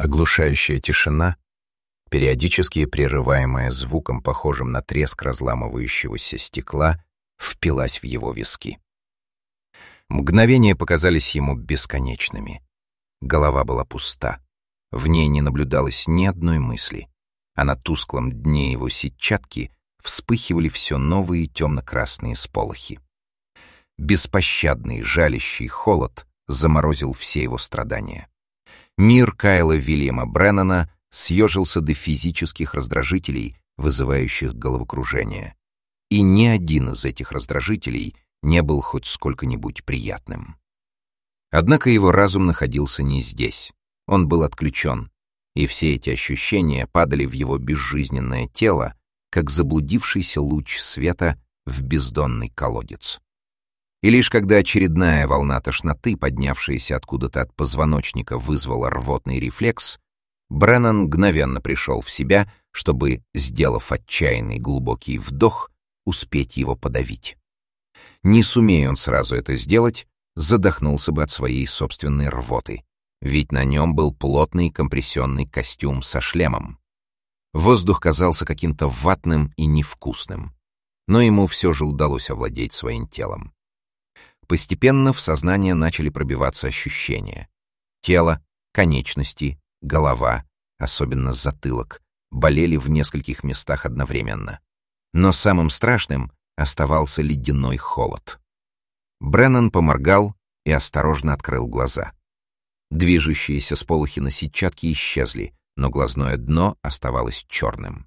Оглушающая тишина, периодически прерываемая звуком, похожим на треск разламывающегося стекла, впилась в его виски. Мгновения показались ему бесконечными. Голова была пуста. В ней не наблюдалось ни одной мысли, а на тусклом дне его сетчатки вспыхивали все новые темно-красные сполохи. Беспощадный, жалящий холод заморозил все его страдания. Мир Кайла Вильяма Бреннана съежился до физических раздражителей, вызывающих головокружение. И ни один из этих раздражителей не был хоть сколько-нибудь приятным. Однако его разум находился не здесь. Он был отключен, и все эти ощущения падали в его безжизненное тело, как заблудившийся луч света в бездонный колодец. И лишь когда очередная волна тошноты, поднявшаяся откуда-то от позвоночника, вызвала рвотный рефлекс, Бреннан мгновенно пришел в себя, чтобы, сделав отчаянный глубокий вдох, успеть его подавить. Не сумея он сразу это сделать, задохнулся бы от своей собственной рвоты, ведь на нем был плотный компрессионный костюм со шлемом. Воздух казался каким-то ватным и невкусным, но ему все же удалось овладеть своим телом. Постепенно в сознание начали пробиваться ощущения. Тело, конечности, голова, особенно затылок, болели в нескольких местах одновременно. Но самым страшным оставался ледяной холод. Бреннан поморгал и осторожно открыл глаза. Движущиеся сполохи на сетчатке исчезли, но глазное дно оставалось черным.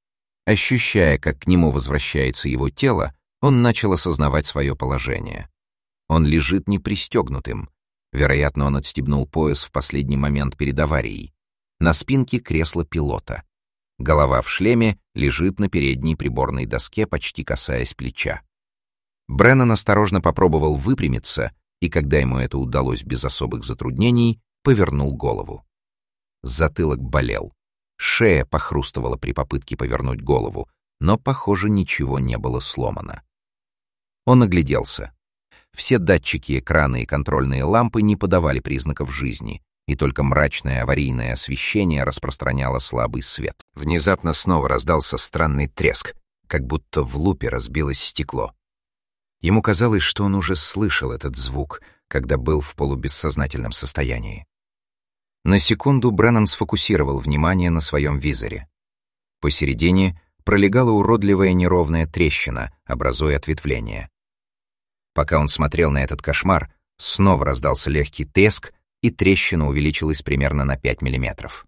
Ощущая, как к нему возвращается его тело, он начал осознавать свое положение. Он лежит непристегнутым. Вероятно, он отстегнул пояс в последний момент перед аварией. На спинке кресла пилота. Голова в шлеме лежит на передней приборной доске, почти касаясь плеча. Бреннан осторожно попробовал выпрямиться, и когда ему это удалось без особых затруднений, повернул голову. Затылок болел. Шея похрустывала при попытке повернуть голову, но, похоже, ничего не было сломано. Он огляделся. Все датчики, экраны и контрольные лампы не подавали признаков жизни, и только мрачное аварийное освещение распространяло слабый свет. Внезапно снова раздался странный треск, как будто в лупе разбилось стекло. Ему казалось, что он уже слышал этот звук, когда был в полубессознательном состоянии. На секунду Бреннан сфокусировал внимание на своем визоре. Посередине пролегала уродливая неровная трещина, образуя ответвление. Пока он смотрел на этот кошмар, снова раздался легкий треск, и трещина увеличилась примерно на 5 миллиметров.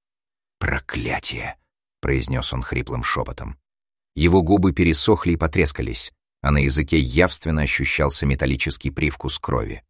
«Проклятие!» — произнес он хриплым шепотом. Его губы пересохли и потрескались, а на языке явственно ощущался металлический привкус крови.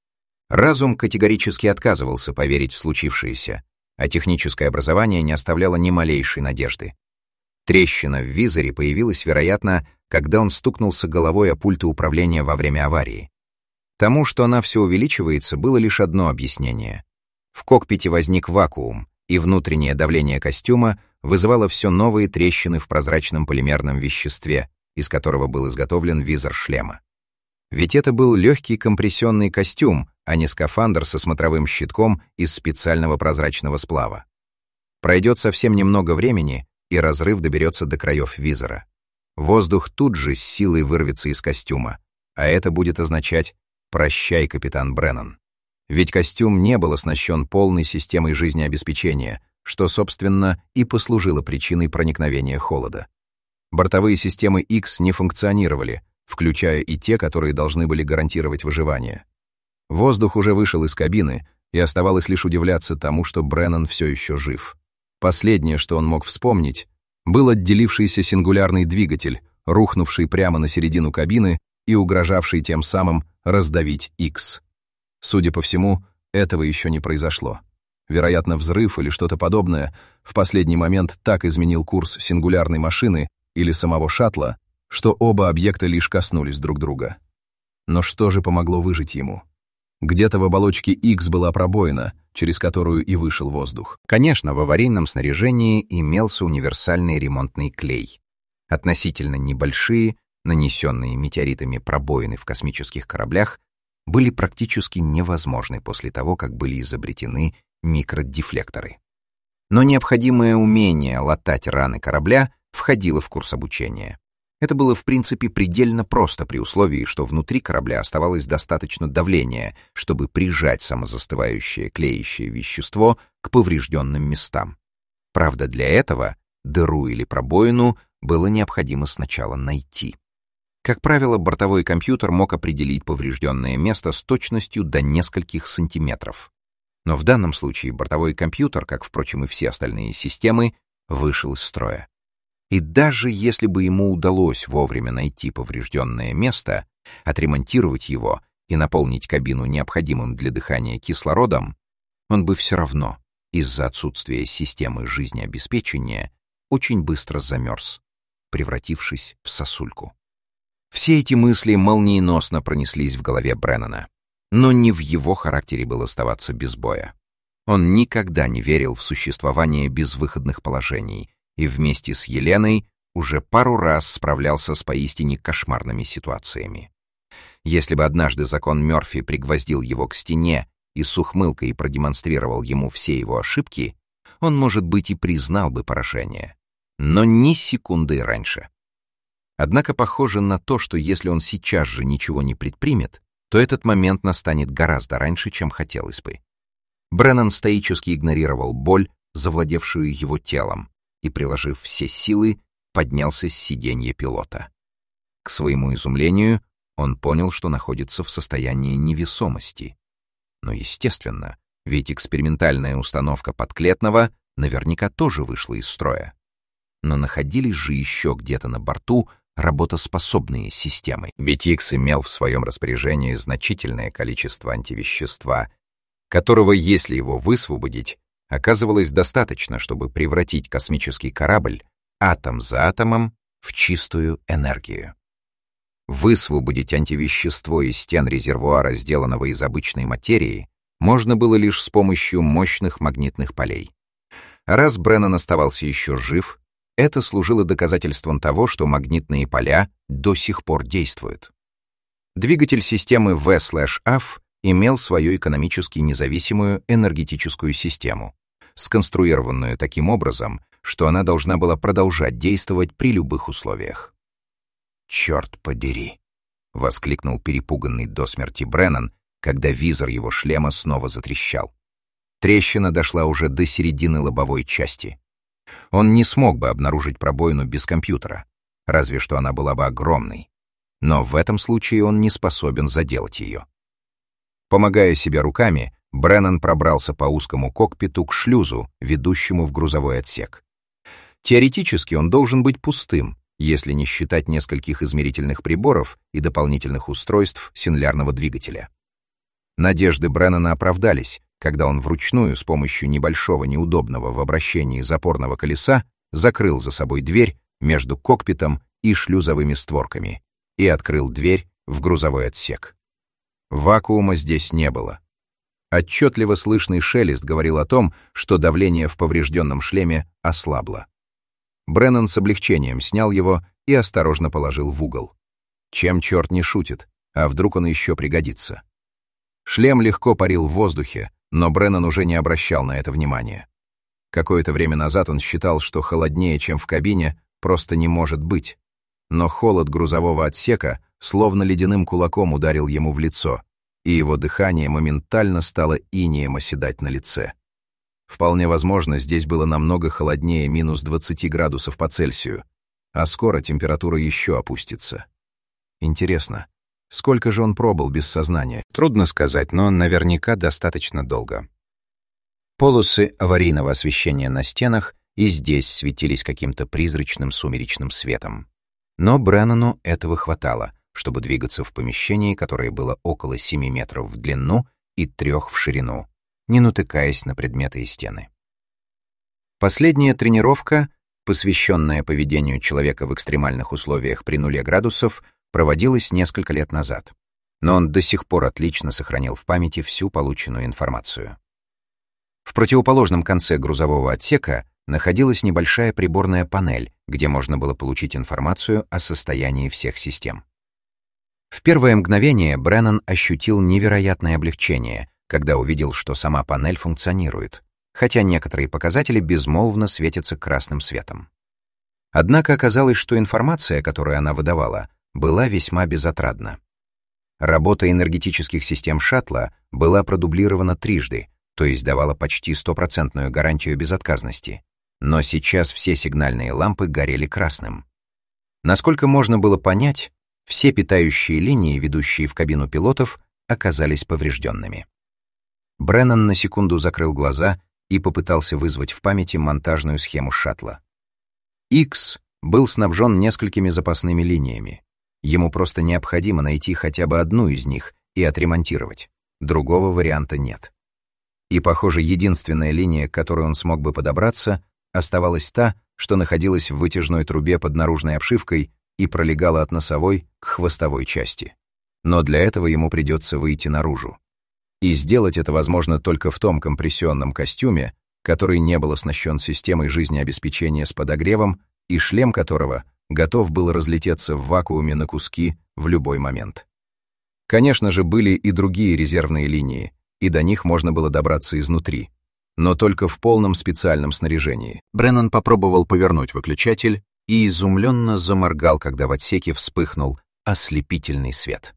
Разум категорически отказывался поверить в случившееся, а техническое образование не оставляло ни малейшей надежды. Трещина в визоре появилась, вероятно, когда он стукнулся головой о пульты управления во время аварии. Тому, что она все увеличивается, было лишь одно объяснение. В кокпите возник вакуум, и внутреннее давление костюма вызывало все новые трещины в прозрачном полимерном веществе, из которого был изготовлен визор шлема. Ведь это был легкий компрессионный костюм, а не скафандр со смотровым щитком из специального прозрачного сплава. Пройдет совсем немного времени, и разрыв доберется до краев визора. Воздух тут же с силой вырвется из костюма, а это будет означать «прощай, капитан Бреннан». Ведь костюм не был оснащен полной системой жизнеобеспечения, что, собственно, и послужило причиной проникновения холода. Бортовые системы X не функционировали, включая и те, которые должны были гарантировать выживание. Воздух уже вышел из кабины, и оставалось лишь удивляться тому, что Бреннан все еще жив. Последнее, что он мог вспомнить, был отделившийся сингулярный двигатель, рухнувший прямо на середину кабины и угрожавший тем самым раздавить X. Судя по всему, этого еще не произошло. Вероятно, взрыв или что-то подобное в последний момент так изменил курс сингулярной машины или самого шаттла, что оба объекта лишь коснулись друг друга. Но что же помогло выжить ему? Где-то в оболочке X была пробоина, через которую и вышел воздух. Конечно, в аварийном снаряжении имелся универсальный ремонтный клей. Относительно небольшие, нанесенные метеоритами пробоины в космических кораблях, были практически невозможны после того, как были изобретены микродефлекторы. Но необходимое умение латать раны корабля входило в курс обучения. Это было в принципе предельно просто при условии, что внутри корабля оставалось достаточно давления, чтобы прижать самозастывающее клеящее вещество к поврежденным местам. Правда, для этого дыру или пробоину было необходимо сначала найти. Как правило, бортовой компьютер мог определить поврежденное место с точностью до нескольких сантиметров. Но в данном случае бортовой компьютер, как, впрочем, и все остальные системы, вышел из строя. И даже если бы ему удалось вовремя найти поврежденное место, отремонтировать его и наполнить кабину необходимым для дыхания кислородом, он бы все равно, из-за отсутствия системы жизнеобеспечения, очень быстро замерз, превратившись в сосульку. Все эти мысли молниеносно пронеслись в голове Бреннана. Но не в его характере было оставаться без боя. Он никогда не верил в существование безвыходных положений и вместе с Еленой уже пару раз справлялся с поистине кошмарными ситуациями. Если бы однажды закон Мёрфи пригвоздил его к стене и с ухмылкой продемонстрировал ему все его ошибки, он, может быть, и признал бы поражение. Но ни секунды раньше. Однако похоже на то, что если он сейчас же ничего не предпримет, то этот момент настанет гораздо раньше, чем хотелось бы. Бреннан стоически игнорировал боль, завладевшую его телом, и, приложив все силы, поднялся с сиденья пилота. К своему изумлению, он понял, что находится в состоянии невесомости. Но, естественно, ведь экспериментальная установка Подклетного наверняка тоже вышла из строя. Но находились же еще где-то на борту работоспособные системы. BTX имел в своем распоряжении значительное количество антивещества, которого, если его высвободить, оказывалось достаточно, чтобы превратить космический корабль атом за атомом в чистую энергию. Высвободить антивещество из стен резервуара, сделанного из обычной материи, можно было лишь с помощью мощных магнитных полей. А раз Бреннан оставался еще жив, это служило доказательством того, что магнитные поля до сих пор действуют. Двигатель системы V/AF имел свою экономически независимую энергетическую систему, сконструированную таким образом, что она должна была продолжать действовать при любых условиях. «Черт подери!» — воскликнул перепуганный до смерти Бреннан, когда визор его шлема снова затрещал. Трещина дошла уже до середины лобовой части. Он не смог бы обнаружить пробоину без компьютера, разве что она была бы огромной. Но в этом случае он не способен заделать ее. Помогая себе руками, Бреннан пробрался по узкому кокпиту к шлюзу, ведущему в грузовой отсек. Теоретически он должен быть пустым, если не считать нескольких измерительных приборов и дополнительных устройств синлярного двигателя. Надежды Бреннана оправдались, когда он вручную с помощью небольшого неудобного в обращении запорного колеса закрыл за собой дверь между кокпитом и шлюзовыми створками и открыл дверь в грузовой отсек. Вакуума здесь не было. Отчетливо слышный шелест говорил о том, что давление в поврежденном шлеме ослабло. Бреннан с облегчением снял его и осторожно положил в угол. Чем черт не шутит, а вдруг он еще пригодится? Шлем легко парил в воздухе, но Бреннан уже не обращал на это внимания. Какое-то время назад он считал, что холоднее, чем в кабине, просто не может быть. Но холод грузового отсека словно ледяным кулаком ударил ему в лицо, и его дыхание моментально стало инеем оседать на лице. Вполне возможно, здесь было намного холоднее минус 20 градусов по Цельсию, а скоро температура еще опустится. Интересно, сколько же он пробыл без сознания? Трудно сказать, но наверняка достаточно долго. Полосы аварийного освещения на стенах и здесь светились каким-то призрачным сумеречным светом. Но Бреннану этого хватало, чтобы двигаться в помещении, которое было около 7 метров в длину и 3 в ширину, не натыкаясь на предметы и стены. Последняя тренировка, посвященная поведению человека в экстремальных условиях при 0 градусов, проводилась несколько лет назад, но он до сих пор отлично сохранил в памяти всю полученную информацию. В противоположном конце грузового отсека находилась небольшая приборная панель, где можно было получить информацию о состоянии всех систем. В первое мгновение Бреннан ощутил невероятное облегчение, когда увидел, что сама панель функционирует, хотя некоторые показатели безмолвно светятся красным светом. Однако оказалось, что информация, которую она выдавала, была весьма безотрадна. Работа энергетических систем шаттла была продублирована трижды, то есть давала почти 100% гарантию безотказности. Но сейчас все сигнальные лампы горели красным. Насколько можно было понять, все питающие линии, ведущие в кабину пилотов, оказались поврежденными. Бреннан на секунду закрыл глаза и попытался вызвать в памяти монтажную схему шаттла. X был снабжен несколькими запасными линиями. Ему просто необходимо найти хотя бы одну из них и отремонтировать. Другого варианта нет. И, похоже, единственная линия, к которой он смог бы подобраться, оставалась та, что находилась в вытяжной трубе под наружной обшивкой и пролегала от носовой к хвостовой части. Но для этого ему придется выйти наружу. И сделать это возможно только в том компрессионном костюме, который не был оснащен системой жизнеобеспечения с подогревом и шлем которого готов был разлететься в вакууме на куски в любой момент. Конечно же, были и другие резервные линии, и до них можно было добраться изнутри, но только в полном специальном снаряжении. Бреннан попробовал повернуть выключатель и изумленно заморгал, когда в отсеке вспыхнул ослепительный свет.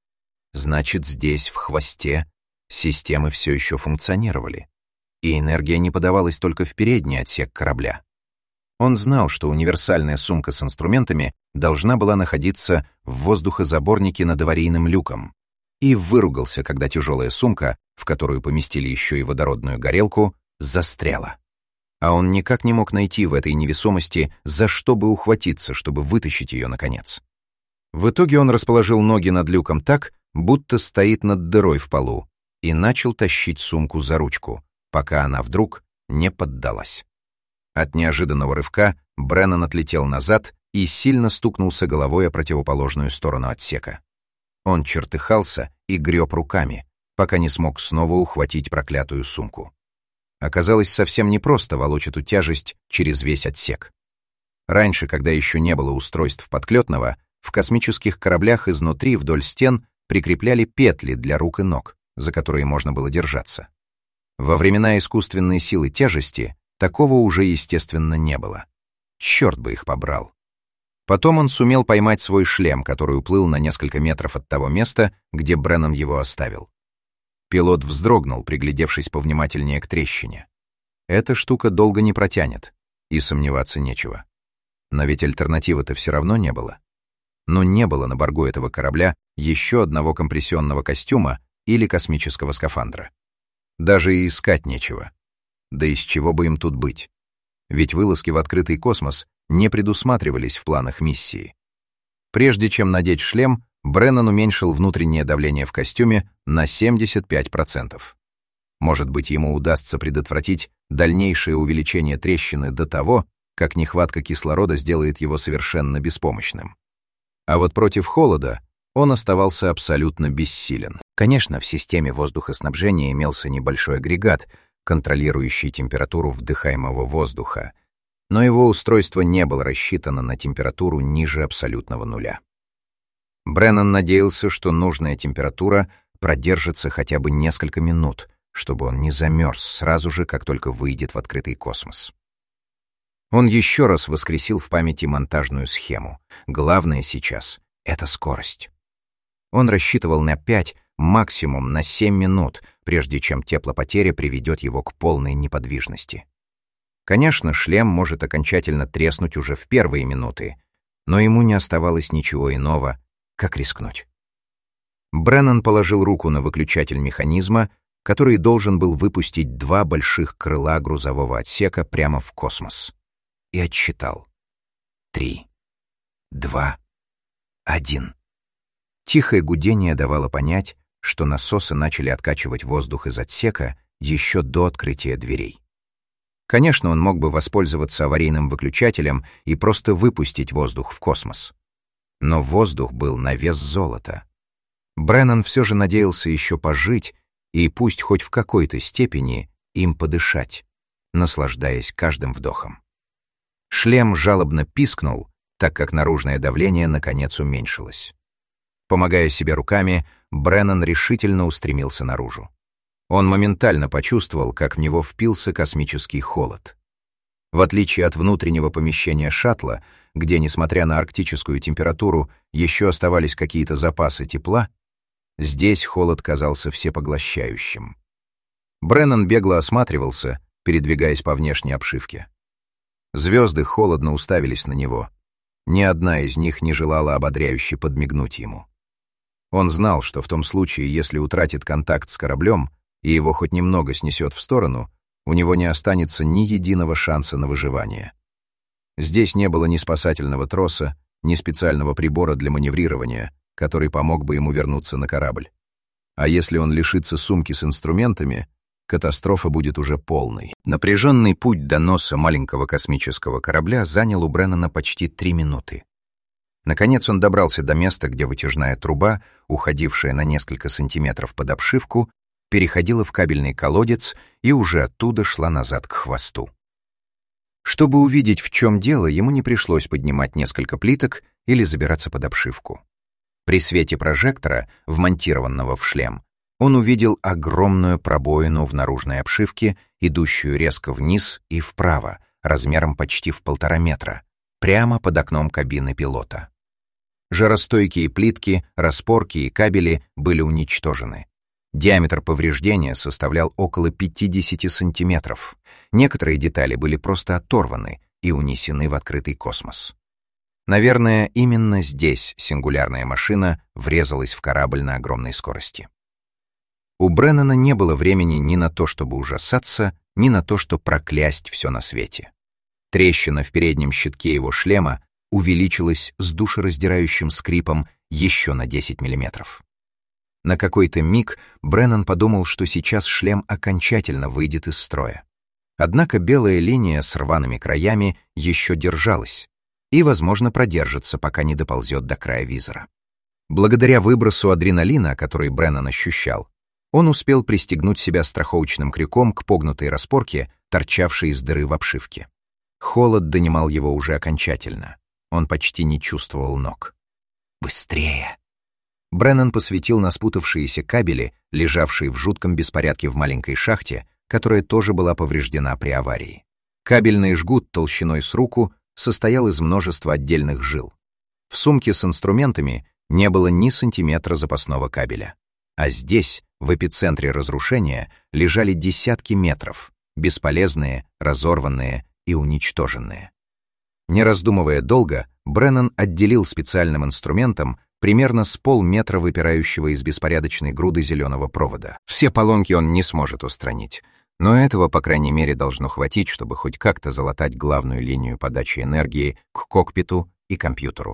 Значит, здесь, в хвосте, системы все еще функционировали, и энергия не подавалась только в передний отсек корабля. Он знал, что универсальная сумка с инструментами должна была находиться в воздухозаборнике над аварийным люком, и выругался, когда тяжелая сумка, в которую поместили еще и водородную горелку, застряла. А он никак не мог найти в этой невесомости, за что бы ухватиться, чтобы вытащить ее наконец. В итоге он расположил ноги над люком так, будто стоит над дырой в полу, и начал тащить сумку за ручку, пока она вдруг не поддалась. От неожиданного рывка Бреннан отлетел назад и сильно стукнулся головой о противоположную сторону отсека. Он чертыхался и греб руками, пока не смог снова ухватить проклятую сумку. Оказалось совсем непросто волочь эту тяжесть через весь отсек. Раньше, когда еще не было устройств подклетного, в космических кораблях изнутри вдоль стен прикрепляли петли для рук и ног, за которые можно было держаться. Во времена искусственной силы тяжести такого уже, естественно, не было. Черт бы их побрал. Потом он сумел поймать свой шлем, который уплыл на несколько метров от того места, где Бреннан его оставил. Пилот вздрогнул, приглядевшись повнимательнее к трещине. Эта штука долго не протянет, и сомневаться нечего. Но ведь альтернативы-то все равно не было. Но не было на борту этого корабля еще одного компрессионного костюма или космического скафандра. Даже и искать нечего. Да из чего бы им тут быть? Ведь вылазки в открытый космос не предусматривались в планах миссии. Прежде чем надеть шлем, Бреннан уменьшил внутреннее давление в костюме на 75%. Может быть, ему удастся предотвратить дальнейшее увеличение трещины до того, как нехватка кислорода сделает его совершенно беспомощным. А вот против холода он оставался абсолютно бессилен. Конечно, в системе воздухоснабжения имелся небольшой агрегат, контролирующий температуру вдыхаемого воздуха, но его устройство не было рассчитано на температуру ниже абсолютного нуля. Бреннан надеялся, что нужная температура продержится хотя бы несколько минут, чтобы он не замерз сразу же, как только выйдет в открытый космос. Он еще раз воскресил в памяти монтажную схему. Главное сейчас — это скорость. Он рассчитывал на 5, максимум на 7 минут, прежде чем теплопотеря приведет его к полной неподвижности. Конечно, шлем может окончательно треснуть уже в первые минуты, но ему не оставалось ничего иного, как рискнуть. Бреннан положил руку на выключатель механизма, который должен был выпустить 2 больших крыла грузового отсека прямо в космос, и отсчитал. 3, 2, 1. Тихое гудение давало понять, что насосы начали откачивать воздух из отсека еще до открытия дверей. Конечно, он мог бы воспользоваться аварийным выключателем и просто выпустить воздух в космос. Но воздух был на вес золота. Бреннан все же надеялся еще пожить и пусть хоть в какой-то степени им подышать, наслаждаясь каждым вдохом. Шлем жалобно пискнул, так как наружное давление наконец уменьшилось. Помогая себе руками, Бреннан решительно устремился наружу. Он моментально почувствовал, как в него впился космический холод. В отличие от внутреннего помещения шаттла, где, несмотря на арктическую температуру, еще оставались какие-то запасы тепла, здесь холод казался всепоглощающим. Бреннан бегло осматривался, передвигаясь по внешней обшивке. Звезды холодно уставились на него. Ни одна из них не желала ободряюще подмигнуть ему. Он знал, что в том случае, если утратит контакт с кораблем и его хоть немного снесет в сторону, у него не останется ни единого шанса на выживание. Здесь не было ни спасательного троса, ни специального прибора для маневрирования, который помог бы ему вернуться на корабль. А если он лишится сумки с инструментами, катастрофа будет уже полной. Напряженный путь до носа маленького космического корабля занял у Бреннана почти 3 минуты. Наконец он добрался до места, где вытяжная труба, уходившая на несколько сантиметров под обшивку, переходила в кабельный колодец и уже оттуда шла назад к хвосту. Чтобы увидеть, в чем дело, ему не пришлось поднимать несколько плиток или забираться под обшивку. При свете прожектора, вмонтированного в шлем, он увидел огромную пробоину в наружной обшивке, идущую резко вниз и вправо, размером почти в 1,5 метра, прямо под окном кабины пилота. Жаростойкие плитки, распорки и кабели были уничтожены. Диаметр повреждения составлял около 50 сантиметров. Некоторые детали были просто оторваны и унесены в открытый космос. Наверное, именно здесь сингулярная машина врезалась в корабль на огромной скорости. У Бреннана не было времени ни на то, чтобы ужасаться, ни на то, чтобы проклясть все на свете. Трещина в переднем щитке его шлема увеличилась с душераздирающим скрипом еще на 10 миллиметров. На какой-то миг Бреннан подумал, что сейчас шлем окончательно выйдет из строя. Однако белая линия с рваными краями еще держалась и, возможно, продержится, пока не доползет до края визора. Благодаря выбросу адреналина, который Бреннан ощущал, он успел пристегнуть себя страховочным крюком к погнутой распорке, торчавшей из дыры в обшивке. Холод донимал его уже окончательно. Он почти не чувствовал ног. «Быстрее!» Бреннан посветил на спутавшиеся кабели, лежавшие в жутком беспорядке в маленькой шахте, которая тоже была повреждена при аварии. Кабельный жгут толщиной с руку состоял из множества отдельных жил. В сумке с инструментами не было ни сантиметра запасного кабеля. А здесь, в эпицентре разрушения, лежали десятки метров, бесполезные, разорванные и уничтоженные. Не раздумывая долго, Бреннан отделил специальным инструментом примерно с полметра выпирающего из беспорядочной груды зеленого провода. Все поломки он не сможет устранить, но этого, по крайней мере, должно хватить, чтобы хоть как-то залатать главную линию подачи энергии к кокпиту и компьютеру.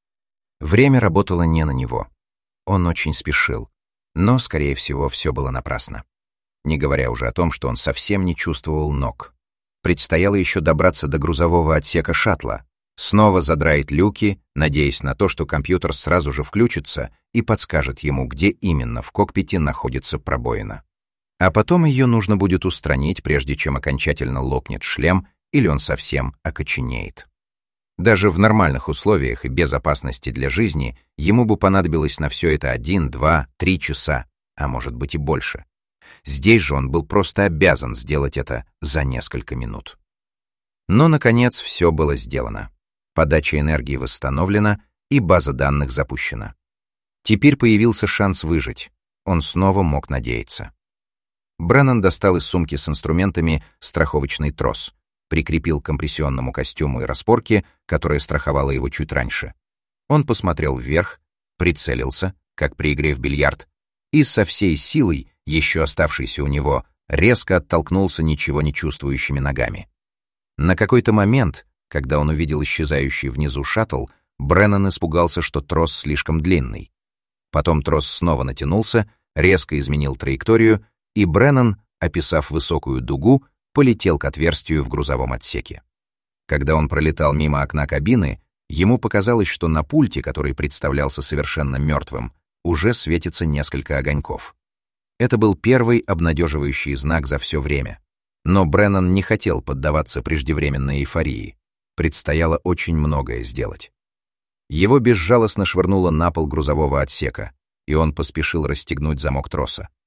Время работало не на него. Он очень спешил, но, скорее всего, все было напрасно. Не говоря уже о том, что он совсем не чувствовал ног. Предстояло еще добраться до грузового отсека шаттла, снова задраить люки, надеясь на то, что компьютер сразу же включится и подскажет ему, где именно в кокпите находится пробоина. А потом ее нужно будет устранить, прежде чем окончательно лопнет шлем или он совсем окоченеет. Даже в нормальных условиях и без опасности для жизни ему бы понадобилось на все это 1, 2, 3 часа, а может быть и больше. Здесь же он был просто обязан сделать это за несколько минут. Но, наконец, все было сделано. Подача энергии восстановлена, и база данных запущена. Теперь появился шанс выжить. Он снова мог надеяться. Бреннан достал из сумки с инструментами страховочный трос, прикрепил к компрессионному костюму и распорке, которая страховала его чуть раньше. Он посмотрел вверх, прицелился, как при игре в бильярд, и со всей силой, еще оставшейся у него, резко оттолкнулся ничего не чувствующими ногами. На какой-то момент, когда он увидел исчезающий внизу шаттл, Бреннан испугался, что трос слишком длинный. Потом трос снова натянулся, резко изменил траекторию, и Бреннан, описав высокую дугу, полетел к отверстию в грузовом отсеке. Когда он пролетал мимо окна кабины, ему показалось, что на пульте, который представлялся совершенно мертвым, уже светится несколько огоньков. Это был первый обнадеживающий знак за все время. Но Бреннан не хотел поддаваться преждевременной эйфории. Предстояло очень многое сделать. Его безжалостно швырнуло на пол грузового отсека, и он поспешил расстегнуть замок троса.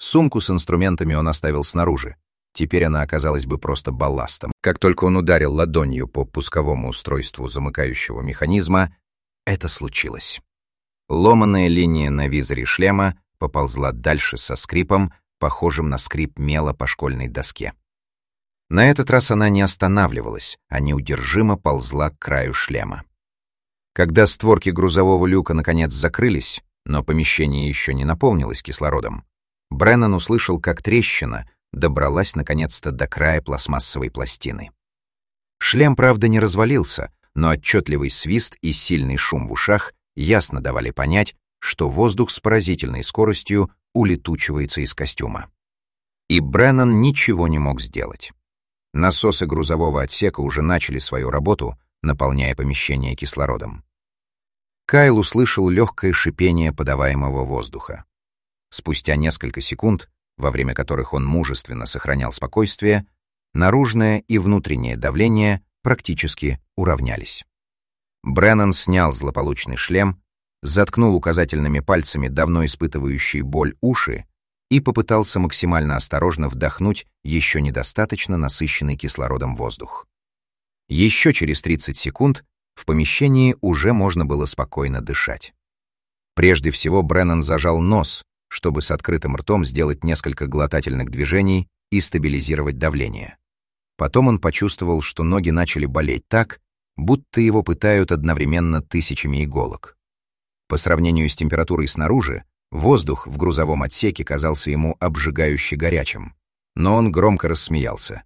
Сумку с инструментами он оставил снаружи. Теперь она оказалась бы просто балластом. Как только он ударил ладонью по пусковому устройству замыкающего механизма, это случилось. Ломаная линия на визоре шлема поползла дальше со скрипом, похожим на скрип мела по школьной доске. На этот раз она не останавливалась, а неудержимо ползла к краю шлема. Когда створки грузового люка наконец закрылись, но помещение еще не наполнилось кислородом, Бреннан услышал, как трещина добралась наконец-то до края пластмассовой пластины. Шлем, правда, не развалился, но отчетливый свист и сильный шум в ушах ясно давали понять, что воздух с поразительной скоростью улетучивается из костюма. И Бреннан ничего не мог сделать. Насосы грузового отсека уже начали свою работу, наполняя помещение кислородом. Кайл услышал легкое шипение подаваемого воздуха. Спустя несколько секунд, во время которых он мужественно сохранял спокойствие, наружное и внутреннее давление практически уравнялись. Бреннан снял злополучный шлем, заткнул указательными пальцами давно испытывающие боль уши и попытался максимально осторожно вдохнуть еще недостаточно насыщенный кислородом воздух. Еще через 30 секунд в помещении уже можно было спокойно дышать. Прежде всего Бреннан зажал нос, чтобы с открытым ртом сделать несколько глотательных движений и стабилизировать давление. Потом он почувствовал, что ноги начали болеть так, будто его пытают одновременно тысячами иголок. По сравнению с температурой снаружи, воздух в грузовом отсеке казался ему обжигающе горячим. Но он громко рассмеялся.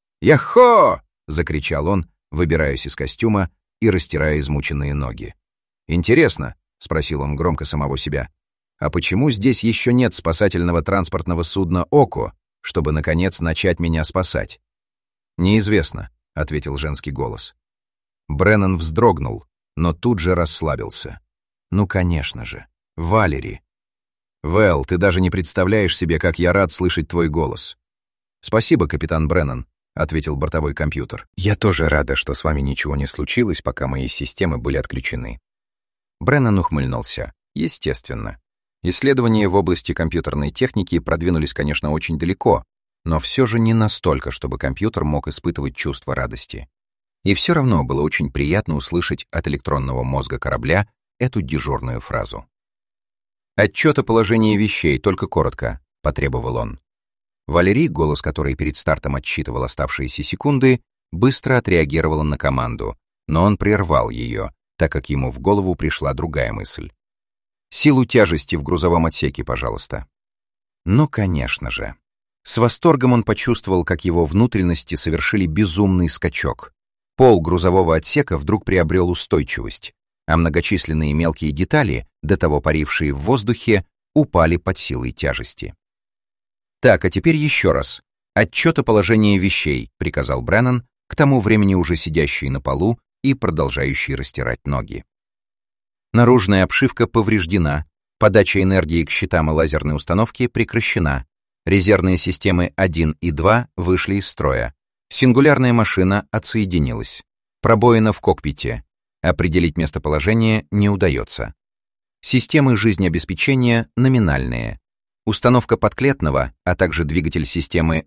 «Яхо!» — закричал он, выбираясь из костюма и растирая измученные ноги. «Интересно», — спросил он громко самого себя, «а почему здесь еще нет спасательного транспортного судна «Око», чтобы, наконец, начать меня спасать?» «Неизвестно», — ответил женский голос. Бреннан вздрогнул, но тут же расслабился. «Ну, конечно же, Валери». «Вэл, ты даже не представляешь себе, как я рад слышать твой голос». «Спасибо, капитан Бреннан», — ответил бортовой компьютер. «Я тоже рада, что с вами ничего не случилось, пока мои системы были отключены». Бреннан ухмыльнулся. Естественно. Исследования в области компьютерной техники продвинулись, конечно, очень далеко, но все же не настолько, чтобы компьютер мог испытывать чувство радости. И все равно было очень приятно услышать от электронного мозга корабля эту дежурную фразу. «Отчет о положении вещей, только коротко», — потребовал он. Валери, голос которой перед стартом отсчитывал оставшиеся секунды, быстро отреагировала на команду, но он прервал ее, так как ему в голову пришла другая мысль. «Силу тяжести в грузовом отсеке, пожалуйста». Ну, конечно же. С восторгом он почувствовал, как его внутренности совершили безумный скачок. Пол грузового отсека вдруг приобрел устойчивость, а многочисленные мелкие детали, до того парившие в воздухе, упали под силой тяжести. «Так, а теперь еще раз. Отчет о положении вещей», — приказал Бреннан, к тому времени уже сидящий на полу и продолжающий растирать ноги. Наружная обшивка повреждена, подача энергии к щитам и лазерной установке прекращена, резервные системы 1 и 2 вышли из строя, сингулярная машина отсоединилась, пробоина в кокпите, определить местоположение не удается. Системы жизнеобеспечения номинальные, установка подклетного, а также двигатель системы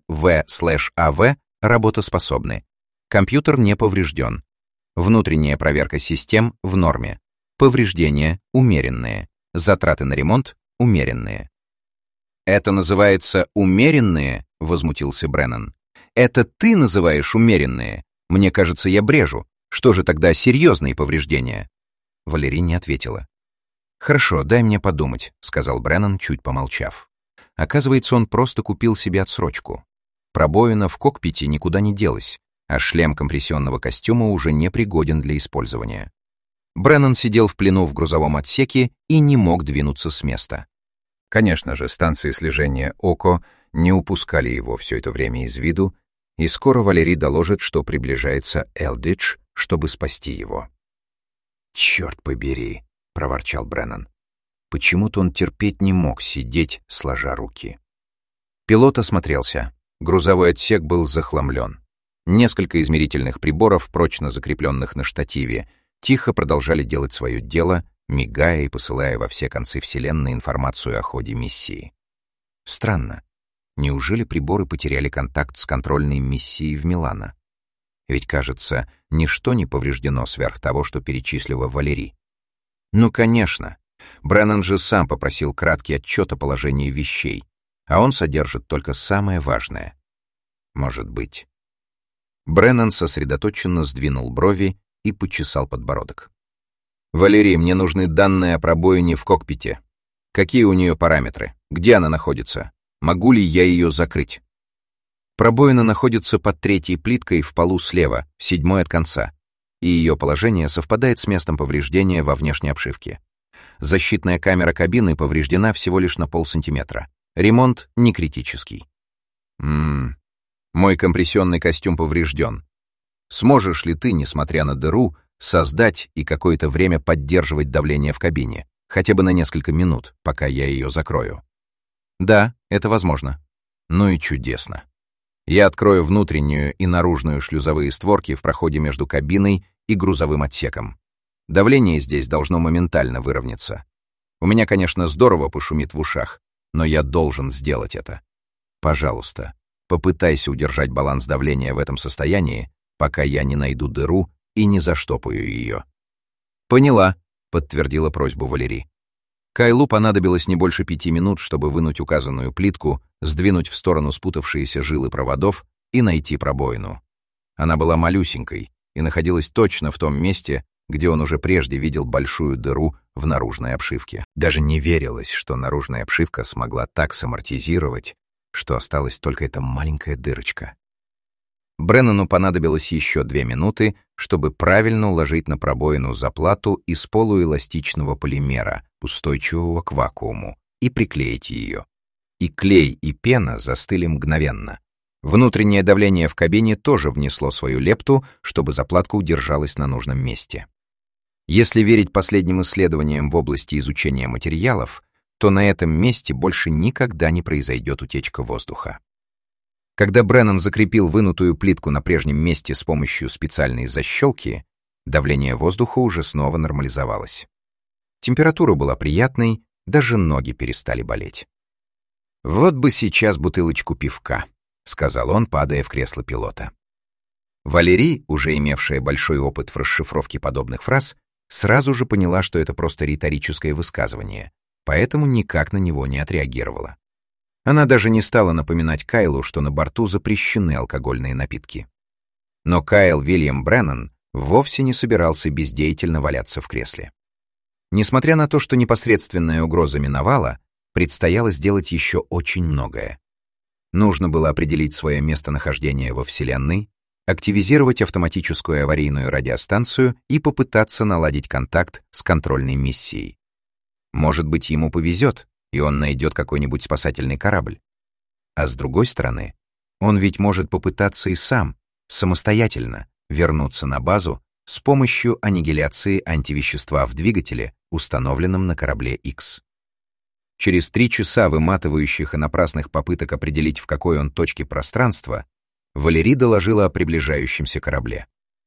V/AV работоспособны, компьютер не поврежден, внутренняя проверка систем в норме. Повреждения умеренные, затраты на ремонт умеренные. «Это называется умеренные?» — возмутился Бреннан. «Это ты называешь умеренные? Мне кажется, я брежу. Что же тогда серьезные повреждения?» Валери не ответила. «Хорошо, дай мне подумать», — сказал Бреннан, чуть помолчав. Оказывается, он просто купил себе отсрочку. Пробоина в кокпите никуда не делась, а шлем компрессионного костюма уже не пригоден для использования. Бреннан сидел в плену в грузовом отсеке и не мог двинуться с места. Конечно же, станции слежения ОКО не упускали его все это время из виду, и скоро Валери доложит, что приближается Элдридж, чтобы спасти его. «Черт побери!» — проворчал Бреннан. Почему-то он терпеть не мог сидеть, сложа руки. Пилот осмотрелся. Грузовой отсек был захламлен. Несколько измерительных приборов, прочно закрепленных на штативе, тихо продолжали делать свое дело, мигая и посылая во все концы Вселенной информацию о ходе миссии. Странно. Неужели приборы потеряли контакт с контрольной миссией в Милано? Ведь, кажется, ничто не повреждено сверх того, что перечислила Валери. Ну, конечно. Бреннан же сам попросил краткий отчет о положении вещей, а он содержит только самое важное. Может быть. Бреннан сосредоточенно сдвинул брови и почесал подбородок. «Валерий, мне нужны данные о пробоине в кокпите. Какие у нее параметры? Где она находится? Могу ли я ее закрыть?» Пробоина находится под третьей плиткой в полу слева, 7-й от конца, и ее положение совпадает с местом повреждения во внешней обшивке. Защитная камера кабины повреждена всего лишь на полсантиметра. Ремонт не критический. Мой компрессионный костюм поврежден. Сможешь ли ты, несмотря на дыру, создать и какое-то время поддерживать давление в кабине, хотя бы на несколько минут, пока я ее закрою? Да, это возможно. Ну и чудесно. Я открою внутреннюю и наружную шлюзовые створки в проходе между кабиной и грузовым отсеком. Давление здесь должно моментально выровняться. У меня, конечно, здорово пошумит в ушах, но я должен сделать это. Пожалуйста, попытайся удержать баланс давления в этом состоянии, пока я не найду дыру и не заштопаю ее. «Поняла», — подтвердила просьбу Валери. Кайлу понадобилось не больше 5 минут, чтобы вынуть указанную плитку, сдвинуть в сторону спутавшиеся жилы проводов и найти пробоину. Она была малюсенькой и находилась точно в том месте, где он уже прежде видел большую дыру в наружной обшивке. Даже не верилось, что наружная обшивка смогла так самортизировать, что осталась только эта маленькая дырочка. Бреннану понадобилось еще 2 минуты, чтобы правильно уложить на пробоину заплату из полуэластичного полимера, устойчивого к вакууму, и приклеить ее. И клей, и пена застыли мгновенно. Внутреннее давление в кабине тоже внесло свою лепту, чтобы заплатка удержалась на нужном месте. Если верить последним исследованиям в области изучения материалов, то на этом месте больше никогда не произойдет утечка воздуха. Когда Бреннан закрепил вынутую плитку на прежнем месте с помощью специальной защелки, давление воздуха уже снова нормализовалось. Температура была приятной, даже ноги перестали болеть. «Вот бы сейчас бутылочку пивка», — сказал он, падая в кресло пилота. Валери, уже имевшая большой опыт в расшифровке подобных фраз, сразу же поняла, что это просто риторическое высказывание, поэтому никак на него не отреагировала. Она даже не стала напоминать Кайлу, что на борту запрещены алкогольные напитки. Но Кайл Вильям Бреннан вовсе не собирался бездеятельно валяться в кресле. Несмотря на то, что непосредственная угроза миновала, предстояло сделать еще очень многое. Нужно было определить свое местонахождение во Вселенной, активизировать автоматическую аварийную радиостанцию и попытаться наладить контакт с контрольной миссией. Может быть, ему повезет, и он найдет какой-нибудь спасательный корабль. А с другой стороны, он ведь может попытаться и сам, самостоятельно, вернуться на базу с помощью аннигиляции антивещества в двигателе, установленном на корабле X. Через 3 часа выматывающих и напрасных попыток определить, в какой он точке пространства, Валери доложила о приближающемся корабле.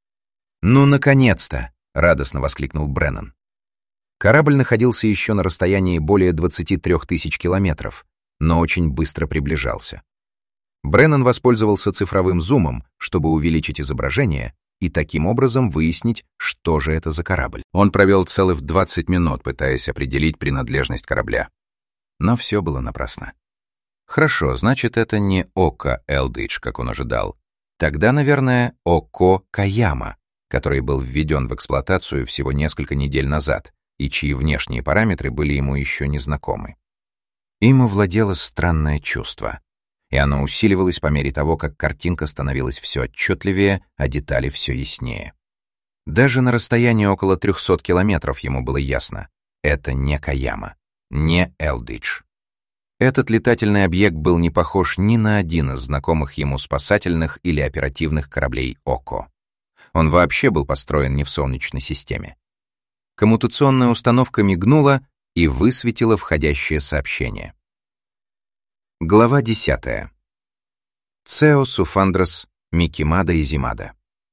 «Ну, наконец-то!» — радостно воскликнул Бреннан. Корабль находился еще на расстоянии более 23 тысяч километров, но очень быстро приближался. Бреннан воспользовался цифровым зумом, чтобы увеличить изображение и таким образом выяснить, что же это за корабль. Он провел целых 20 минут, пытаясь определить принадлежность корабля. Но все было напрасно. Хорошо, значит, это не Око Элдридж, как он ожидал. Тогда, наверное, Око Каяма, который был введен в эксплуатацию всего несколько недель назад, и чьи внешние параметры были ему еще не знакомы. Им овладело странное чувство, и оно усиливалось по мере того, как картинка становилась все отчетливее, а детали все яснее. Даже на расстоянии около 300 километров ему было ясно — это не Каяма, не Элдридж. Этот летательный объект был не похож ни на один из знакомых ему спасательных или оперативных кораблей Око. Он вообще был построен не в Солнечной системе. Коммутационная установка мигнула и высветила входящее сообщение. Глава 10. Цео Суфандрос Микимада и Зимада.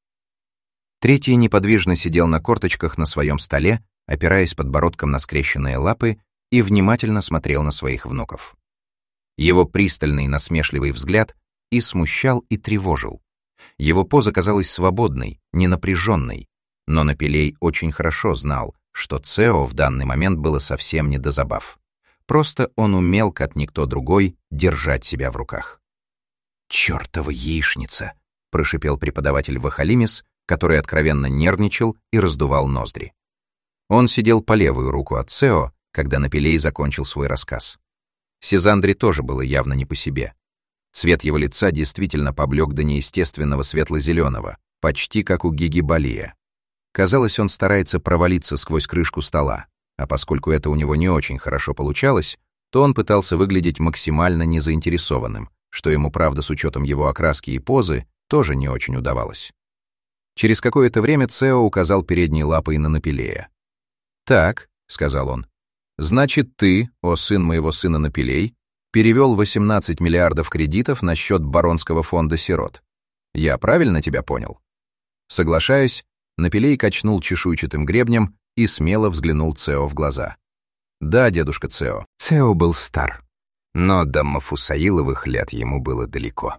Третий неподвижно сидел на корточках на своем столе, опираясь подбородком на скрещенные лапы, и внимательно смотрел на своих внуков. Его пристальный насмешливый взгляд и смущал, и тревожил. Его поза казалась свободной, ненапряженной, но Напилей очень хорошо знал, что Цео в данный момент было совсем не до забав. Просто он умел, как никто другой, держать себя в руках. «Чёртова яичница!» — прошипел преподаватель Вахалимис, который откровенно нервничал и раздувал ноздри. Он сидел по левую руку от Цео, когда Напилей закончил свой рассказ. Сизандре тоже было явно не по себе. Цвет его лица действительно поблек до неестественного светло-зеленого, почти как у Гигибалия. Казалось, он старается провалиться сквозь крышку стола, а поскольку это у него не очень хорошо получалось, то он пытался выглядеть максимально незаинтересованным, что ему, правда, с учетом его окраски и позы, тоже не очень удавалось. Через какое-то время Цео указал передней лапой на Напилея. «Так», — сказал он, — «значит, ты, о сын моего сына Напилей, перевел 18 миллиардов кредитов на счет Баронского фонда сирот. Я правильно тебя понял?» Соглашаясь, Напилей качнул чешуйчатым гребнем и смело взглянул Цео в глаза. «Да, дедушка Цео». Цео был стар, но до Мафусаиловых лет ему было далеко.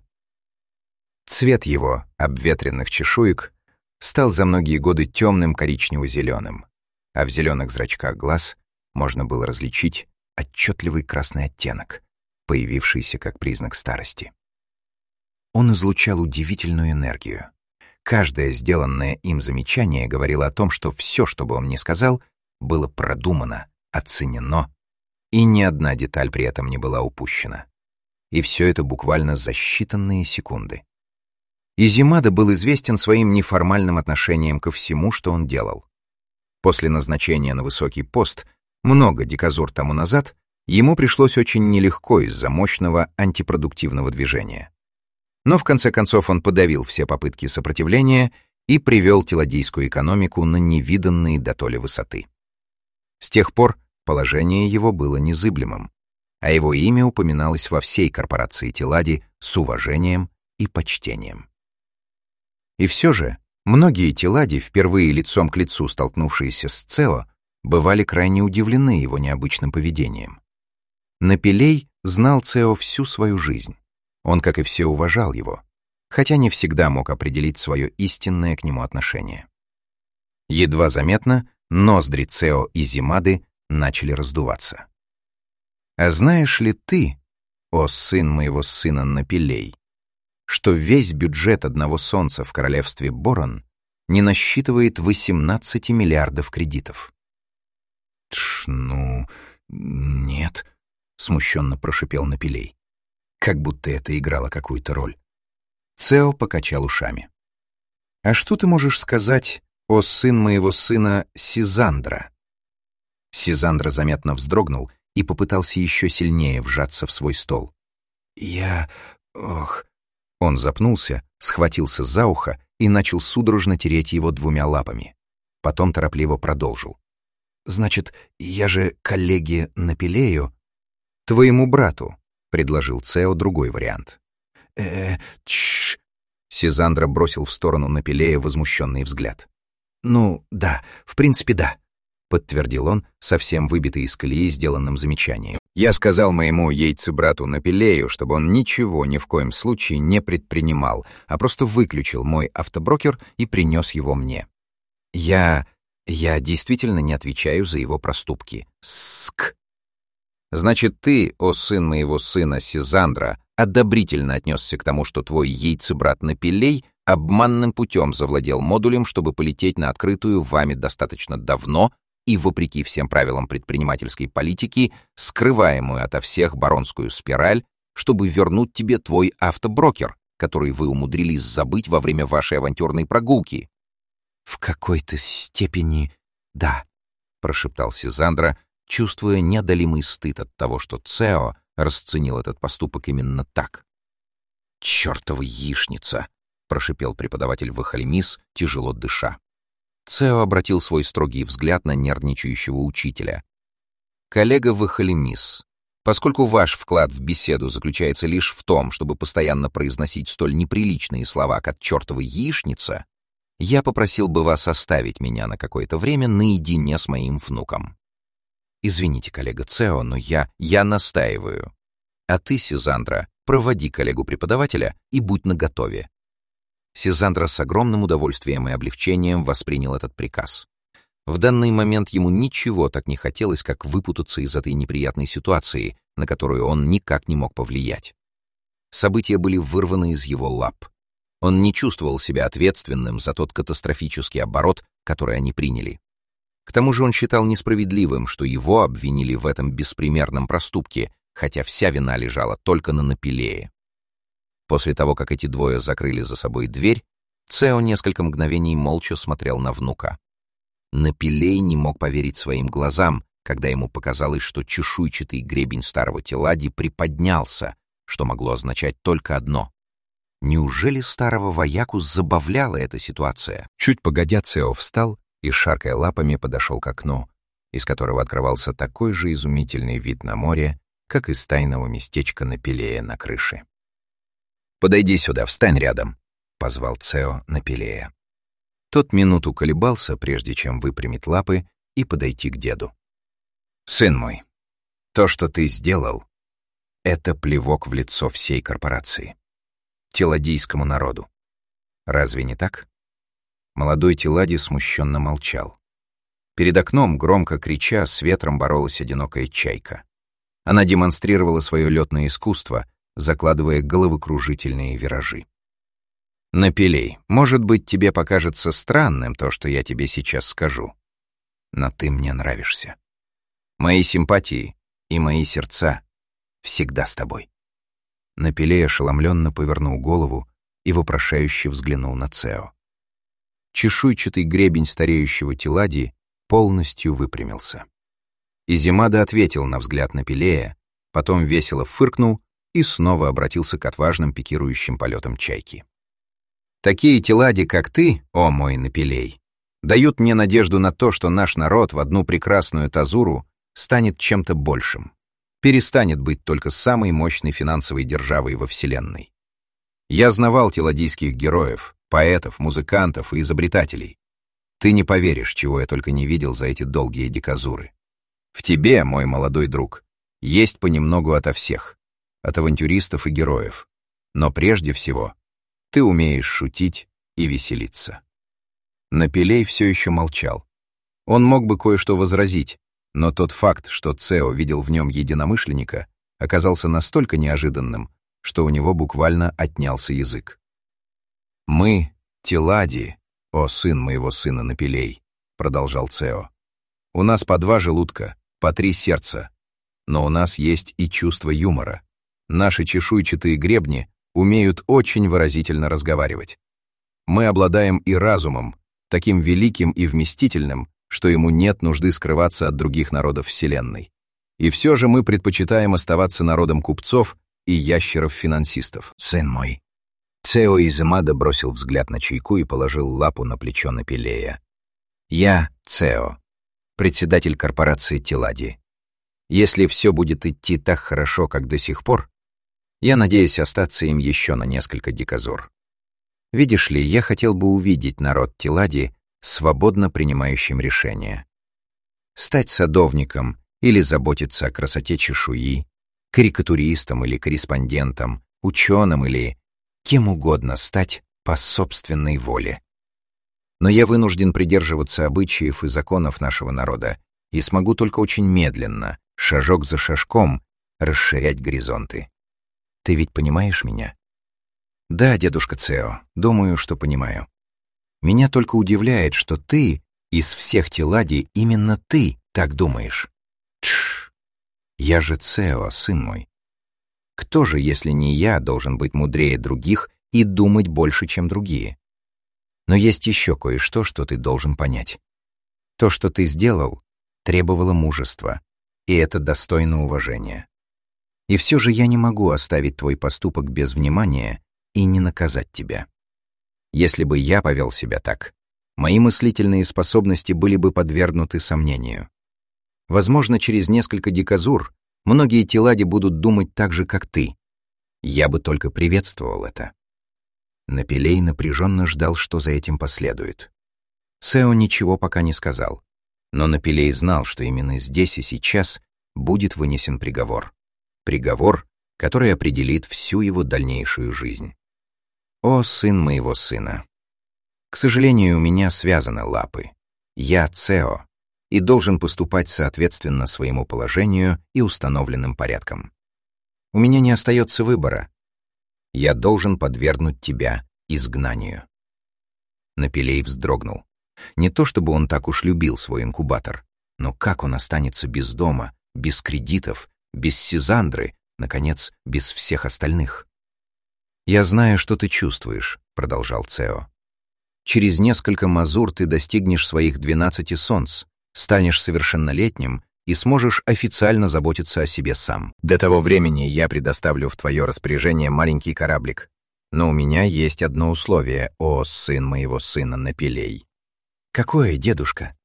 Цвет его, обветренных чешуек, стал за многие годы темным коричнево-зеленым, а в зеленых зрачках глаз можно было различить отчетливый красный оттенок, появившийся как признак старости. Он излучал удивительную энергию. Каждое сделанное им замечание говорило о том, что все, что бы он ни сказал, было продумано, оценено, и ни одна деталь при этом не была упущена. И все это буквально за считанные секунды. Изимада был известен своим неформальным отношением ко всему, что он делал. После назначения на высокий пост, много деказур тому назад, ему пришлось очень нелегко из-за мощного антипродуктивного движения. Но в конце концов он подавил все попытки сопротивления и привел теладийскую экономику на невиданные дотоле высоты. С тех пор положение его было незыблемым, а его имя упоминалось во всей корпорации Телади с уважением и почтением. И все же многие Телади, впервые лицом к лицу столкнувшиеся с Цео, бывали крайне удивлены его необычным поведением. Напилей знал Цео всю свою жизнь. Он, как и все, уважал его, хотя не всегда мог определить свое истинное к нему отношение. Едва заметно ноздри Цео и Зимады начали раздуваться. «А знаешь ли ты, о сын моего сына Напилей, что весь бюджет одного солнца в королевстве Борон не насчитывает 18 миллиардов кредитов?» «Ну, нет», — смущенно прошипел Напилей, как будто это играло какую-то роль. Цео покачал ушами. «А что ты можешь сказать, о сын моего сына Сизандра?» Сизандра заметно вздрогнул и попытался еще сильнее вжаться в свой стол. Он запнулся, схватился за ухо и начал судорожно тереть его двумя лапами. Потом торопливо продолжил. «Значит, я же коллеге Напилею?» «Твоему брату», — предложил Цео другой вариант. Сизандра бросил в сторону Напилея возмущенный взгляд. «Ну, да, в принципе, да», — подтвердил он, совсем выбитый из колеи сделанным замечанием. «Я сказал моему яйцебрату Напилею, чтобы он ничего ни в коем случае не предпринимал, а просто выключил мой автоброкер и принес его мне. Я действительно не отвечаю за его проступки. Ск. Значит, ты, о сын моего сына Сизандра, одобрительно отнесся к тому, что твой яйцебрат Напилей обманным путем завладел модулем, чтобы полететь на открытую вами достаточно давно и, вопреки всем правилам предпринимательской политики, скрываемую ото всех баронскую спираль, чтобы вернуть тебе твой автоброкер, который вы умудрились забыть во время вашей авантюрной прогулки». «В какой-то степени да», — прошептал Сизандра, чувствуя неодолимый стыд от того, что Цео расценил этот поступок именно так. «Чёртова яичница!» — прошипел преподаватель Вахалимис, тяжело дыша. Цео обратил свой строгий взгляд на нервничающего учителя. «Коллега Вахалимис, поскольку ваш вклад в беседу заключается лишь в том, чтобы постоянно произносить столь неприличные слова, как «чёртова яичница», я попросил бы вас оставить меня на какое-то время наедине с моим внуком. Извините, коллега Цео, но я настаиваю. А ты, Сизандра, проводи коллегу-преподавателя и будь наготове». Сизандра с огромным удовольствием и облегчением воспринял этот приказ. В данный момент ему ничего так не хотелось, как выпутаться из этой неприятной ситуации, на которую он никак не мог повлиять. События были вырваны из его лап. Он не чувствовал себя ответственным за тот катастрофический оборот, который они приняли. К тому же он считал несправедливым, что его обвинили в этом беспримерном проступке, хотя вся вина лежала только на Напилее. После того, как эти двое закрыли за собой дверь, Цео несколько мгновений молча смотрел на внука. Напилей не мог поверить своим глазам, когда ему показалось, что чешуйчатый гребень старого Телади приподнялся, что могло означать только одно. Неужели старого вояку забавляла эта ситуация? Чуть погодя, Цео встал и, шаркая лапами, подошел к окну, из которого открывался такой же изумительный вид на море, как из тайного местечка Напилея на крыше. «Подойди сюда, встань рядом», — позвал Цео Напилея. Тот минуту колебался, прежде чем выпрямить лапы и подойти к деду. «Сын мой, то, что ты сделал, это плевок в лицо всей корпорации, теладийскому народу. Разве не так?» Молодой Телади смущенно молчал. Перед окном, громко крича, с ветром боролась одинокая чайка. Она демонстрировала свое летное искусство, закладывая головокружительные виражи. «Напилей, может быть, тебе покажется странным то, что я тебе сейчас скажу, но ты мне нравишься. Мои симпатии и мои сердца всегда с тобой». Напилей ошеломленно повернул голову и вопрошающе взглянул на Цео. Чешуйчатый гребень стареющего Телади полностью выпрямился. Изимада ответил на взгляд Напилея, потом весело фыркнул и снова обратился к отважным пикирующим полетам чайки. «Такие Телади, как ты, о мой Напилей, дают мне надежду на то, что наш народ в одну прекрасную Тазуру станет чем-то большим, перестанет быть только самой мощной финансовой державой во Вселенной. Я знавал теладийских героев, поэтов, музыкантов и изобретателей. Ты не поверишь, чего я только не видел за эти долгие деказуры. В тебе, мой молодой друг, есть понемногу ото всех, от авантюристов и героев. Но прежде всего ты умеешь шутить и веселиться». Напилей все еще молчал. Он мог бы кое-что возразить, но тот факт, что Цео видел в нем единомышленника, оказался настолько неожиданным, что у него буквально отнялся язык. «Мы, Телади, о сын моего сына Напилей», — продолжал Цео. «У нас по 2 желудка, по 3 сердца, но у нас есть и чувство юмора. Наши чешуйчатые гребни умеют очень выразительно разговаривать. Мы обладаем и разумом, таким великим и вместительным, что ему нет нужды скрываться от других народов Вселенной. И все же мы предпочитаем оставаться народом купцов и ящеров-финансистов». «Сын мой». Цео Изимада бросил взгляд на чайку и положил лапу на плечо Напилея. «Я Цео, председатель корпорации Телади. Если все будет идти так хорошо, как до сих пор, я надеюсь остаться им еще на несколько деказур. Видишь ли, я хотел бы увидеть народ Телади свободно принимающим решения. Стать садовником или заботиться о красоте чешуи, карикатуристом или корреспондентом, ученым или кем угодно стать по собственной воле. Но я вынужден придерживаться обычаев и законов нашего народа и смогу только очень медленно, шажок за шажком, расширять горизонты. Ты ведь понимаешь меня?» «Да, дедушка Цео, думаю, что понимаю. Меня только удивляет, что ты, из всех Телади, именно ты так думаешь. Тш! Я же Цео, сын мой. Кто же, если не я, должен быть мудрее других и думать больше, чем другие? Но есть еще кое-что, что ты должен понять. То, что ты сделал, требовало мужества, и это достойно уважения. И все же я не могу оставить твой поступок без внимания и не наказать тебя. Если бы я повел себя так, мои мыслительные способности были бы подвергнуты сомнению. Возможно, через несколько деказур многие Телади будут думать так же, как ты. Я бы только приветствовал это». Напилей напряженно ждал, что за этим последует. Цео ничего пока не сказал, но Напилей знал, что именно здесь и сейчас будет вынесен приговор. Приговор, который определит всю его дальнейшую жизнь. О, сын моего сына! К сожалению, у меня связаны лапы. Я Цео и должен поступать соответственно своему положению и установленным порядкам. У меня не остается выбора. Я должен подвергнуть тебя изгнанию. Напилей вздрогнул. Не то чтобы он так уж любил свой инкубатор, но как он останется без дома, без кредитов, без Сизандры, наконец, без всех остальных? «Я знаю, что ты чувствуешь», — продолжал Цео. «Через несколько мазур ты достигнешь своих 12 солнц, станешь совершеннолетним и сможешь официально заботиться о себе сам. До того времени я предоставлю в твое распоряжение маленький кораблик. Но у меня есть одно условие, о сын моего сына Напилей». «Какое, дедушка?»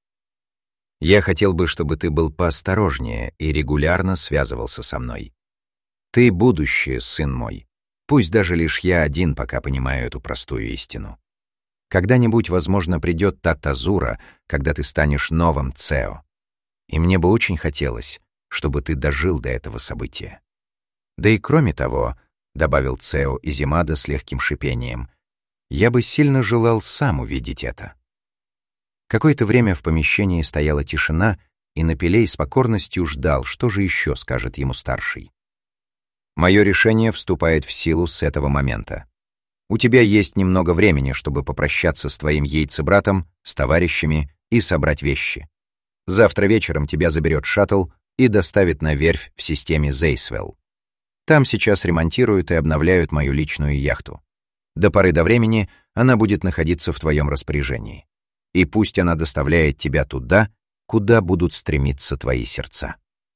«Я хотел бы, чтобы ты был поосторожнее и регулярно связывался со мной. Ты будущее, сын мой. Пусть даже лишь я один пока понимаю эту простую истину. Когда-нибудь, возможно, придет та тазура, когда ты станешь новым Цео. И мне бы очень хотелось, чтобы ты дожил до этого события. Да и кроме того, — добавил Цео Изимада с легким шипением, — я бы сильно желал сам увидеть это». Какое-то время в помещении стояла тишина, и Напилей с покорностью ждал, что же еще скажет ему старший. «Мое решение вступает в силу с этого момента. У тебя есть немного времени, чтобы попрощаться с твоим яйцебратом, с товарищами и собрать вещи. Завтра вечером тебя заберет шаттл и доставит на верфь в системе Зейсвелл. Там сейчас ремонтируют и обновляют мою личную яхту. До поры до времени она будет находиться в твоем распоряжении. И пусть она доставляет тебя туда, куда будут стремиться твои сердца».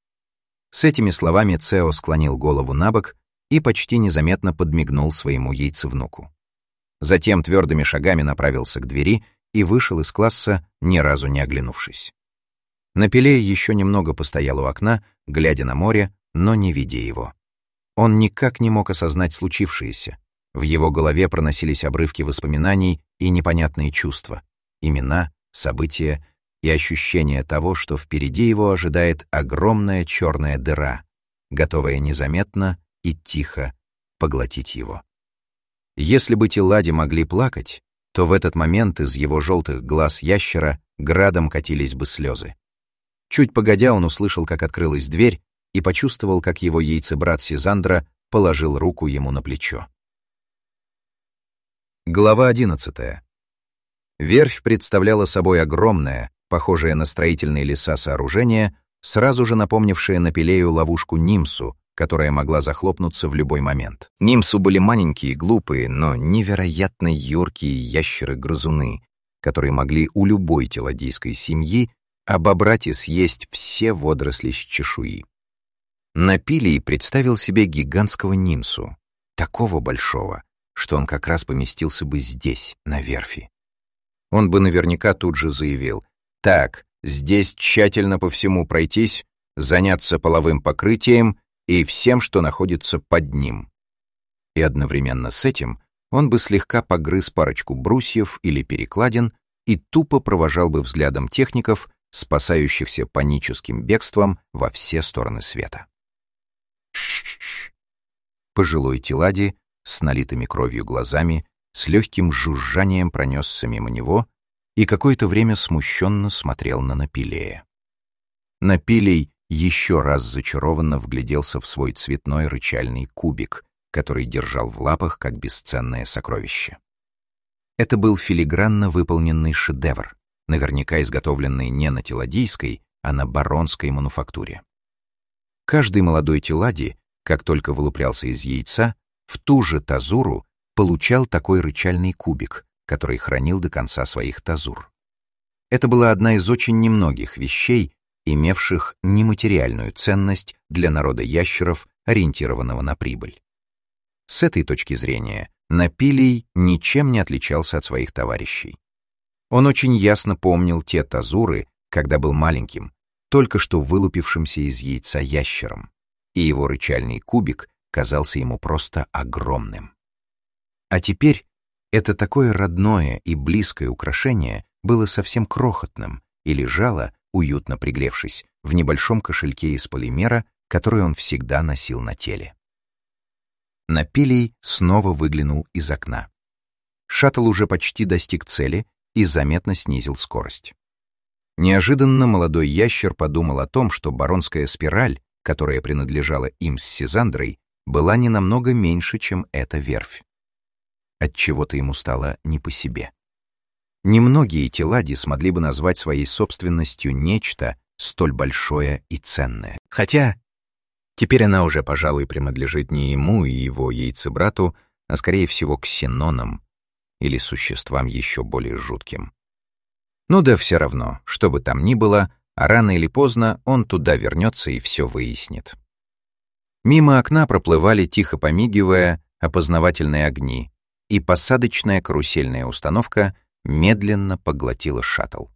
С этими словами Цео склонил голову набок и почти незаметно подмигнул своему яйцевнуку. Затем твердыми шагами направился к двери и вышел из класса, ни разу не оглянувшись. Напилей еще немного постоял у окна, глядя на море, но не видя его. Он никак не мог осознать случившееся. В его голове проносились обрывки воспоминаний и непонятные чувства, имена, события и ощущение того, что впереди его ожидает огромная черная дыра, готовая незаметно и тихо поглотить его. Если бы Тилади могли плакать, то в этот момент из его желтых глаз ящера градом катились бы слезы. Чуть погодя, он услышал, как открылась дверь, и почувствовал, как его яйцебрат Сизандра положил руку ему на плечо. Глава 11. Верфь представляла собой огромное, похожее на строительные леса сооружение, сразу же напомнившее Напилею ловушку Нимсу, которая могла захлопнуться в любой момент. Нимсу были маленькие, глупые, но невероятно юркие ящеры-грызуны, которые могли у любой теладийской семьи обобрать и съесть все водоросли с чешуи. Напилей представил себе гигантского Нимсу, такого большого, что он как раз поместился бы здесь, на верфи. Он бы наверняка тут же заявил: «Так, здесь тщательно по всему пройтись, заняться половым покрытием и всем, что находится под ним». И одновременно с этим он бы слегка погрыз парочку брусьев или перекладин и тупо провожал бы взглядом техников, спасающихся паническим бегством во все стороны света. Пожилой Тилади с налитыми кровью глазами с легким жужжанием пронесся мимо него и какое-то время смущенно смотрел на Напилея. Напилей еще раз зачарованно вгляделся в свой цветной рычальный кубик, который держал в лапах как бесценное сокровище. Это был филигранно выполненный шедевр, наверняка изготовленный не на тиладийской, а на баронской мануфактуре. Каждый молодой тилади, как только вылуплялся из яйца, в ту же тазуру получал такой рычальный кубик, который хранил до конца своих тазур. Это была одна из очень немногих вещей, имевших нематериальную ценность для народа ящеров, ориентированного на прибыль. С этой точки зрения Напилей ничем не отличался от своих товарищей. Он очень ясно помнил те тазуры, когда был маленьким, только что вылупившимся из яйца ящером, и его рычальный кубик казался ему просто огромным. А теперь это такое родное и близкое украшение было совсем крохотным и лежало, уютно пригревшись, в небольшом кошельке из полимера, который он всегда носил на теле. Напилий снова выглянул из окна. Шаттл уже почти достиг цели и заметно снизил скорость. Неожиданно молодой ящер подумал о том, что баронская спираль, которая принадлежала им с Сизандрой, была не намного меньше, чем эта верфь. Отчего-то ему стало не по себе. Немногие телади смогли бы назвать своей собственностью нечто столь большое и ценное. Хотя теперь она уже, пожалуй, принадлежит не ему и его яйцебрату, а, скорее всего, ксенонам или существам еще более жутким. Ну да все равно, что бы там ни было, а рано или поздно он туда вернется и все выяснит. Мимо окна проплывали, тихо помигивая, опознавательные огни, и посадочная карусельная установка медленно поглотила шаттл.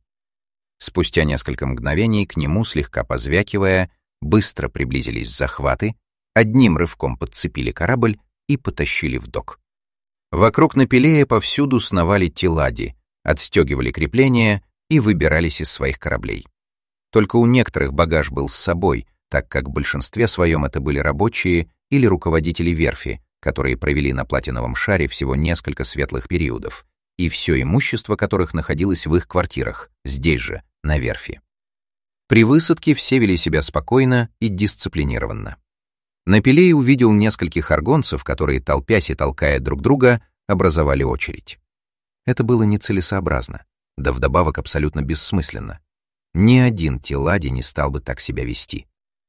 Спустя несколько мгновений к нему, слегка позвякивая, быстро приблизились захваты, одним рывком подцепили корабль и потащили в док. Вокруг Напилея повсюду сновали телади, отстегивали крепления и выбирались из своих кораблей. Только у некоторых багаж был с собой, так как в большинстве своем это были рабочие или руководители верфи, которые провели на платиновом шаре всего несколько светлых периодов, и все имущество которых находилось в их квартирах, здесь же, на верфи. При высадке все вели себя спокойно и дисциплинированно. Напилей увидел нескольких аргонцев, которые, толпясь и толкая друг друга, образовали очередь. Это было нецелесообразно, да вдобавок абсолютно бессмысленно. Ни один телади не стал бы так себя вести.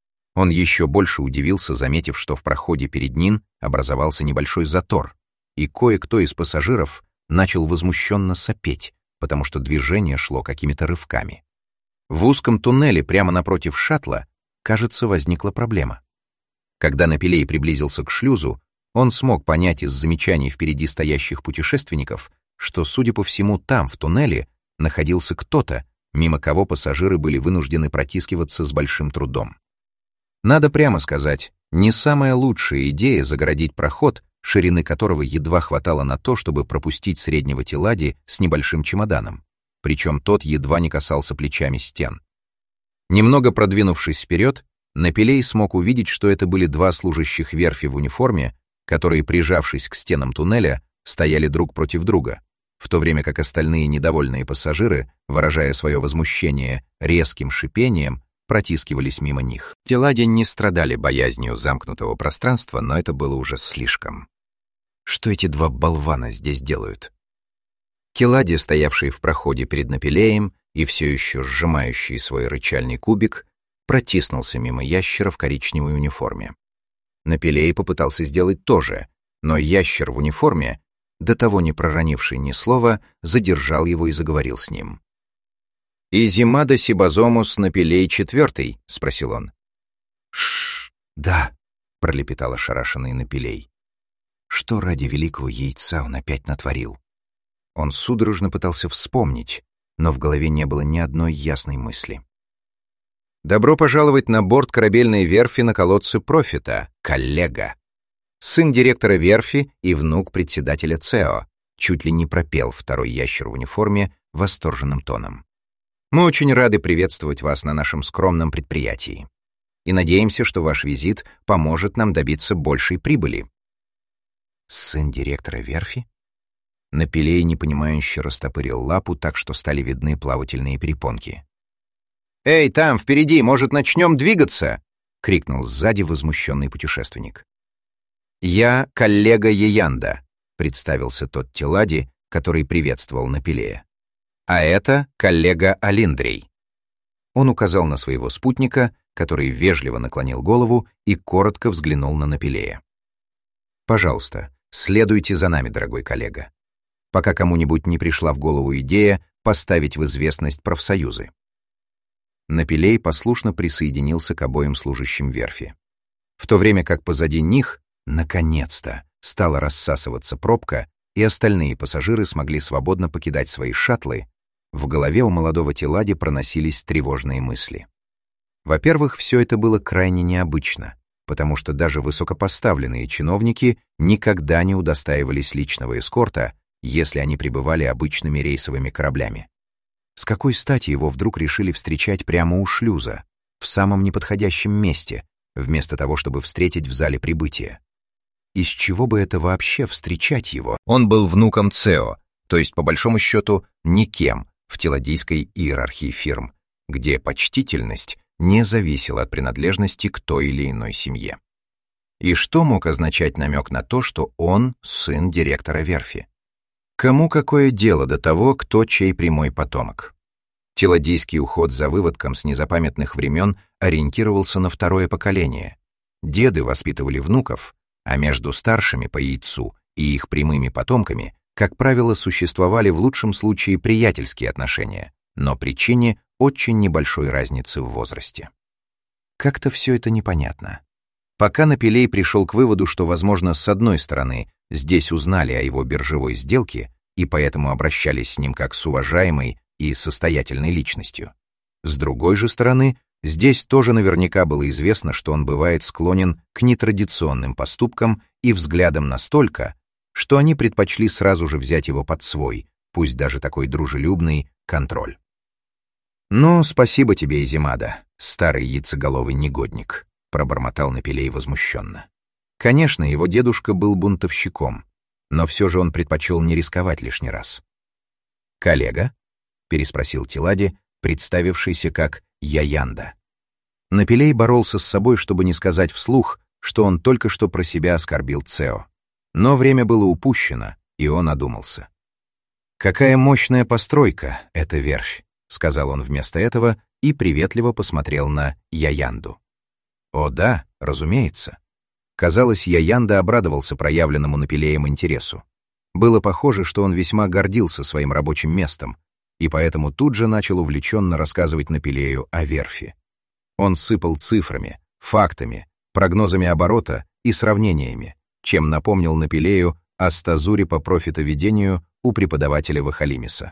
Он еще больше удивился, заметив, что в проходе перед ним образовался небольшой затор, и кое-кто из пассажиров начал возмущенно сопеть, потому что движение шло какими-то рывками. В узком туннеле прямо напротив шаттла, кажется, возникла проблема. Когда Напилей приблизился к шлюзу, он смог понять из замечаний впереди стоящих путешественников, что, судя по всему, там, в туннеле, находился кто-то, мимо кого пассажиры были вынуждены протискиваться с большим трудом. Надо прямо сказать, не самая лучшая идея загородить проход, ширины которого едва хватало на то, чтобы пропустить среднего телади с небольшим чемоданом, причем тот едва не касался плечами стен. Немного продвинувшись вперед, Напилей смог увидеть, что это были два служащих верфи в униформе, которые, прижавшись к стенам туннеля, стояли друг против друга, в то время как остальные недовольные пассажиры, выражая свое возмущение резким шипением, протискивались мимо них. Телади не страдали боязнью замкнутого пространства, но это было уже слишком. Что эти два болвана здесь делают? Телади, стоявший в проходе перед Напилеем и все еще сжимающий свой рычальный кубик, протиснулся мимо ящера в коричневой униформе. Напилей попытался сделать то же, но ящер в униформе, до того не проронивший ни слова, задержал его и заговорил с ним. «Изимада Сибазомус Напилей IV?» — спросил он. «Шш, да», — пролепетал ошарашенный Напилей. Что ради великого яйца он опять натворил? Он судорожно пытался вспомнить, но в голове не было ни одной ясной мысли. «Добро пожаловать на борт корабельной верфи на колодце Профита, коллега. Сын директора верфи и внук председателя ЦЕО», чуть ли не пропел второй ящер в униформе восторженным тоном. «Мы очень рады приветствовать вас на нашем скромном предприятии и надеемся, что ваш визит поможет нам добиться большей прибыли». «Сын директора верфи?» Напилей непонимающе растопырил лапу так, что стали видны плавательные перепонки. «Эй, там, впереди, может, начнем двигаться?» — крикнул сзади возмущенный путешественник. «Я коллега Еянда», — представился тот телади, который приветствовал Напилея. «А это коллега Алиндрей». Он указал на своего спутника, который вежливо наклонил голову и коротко взглянул на Напилея. «Пожалуйста, следуйте за нами, дорогой коллега, пока кому-нибудь не пришла в голову идея поставить в известность профсоюзы». Напилей послушно присоединился к обоим служащим верфи. В то время как позади них, наконец-то, стала рассасываться пробка, и остальные пассажиры смогли свободно покидать свои шаттлы, в голове у молодого телади проносились тревожные мысли. Во-первых, все это было крайне необычно, потому что даже высокопоставленные чиновники никогда не удостаивались личного эскорта, если они прибывали обычными рейсовыми кораблями. С какой стати его вдруг решили встречать прямо у шлюза, в самом неподходящем месте, вместо того, чтобы встретить в зале прибытия? из чего бы это вообще встречать его? Он был внуком Цео, то есть, по большому счету, никем в теладийской иерархии фирм, где почтительность не зависела от принадлежности к той или иной семье. И что мог означать намек на то, что он сын директора верфи? Кому какое дело до того, кто чей прямой потомок? Теладийский уход за выводком с незапамятных времен ориентировался на второе поколение. Деды воспитывали внуков, а между старшими по яйцу и их прямыми потомками, как правило, существовали в лучшем случае приятельские отношения, но причине очень небольшой разницы в возрасте. Как-то все это непонятно. Пока Напилей пришел к выводу, что, возможно, с одной стороны, здесь узнали о его биржевой сделке и поэтому обращались с ним как с уважаемой и состоятельной личностью. С другой же стороны, здесь тоже наверняка было известно, что он бывает склонен к нетрадиционным поступкам и взглядам настолько, что они предпочли сразу же взять его под свой, пусть даже такой дружелюбный, контроль. «Ну, спасибо тебе, Изимада, старый яйцеголовый негодник», — пробормотал Напилей возмущенно. Конечно, его дедушка был бунтовщиком, но все же он предпочел не рисковать лишний раз. «Коллега?» — переспросил Телади, представившийся как Яянда. Напилей боролся с собой, чтобы не сказать вслух, что он только что про себя оскорбил Цео. Но время было упущено, и он одумался. «Какая мощная постройка эта верфь», — сказал он вместо этого и приветливо посмотрел на Яянду. «О да, разумеется». Казалось, Яянда обрадовался проявленному Напилеем интересу. Было похоже, что он весьма гордился своим рабочим местом, и поэтому тут же начал увлеченно рассказывать Напилею о верфи. Он сыпал цифрами, фактами, прогнозами оборота и сравнениями, чем напомнил Напилею о стазуре по профитоведению у преподавателя Вахалимиса.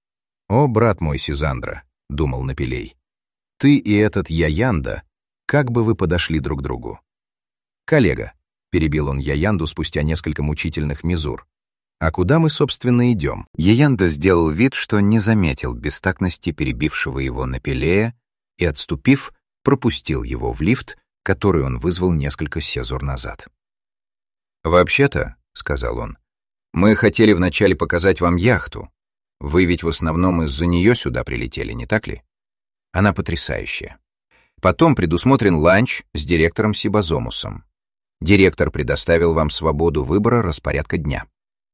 «О, брат мой Сизандра», — думал Напилей, — «ты и этот Яянда, как бы вы подошли друг к другу?» «Коллега», — перебил он Яянду спустя несколько мучительных мизур, «а куда мы, собственно, идем?» Яянда сделал вид, что не заметил бестактности перебившего его Напилея и, отступив, пропустил его в лифт, который он вызвал несколько сезур назад. «Вообще-то», — сказал он, — «мы хотели вначале показать вам яхту. Вы ведь в основном из-за нее сюда прилетели, не так ли? Она потрясающая. Потом предусмотрен ланч с директором Сибазомусом. Директор предоставил вам свободу выбора распорядка дня.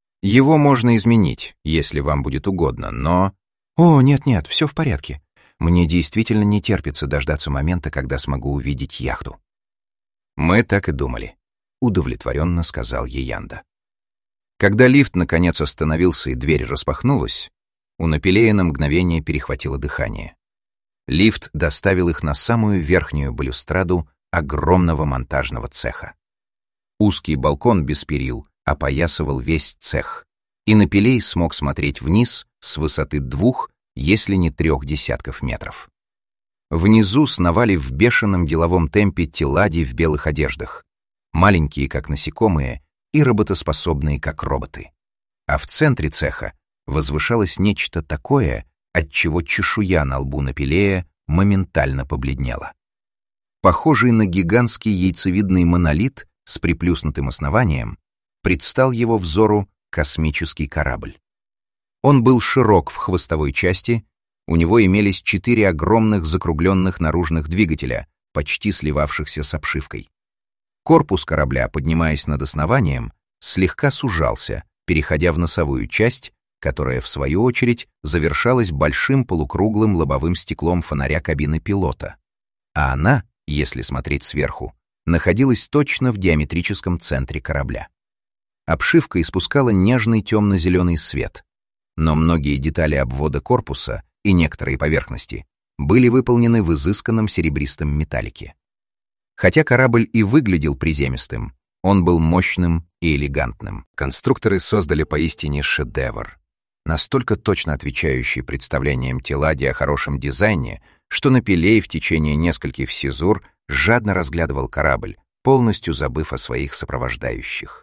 Его можно изменить, если вам будет угодно, но...» «О, нет-нет, все в порядке. Мне действительно не терпится дождаться момента, когда смогу увидеть яхту». «Мы так и думали», — удовлетворенно сказал Яянда. Когда лифт наконец остановился и дверь распахнулась, у Напилея на мгновение перехватило дыхание. Лифт доставил их на самую верхнюю балюстраду огромного монтажного цеха. Узкий балкон без перил опоясывал весь цех, и Напилей смог смотреть вниз с высоты 2, если не 3 десятков метров. Внизу сновали в бешеном деловом темпе телади в белых одеждах, маленькие, как насекомые, и работоспособные, как роботы. А в центре цеха возвышалось нечто такое, отчего чешуя на лбу Напилея моментально побледнела. Похожий на гигантский яйцевидный монолит с приплюснутым основанием, предстал его взору космический корабль. Он был широк в хвостовой части, у него имелись 4 огромных закругленных наружных двигателя, почти сливавшихся с обшивкой. Корпус корабля, поднимаясь над основанием, слегка сужался, переходя в носовую часть, которая, в свою очередь, завершалась большим полукруглым лобовым стеклом фонаря кабины пилота, а она, если смотреть сверху, находилась точно в диаметрическом центре корабля. Обшивка испускала нежный темно-зеленый свет, но многие детали обвода корпуса и некоторые поверхности были выполнены в изысканном серебристом металлике. Хотя корабль и выглядел приземистым, он был мощным и элегантным. Конструкторы создали поистине шедевр, настолько точно отвечающий представлениям Телади о хорошем дизайне, что Напилей в течение нескольких сезур жадно разглядывал корабль, полностью забыв о своих сопровождающих.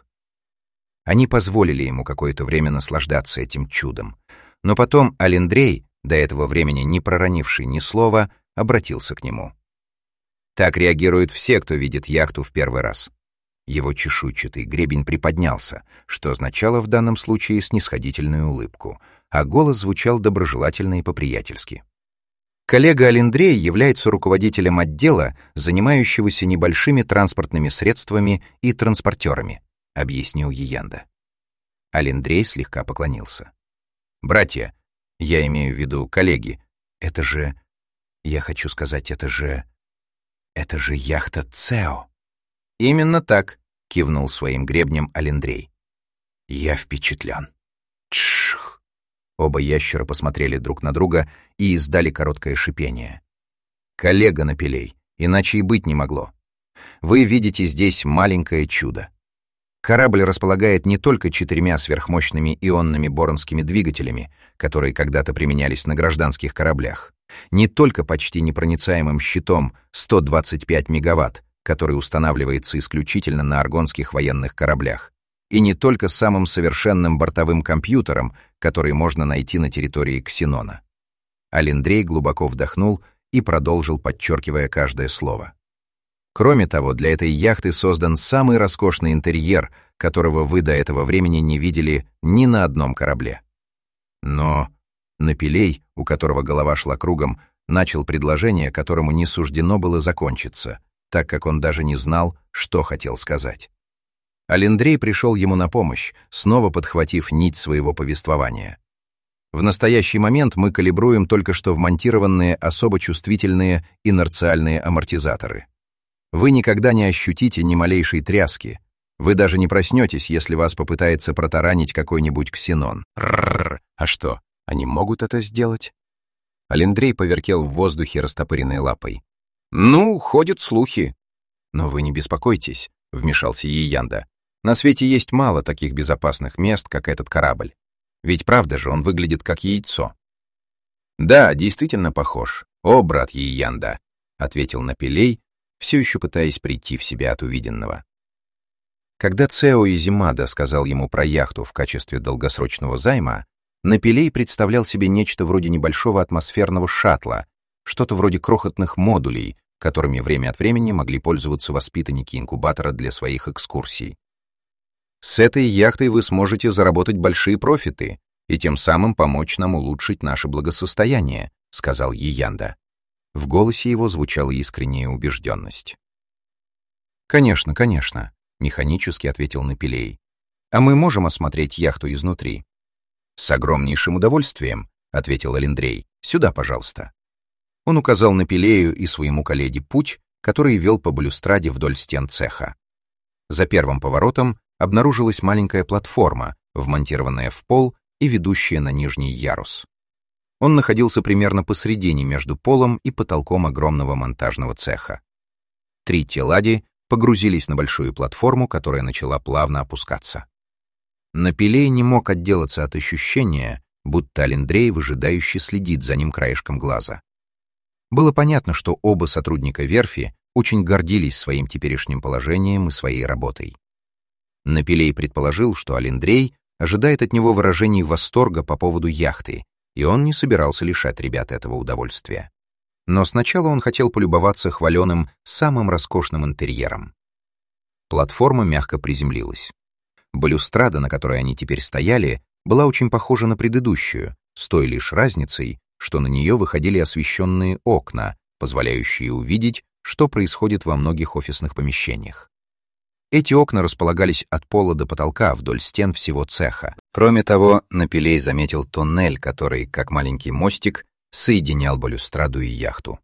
Они позволили ему какое-то время наслаждаться этим чудом, но потом Алендрей, до этого времени не проронивший ни слова, обратился к нему. «Так реагируют все, кто видит яхту в первый раз. Его чешуйчатый гребень приподнялся, что означало в данном случае снисходительную улыбку, а голос звучал доброжелательно и по-приятельски. Коллега Алиндрей является руководителем отдела, занимающегося небольшими транспортными средствами и транспортерами, объяснил Йенда. Алиндрей слегка поклонился. «Братья, я имею в виду коллеги, это же... Я хочу сказать, это же яхта Цео». «Именно так», — кивнул своим гребнем Алиндрей. «Я впечатлен». Тшх! Оба ящера посмотрели друг на друга и издали короткое шипение. «Коллега Напилей, иначе и быть не могло. Вы видите здесь маленькое чудо. Корабль располагает не только 4 сверхмощными ионными боронскими двигателями, которые когда-то применялись на гражданских кораблях, не только почти непроницаемым щитом 125 мегаватт, который устанавливается исключительно на аргонских военных кораблях, и не только самым совершенным бортовым компьютером, который можно найти на территории Ксенона. Алиндрей глубоко вдохнул и продолжил, подчеркивая каждое слово. Кроме того, для этой яхты создан самый роскошный интерьер, которого вы до этого времени не видели ни на одном корабле. Но Напилей, у которого голова шла кругом, начал предложение, которому не суждено было закончиться, так как он даже не знал, что хотел сказать. Алиндрей пришел ему на помощь, снова подхватив нить своего повествования. В настоящий момент мы калибруем только что вмонтированные особо чувствительные инерциальные амортизаторы. Вы никогда не ощутите ни малейшей тряски. Вы даже не проснетесь, если вас попытается протаранить какой-нибудь ксенон. Рррр. А что, они могут это сделать? Алиндрей повертел в воздухе растопыренной лапой. «Ну, ходят слухи». «Но вы не беспокойтесь», — вмешался Йенда. «На свете есть мало таких безопасных мест, как этот корабль. Ведь правда же, он выглядит как яйцо». «Да, действительно похож. О, брат Йенда», — ответил Напилей, все еще пытаясь прийти в себя от увиденного. Когда Цео Изимада сказал ему про яхту в качестве долгосрочного займа, Напилей представлял себе нечто вроде небольшого атмосферного шаттла, что-то вроде крохотных модулей, которыми время от времени могли пользоваться воспитанники инкубатора для своих экскурсий. «С этой яхтой вы сможете заработать большие профиты и тем самым помочь нам улучшить наше благосостояние», — сказал Йенда. В голосе его звучала искренняя убежденность. «Конечно, конечно», — механически ответил Напилей. «А мы можем осмотреть яхту изнутри?» «С огромнейшим удовольствием», — ответил Алиндрей. «Сюда, пожалуйста». Он указал Напилею и своему коллеге путь, который вел по балюстраде вдоль стен цеха. За первым поворотом обнаружилась маленькая платформа, вмонтированная в пол и ведущая на нижний ярус. Он находился примерно посредине между полом и потолком огромного монтажного цеха. 3 телади погрузились на большую платформу, которая начала плавно опускаться. Напилей не мог отделаться от ощущения, будто Алиндрей выжидающе следит за ним краешком глаза. Было понятно, что оба сотрудника верфи очень гордились своим теперешним положением и своей работой. Напилей предположил, что Алиндрей ожидает от него выражений восторга по поводу яхты, и он не собирался лишать ребят этого удовольствия. Но сначала он хотел полюбоваться хваленым самым роскошным интерьером. Платформа мягко приземлилась. Балюстрада, на которой они теперь стояли, была очень похожа на предыдущую, с той лишь разницей, что на нее выходили освещенные окна, позволяющие увидеть, что происходит во многих офисных помещениях. Эти окна располагались от пола до потолка вдоль стен всего цеха. Кроме того, Напилей заметил тоннель, который, как маленький мостик, соединял балюстраду и яхту.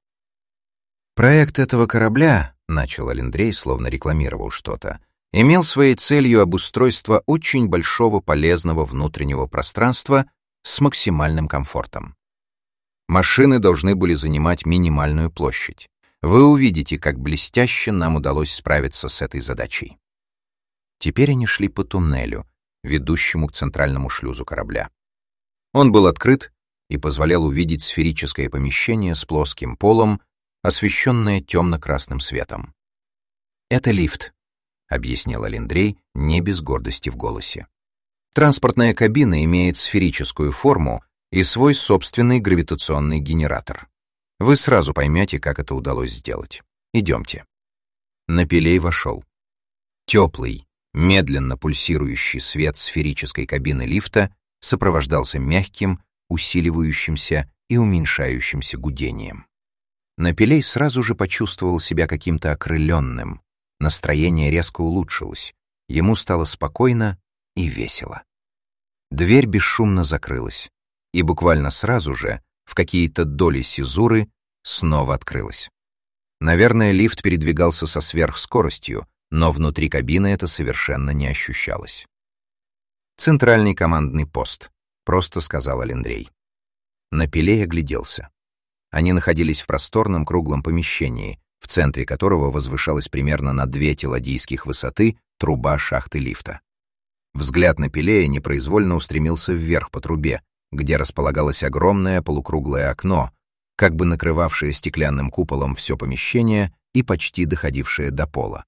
«Проект этого корабля», — начал Алиндрей, словно рекламировал что-то, имел своей целью обустройство очень большого полезного внутреннего пространства с максимальным комфортом. Машины должны были занимать минимальную площадь. Вы увидите, как блестяще нам удалось справиться с этой задачей. Теперь они шли по туннелю, ведущему к центральному шлюзу корабля. Он был открыт и позволял увидеть сферическое помещение с плоским полом, освещенное темно-красным светом. «Это лифт», — объяснил Алиндрей, не без гордости в голосе. «Транспортная кабина имеет сферическую форму и свой собственный гравитационный генератор. Вы сразу поймете, как это удалось сделать. Идемте». Напилей вошел. Теплый, медленно пульсирующий свет сферической кабины лифта сопровождался мягким, усиливающимся и уменьшающимся гудением. Напилей сразу же почувствовал себя каким-то окрыленным. Настроение резко улучшилось. Ему стало спокойно и весело. Дверь бесшумно закрылась, и буквально сразу же, в какие-то доли сизуры, снова открылась. Наверное, лифт передвигался со сверхскоростью, но внутри кабины это совершенно не ощущалось. «Центральный командный пост», — просто сказал Алендрей. Напилей огляделся. Они находились в просторном круглом помещении, в центре которого возвышалась примерно на 2 телодийских высоты труба шахты лифта. Взгляд Напилея непроизвольно устремился вверх по трубе, где располагалось огромное полукруглое окно, как бы накрывавшее стеклянным куполом все помещение и почти доходившее до пола.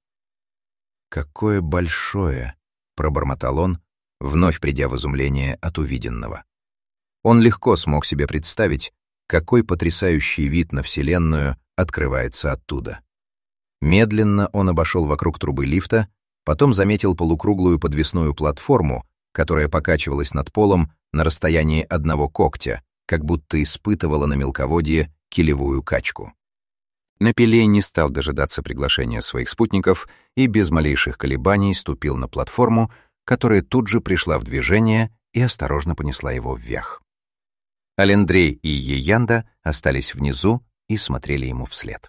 «Какое большое!» — пробормотал он, вновь придя в изумление от увиденного. Он легко смог себе представить, какой потрясающий вид на Вселенную открывается оттуда. Медленно он обошел вокруг трубы лифта, потом заметил полукруглую подвесную платформу, которая покачивалась над полом на расстоянии 1 когтя, как будто испытывала на мелководье килевую качку. Напилей не стал дожидаться приглашения своих спутников и без малейших колебаний ступил на платформу, которая тут же пришла в движение и осторожно понесла его вверх. Алендрей и Еянда остались внизу и смотрели ему вслед.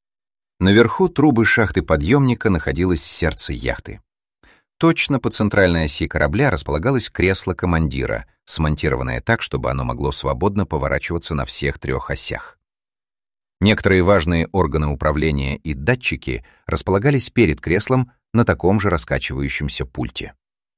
Наверху трубы шахты подъемника находилось сердце яхты. Точно по центральной оси корабля располагалось кресло командира, смонтированное так, чтобы оно могло свободно поворачиваться на всех 3 осях. Некоторые важные органы управления и датчики располагались перед креслом на таком же раскачивающемся пульте.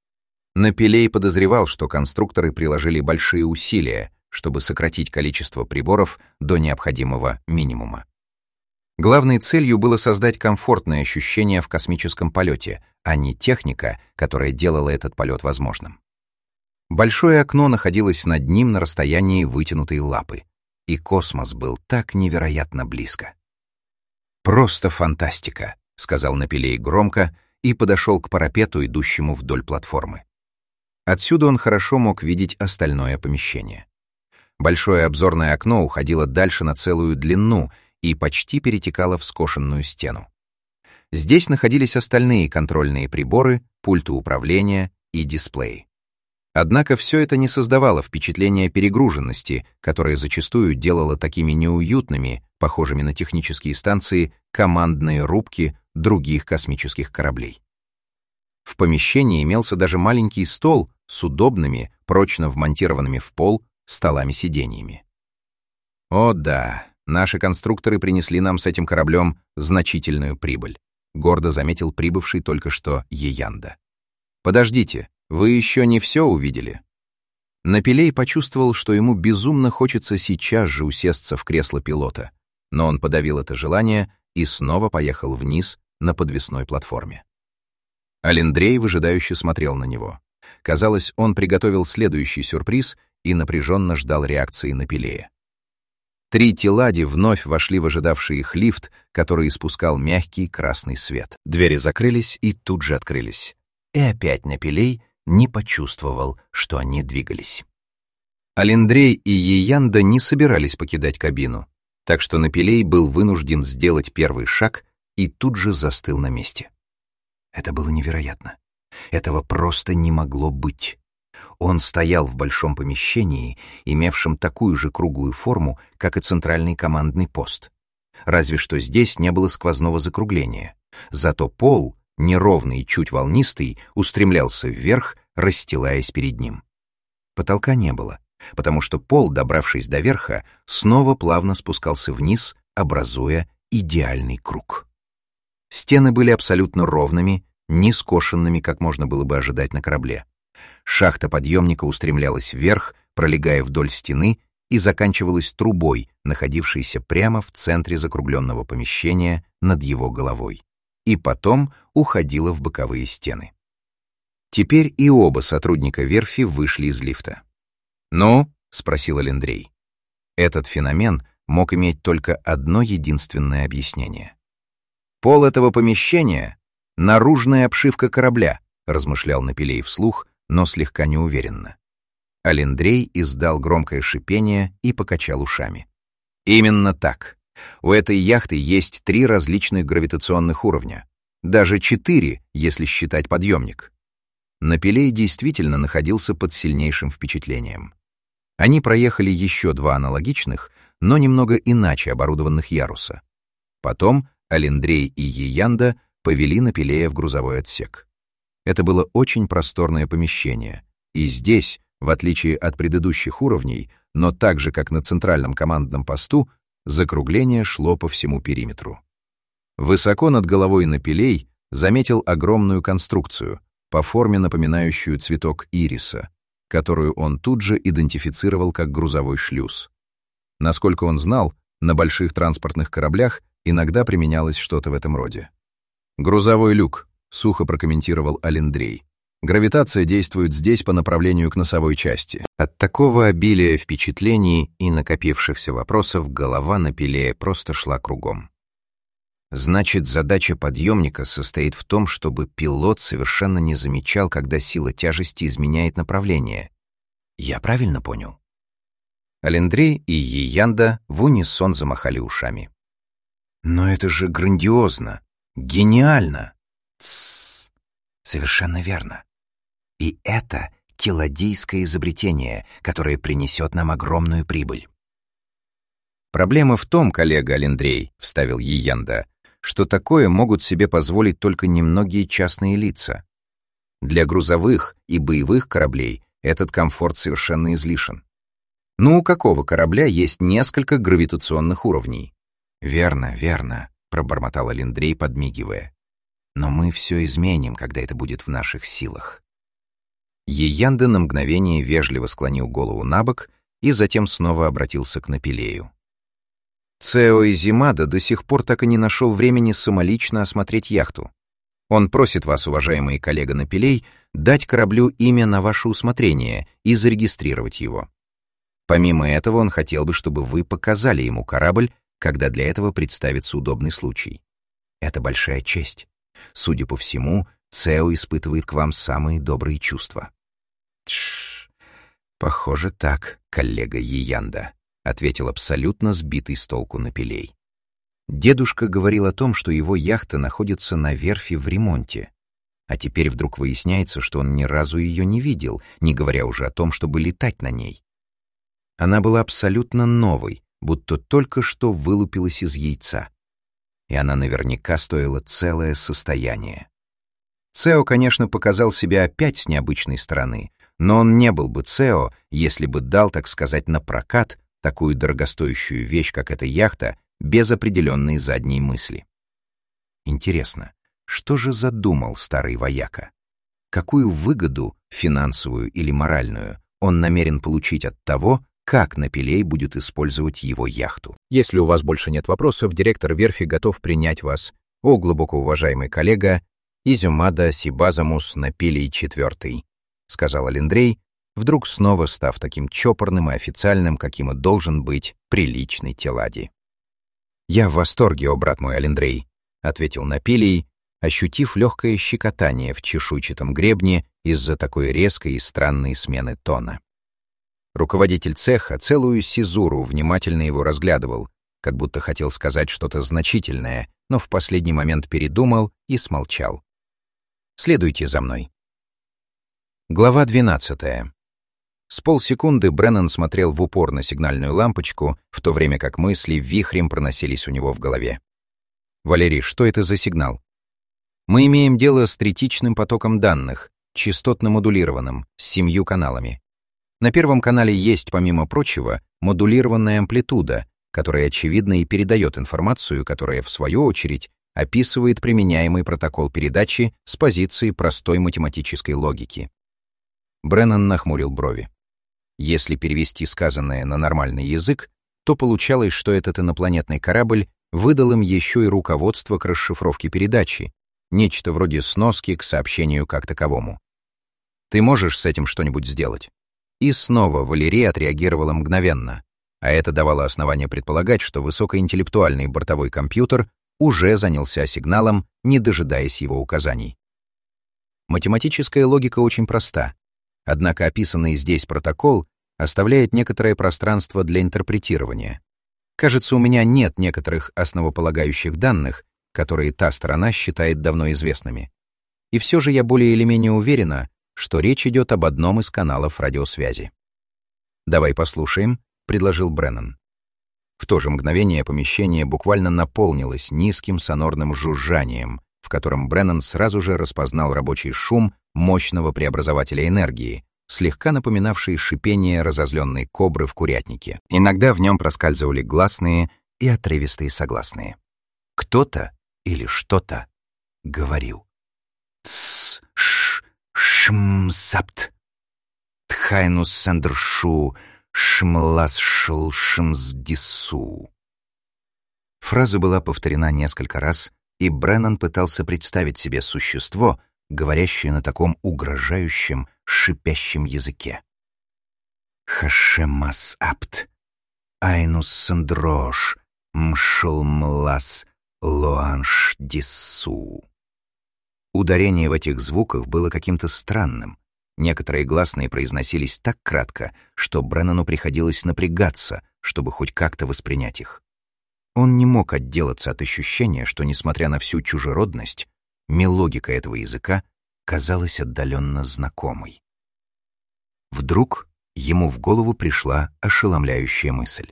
Напилей подозревал, что конструкторы приложили большие усилия, чтобы сократить количество приборов до необходимого минимума. Главной целью было создать комфортное ощущение в космическом полете, а не техника, которая делала этот полет возможным. Большое окно находилось над ним на расстоянии вытянутой лапы, и космос был так невероятно близко. «Просто фантастика», — сказал Напилей громко и подошел к парапету, идущему вдоль платформы. Отсюда он хорошо мог видеть остальное помещение. Большое обзорное окно уходило дальше на целую длину и почти перетекало в скошенную стену. Здесь находились остальные контрольные приборы, пульты управления и дисплеи. Однако все это не создавало впечатления перегруженности, которое зачастую делало такими неуютными, похожими на технические станции, командные рубки других космических кораблей. В помещении имелся даже маленький стол с удобными, прочно вмонтированными в пол столами-сиденьями. «О да, наши конструкторы принесли нам с этим кораблем значительную прибыль», гордо заметил прибывший только что Еянда. «Подождите, вы еще не все увидели?» Напилей почувствовал, что ему безумно хочется сейчас же усесться в кресло пилота, но он подавил это желание и снова поехал вниз на подвесной платформе. Алендрей выжидающе смотрел на него. Казалось, он приготовил следующий сюрприз и напряженно ждал реакции Напилея. 3 телади вновь вошли в ожидавший их лифт, который испускал мягкий красный свет. Двери закрылись и тут же открылись. И опять Напилей не почувствовал, что они двигались. Алендрей и Еянда не собирались покидать кабину, так что Напилей был вынужден сделать первый шаг и тут же застыл на месте. Это было невероятно. Этого просто не могло быть. Он стоял в большом помещении, имевшем такую же круглую форму, как и центральный командный пост. Разве что здесь не было сквозного закругления. Зато пол, неровный и чуть волнистый, устремлялся вверх, расстилаясь перед ним. Потолка не было, потому что пол, добравшись до верха, снова плавно спускался вниз, образуя идеальный круг. Стены были абсолютно ровными, не скошенными, как можно было бы ожидать на корабле. Шахта подъемника устремлялась вверх, пролегая вдоль стены, и заканчивалась трубой, находившейся прямо в центре закругленного помещения над его головой, и потом уходила в боковые стены. Теперь и оба сотрудника верфи вышли из лифта. «Ну?» — спросил Алендрей. Этот феномен мог иметь только одно единственное объяснение. Пол этого помещения Наружная обшивка корабля, размышлял Напилей вслух, но слегка неуверенно. Алиндрей издал громкое шипение и покачал ушами. Именно так. У этой яхты есть 3 различных гравитационных уровня. Даже 4, если считать подъемник. Напилей действительно находился под сильнейшим впечатлением. Они проехали еще 2 аналогичных, но немного иначе оборудованных яруса. Потом Алиндрей и Йеянда повели Напилея в грузовой отсек. Это было очень просторное помещение, и здесь, в отличие от предыдущих уровней, но так же, как на центральном командном посту, закругление шло по всему периметру. Высоко над головой Напилей заметил огромную конструкцию, по форме напоминающую цветок ириса, которую он тут же идентифицировал как грузовой шлюз. Насколько он знал, на больших транспортных кораблях иногда применялось что-то в этом роде. «Грузовой люк», — сухо прокомментировал Алиндрей. «Гравитация действует здесь по направлению к носовой части». От такого обилия впечатлений и накопившихся вопросов голова Напилея просто шла кругом. Значит, задача подъемника состоит в том, чтобы пилот совершенно не замечал, когда сила тяжести изменяет направление. Я правильно понял? Алиндрей и Йеянда в унисон замахали ушами. «Но это же грандиозно! Гениально!» «Тссс! Совершенно верно. И это келодийское изобретение, которое принесет нам огромную прибыль». «Проблема в том, коллега Алиндрей, — вставил Йеянда, — что такое могут себе позволить только немногие частные лица. Для грузовых и боевых кораблей этот комфорт совершенно излишен. Ну, у какого корабля есть несколько гравитационных уровней?» «Верно, верно», — пробормотал Алиндрей, подмигивая. «Но мы все изменим, когда это будет в наших силах». Йеянда на мгновение вежливо склонил голову набок и затем снова обратился к Напилею. «Цео Изимада до сих пор так и не нашел времени самолично осмотреть яхту. Он просит вас, уважаемый коллега Напилей, дать кораблю имя на ваше усмотрение и зарегистрировать его. Помимо этого, он хотел бы, чтобы вы показали ему корабль, когда для этого представится удобный случай. Это большая честь. Судя по всему, Цео испытывает к вам самые добрые чувства». «Тш, похоже так, коллега Йеянда», — ответил абсолютно сбитый с толку Напилей. Дедушка говорил о том, что его яхта находится на верфи в ремонте, а теперь вдруг выясняется, что он ни разу ее не видел, не говоря уже о том, чтобы летать на ней. Она была абсолютно новой, будто только что вылупилась из яйца. И она наверняка стоила целое состояние. Цео, конечно, показал себя опять с необычной стороны, но он не был бы Цео, если бы дал, так сказать, на прокат такую дорогостоящую вещь, как эта яхта, без определенной задней мысли. Интересно, что же задумал старый вояка? Какую выгоду, финансовую или моральную, он намерен получить от того, как Напилей будет использовать его яхту? Если у вас больше нет вопросов, директор верфи готов принять вас, о глубоко уважаемый коллега, Изюмада Сибазамус Напилей IV, сказал Алиндрей, вдруг снова став таким чопорным и официальным, каким и должен быть приличный Телади. «Я в восторге, о брат мой Алиндрей», — ответил Напилей, ощутив легкое щекотание в чешуйчатом гребне из-за такой резкой и странной смены тона. Руководитель цеха целую сизуру внимательно его разглядывал, как будто хотел сказать что-то значительное, но в последний момент передумал и смолчал. «Следуйте за мной». Глава 12. С полсекунды Бреннан смотрел в упор на сигнальную лампочку, в то время как мысли вихрем проносились у него в голове. «Валерий, что это за сигнал?» «Мы имеем дело с третичным потоком данных, частотно-модулированным, с 7 каналами. На первом канале есть, помимо прочего, модулированная амплитуда, которая, очевидно, и передает информацию, которая, в свою очередь, описывает применяемый протокол передачи с позиции простой математической логики». Бреннан нахмурил брови. Если перевести сказанное на нормальный язык, то получалось, что этот инопланетный корабль выдал им еще и руководство к расшифровке передачи, нечто вроде сноски к сообщению как таковому. «Ты можешь с этим что-нибудь сделать?» И снова Валерия отреагировала мгновенно, а это давало основание предполагать, что высокоинтеллектуальный бортовой компьютер уже занялся сигналом, не дожидаясь его указаний. Математическая логика очень проста, однако описанный здесь протокол оставляет некоторое пространство для интерпретирования. Кажется, у меня нет некоторых основополагающих данных, которые та сторона считает давно известными. И все же я более или менее уверена, что речь идет об одном из каналов радиосвязи. «Давай послушаем», — предложил Бреннан. В то же мгновение помещение буквально наполнилось низким сонорным жужжанием, в котором Бреннан сразу же распознал рабочий шум мощного преобразователя энергии, слегка напоминавший шипение разозленной кобры в курятнике. Иногда в нем проскальзывали гласные и отрывистые согласные. Кто-то или что-то говорил. «Тс, ш, шм, сапт, тхайнус сандершу, шмлас шл шмс дису». Фраза была повторена несколько раз, и Бреннан пытался представить себе существо, говорящее на таком угрожающем, шипящем языке. «Хашемас апт, айнус сандрош, мшл млас лоанш дису». Ударение в этих звуках было каким-то странным. Некоторые гласные произносились так кратко, что Бреннану приходилось напрягаться, чтобы хоть как-то воспринять их. Он не мог отделаться от ощущения, что, несмотря на всю чужеродность, мелодика этого языка казалась отдаленно знакомой. Вдруг ему в голову пришла ошеломляющая мысль.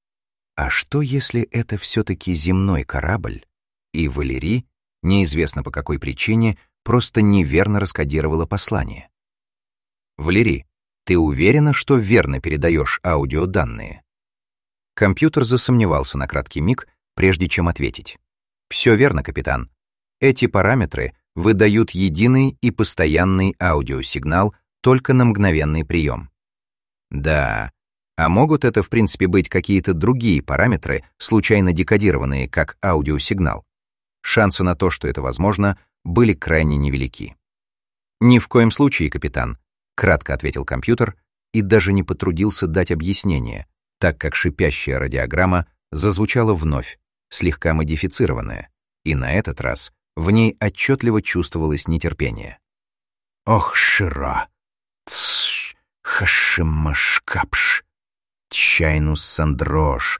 А что, если это все-таки земной корабль, и Валери, неизвестно по какой причине, просто неверно раскодировала послание? «Валери, ты уверена, что верно передаешь аудиоданные?» Компьютер засомневался на краткий миг, прежде чем ответить. «Все верно, капитан. Эти параметры выдают единый и постоянный аудиосигнал только на мгновенный прием». «Да, а могут это, в принципе, быть какие-то другие параметры, случайно декодированные как аудиосигнал?» Шансы на то, что это возможно, были крайне невелики. «Ни в коем случае, капитан», — кратко ответил компьютер и даже не потрудился дать объяснение, так как шипящая радиограмма зазвучала вновь, слегка модифицированная, и на этот раз в ней отчетливо чувствовалось нетерпение. «Ох, широ! Тш, хашимашкапш, чайнус сандрош,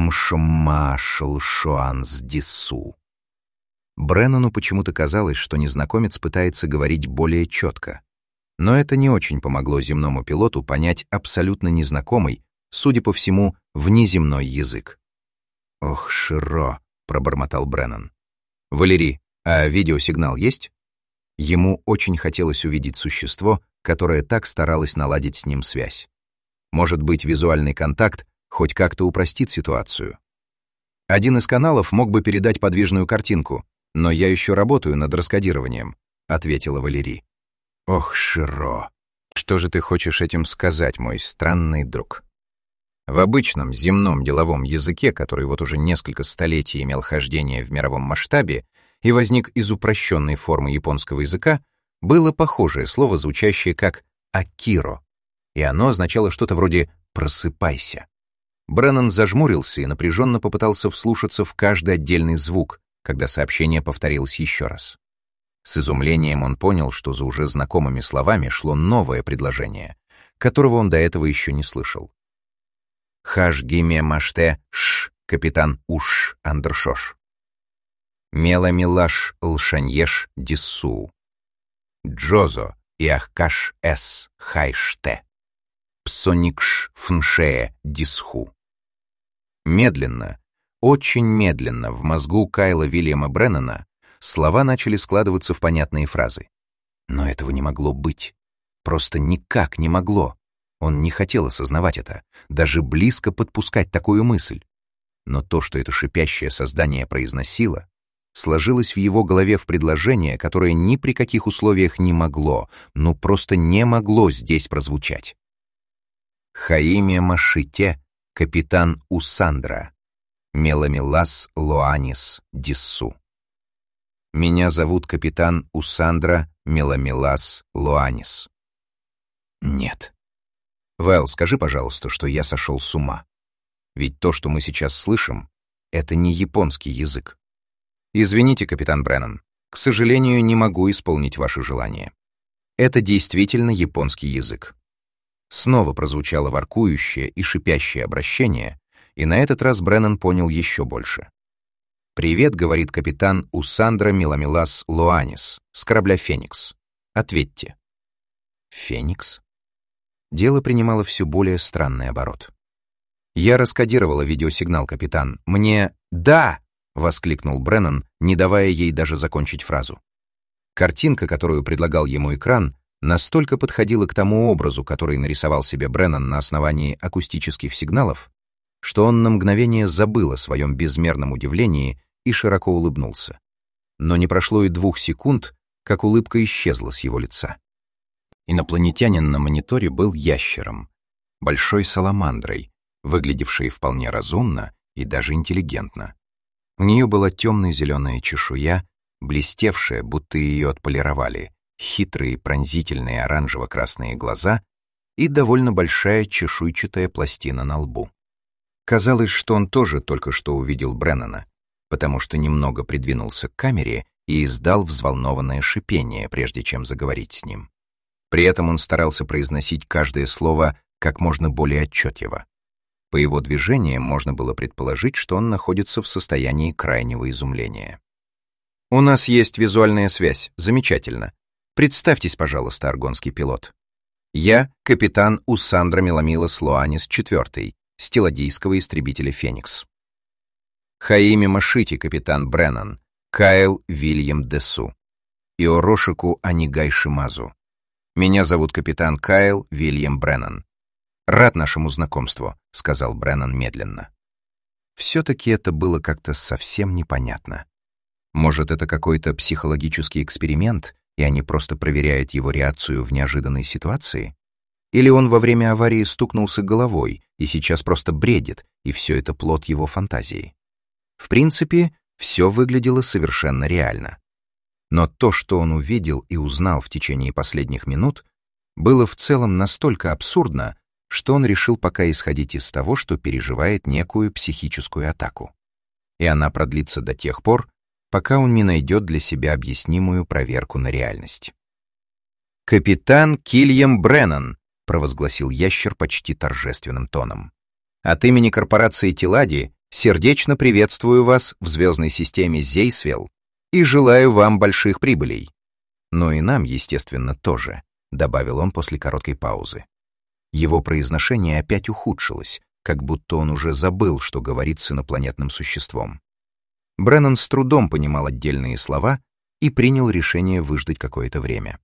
мшумашл шуанс дису». Бреннану почему-то казалось, что незнакомец пытается говорить более четко. Но это не очень помогло земному пилоту понять абсолютно незнакомый, судя по всему, внеземной язык. «Ох, широ», — пробормотал Бреннан. «Валери, а видеосигнал есть?» Ему очень хотелось увидеть существо, которое так старалось наладить с ним связь. Может быть, визуальный контакт хоть как-то упростит ситуацию. «Один из каналов мог бы передать подвижную картинку, но я еще работаю над раскодированием», — ответила Валери. «Ох, широ, что же ты хочешь этим сказать, мой странный друг?» В обычном земном деловом языке, который вот уже несколько столетий имел хождение в мировом масштабе и возник из упрощенной формы японского языка, было похожее слово, звучащее как «акиро», и оно означало что-то вроде «просыпайся». Бреннан зажмурился и напряженно попытался вслушаться в каждый отдельный звук, когда сообщение повторилось еще раз. С изумлением он понял, что за уже знакомыми словами шло новое предложение, которого он до этого еще не слышал. «Хаш гиме маште ш, капитан уш андершош. Мела милаш лшаньеш диссу. Джозо иахкаш эс хайште. Псоникш фншее дисху». Медленно, очень медленно в мозгу Кайла Вильяма Бреннана слова начали складываться в понятные фразы. Но этого не могло быть. Просто никак не могло. Он не хотел осознавать это, даже близко подпускать такую мысль. Но то, что это шипящее создание произносило, сложилось в его голове в предложение, которое ни при каких условиях не могло, ну просто не могло здесь прозвучать. «Хаиме машите, капитан Усандра, меламилас лоанис диссу». «Меня зовут капитан Усандра Меламилас Лоанис». Нет. Вэл, скажи, пожалуйста, что я сошел с ума. Ведь то, что мы сейчас слышим, это не японский язык. «Извините, капитан Бреннан, к сожалению, не могу исполнить ваше желание. Это действительно японский язык». Снова прозвучало воркующее и шипящее обращение, и на этот раз Бреннан понял еще больше. «Привет», — говорит капитан Усандра Миламилас Лоанис с корабля «Феникс». Ответьте. «Феникс?» Дело принимало все более странный оборот. «Я раскодировала видеосигнал, капитан. Мне...» «Да!» — воскликнул Бреннан, не давая ей даже закончить фразу. Картинка, которую предлагал ему экран, настолько подходила к тому образу, который нарисовал себе Бреннан на основании акустических сигналов, что он на мгновение забыл о своем безмерном удивлении и широко улыбнулся. Но не прошло и 2 секунд, как улыбка исчезла с его лица. Инопланетянин на мониторе был ящером, большой саламандрой, выглядевшей вполне разумно и даже интеллигентно. У нее была темно-зеленая чешуя, блестевшая, будто ее отполировали, хитрые пронзительные оранжево-красные глаза и довольно большая чешуйчатая пластина на лбу. Казалось, что он тоже только что увидел Бреннана, потому что немного придвинулся к камере и издал взволнованное шипение, прежде чем заговорить с ним. При этом он старался произносить каждое слово как можно более отчетливо. По его движениям можно было предположить, что он находится в состоянии крайнего изумления. «У нас есть визуальная связь. Замечательно. Представьтесь, пожалуйста, аргонский пилот. Я — капитан Усандра Миламилас Лоанис IV, стелладийского истребителя «Феникс». Хаими Машити, капитан Бреннан, Кайл Вильям Десу, Иорошику Анигай Шимазу. Меня зовут капитан Кайл Вильям Бреннан. «Рад нашему знакомству», — сказал Бреннан медленно. Все-таки это было как-то совсем непонятно. Может, это какой-то психологический эксперимент, и они просто проверяют его реакцию в неожиданной ситуации? Или он во время аварии стукнулся головой и сейчас просто бредит, и все это плод его фантазии? В принципе, все выглядело совершенно реально. Но то, что он увидел и узнал в течение последних минут, было в целом настолько абсурдно, что он решил пока исходить из того, что переживает некую психическую атаку. И она продлится до тех пор, пока он не найдет для себя объяснимую проверку на реальность. «Капитан Кильям Бреннан», — провозгласил ящер почти торжественным тоном. «От имени корпорации Телади сердечно приветствую вас в звездной системе Зейсвелл и желаю вам больших прибылей. Но и нам, естественно, тоже», — добавил он после короткой паузы. Его произношение опять ухудшилось, как будто он уже забыл, что говорит с инопланетным существом. Бреннан с трудом понимал отдельные слова и принял решение выждать какое-то время.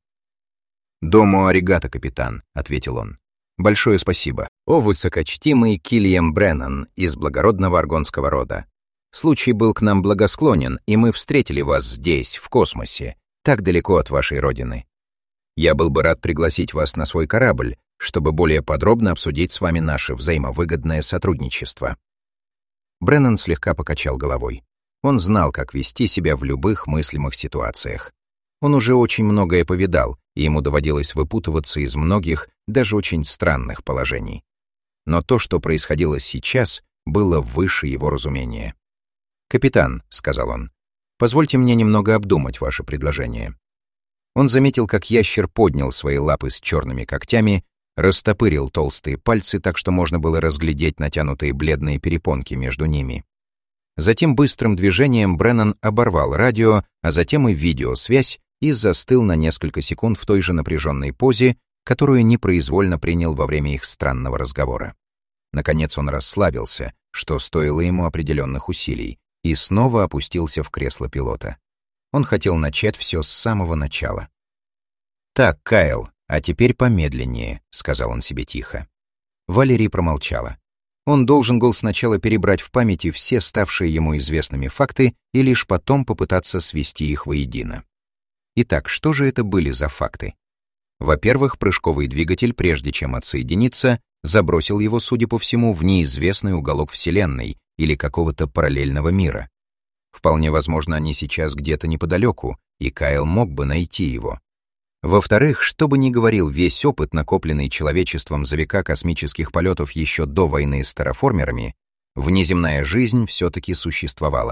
«Дому аригато, капитан», — ответил он. «Большое спасибо». «О, высокочтимый Кильям Бреннан из благородного аргонского рода. Случай был к нам благосклонен, и мы встретили вас здесь, в космосе, так далеко от вашей родины. Я был бы рад пригласить вас на свой корабль, чтобы более подробно обсудить с вами наше взаимовыгодное сотрудничество». Бреннан слегка покачал головой. Он знал, как вести себя в любых мыслимых ситуациях. Он уже очень многое повидал, и ему доводилось выпутываться из многих, даже очень странных положений. Но то, что происходило сейчас, было выше его разумения. «Капитан», — сказал он, — «позвольте мне немного обдумать ваше предложение». Он заметил, как ящер поднял свои лапы с черными когтями, растопырил толстые пальцы, так что можно было разглядеть натянутые бледные перепонки между ними. Затем быстрым движением Бреннан оборвал радио, а затем и видеосвязь, и застыл на несколько секунд в той же напряженной позе, которую непроизвольно принял во время их странного разговора. Наконец он расслабился, что стоило ему определенных усилий, и снова опустился в кресло пилота. Он хотел начать все с самого начала. «Так, Кайл, а теперь помедленнее», — сказал он себе тихо. Валерий промолчала. Он должен был сначала перебрать в памяти все ставшие ему известными факты и лишь потом попытаться свести их воедино. Итак, что же это были за факты? Во-первых, прыжковый двигатель, прежде чем отсоединиться, забросил его, судя по всему, в неизвестный уголок Вселенной или какого-то параллельного мира. Вполне возможно, они сейчас где-то неподалеку, и Кайл мог бы найти его. Во-вторых, что бы ни говорил весь опыт, накопленный человечеством за века космических полетов еще до войны с терраформерами, внеземная жизнь все-таки существовала.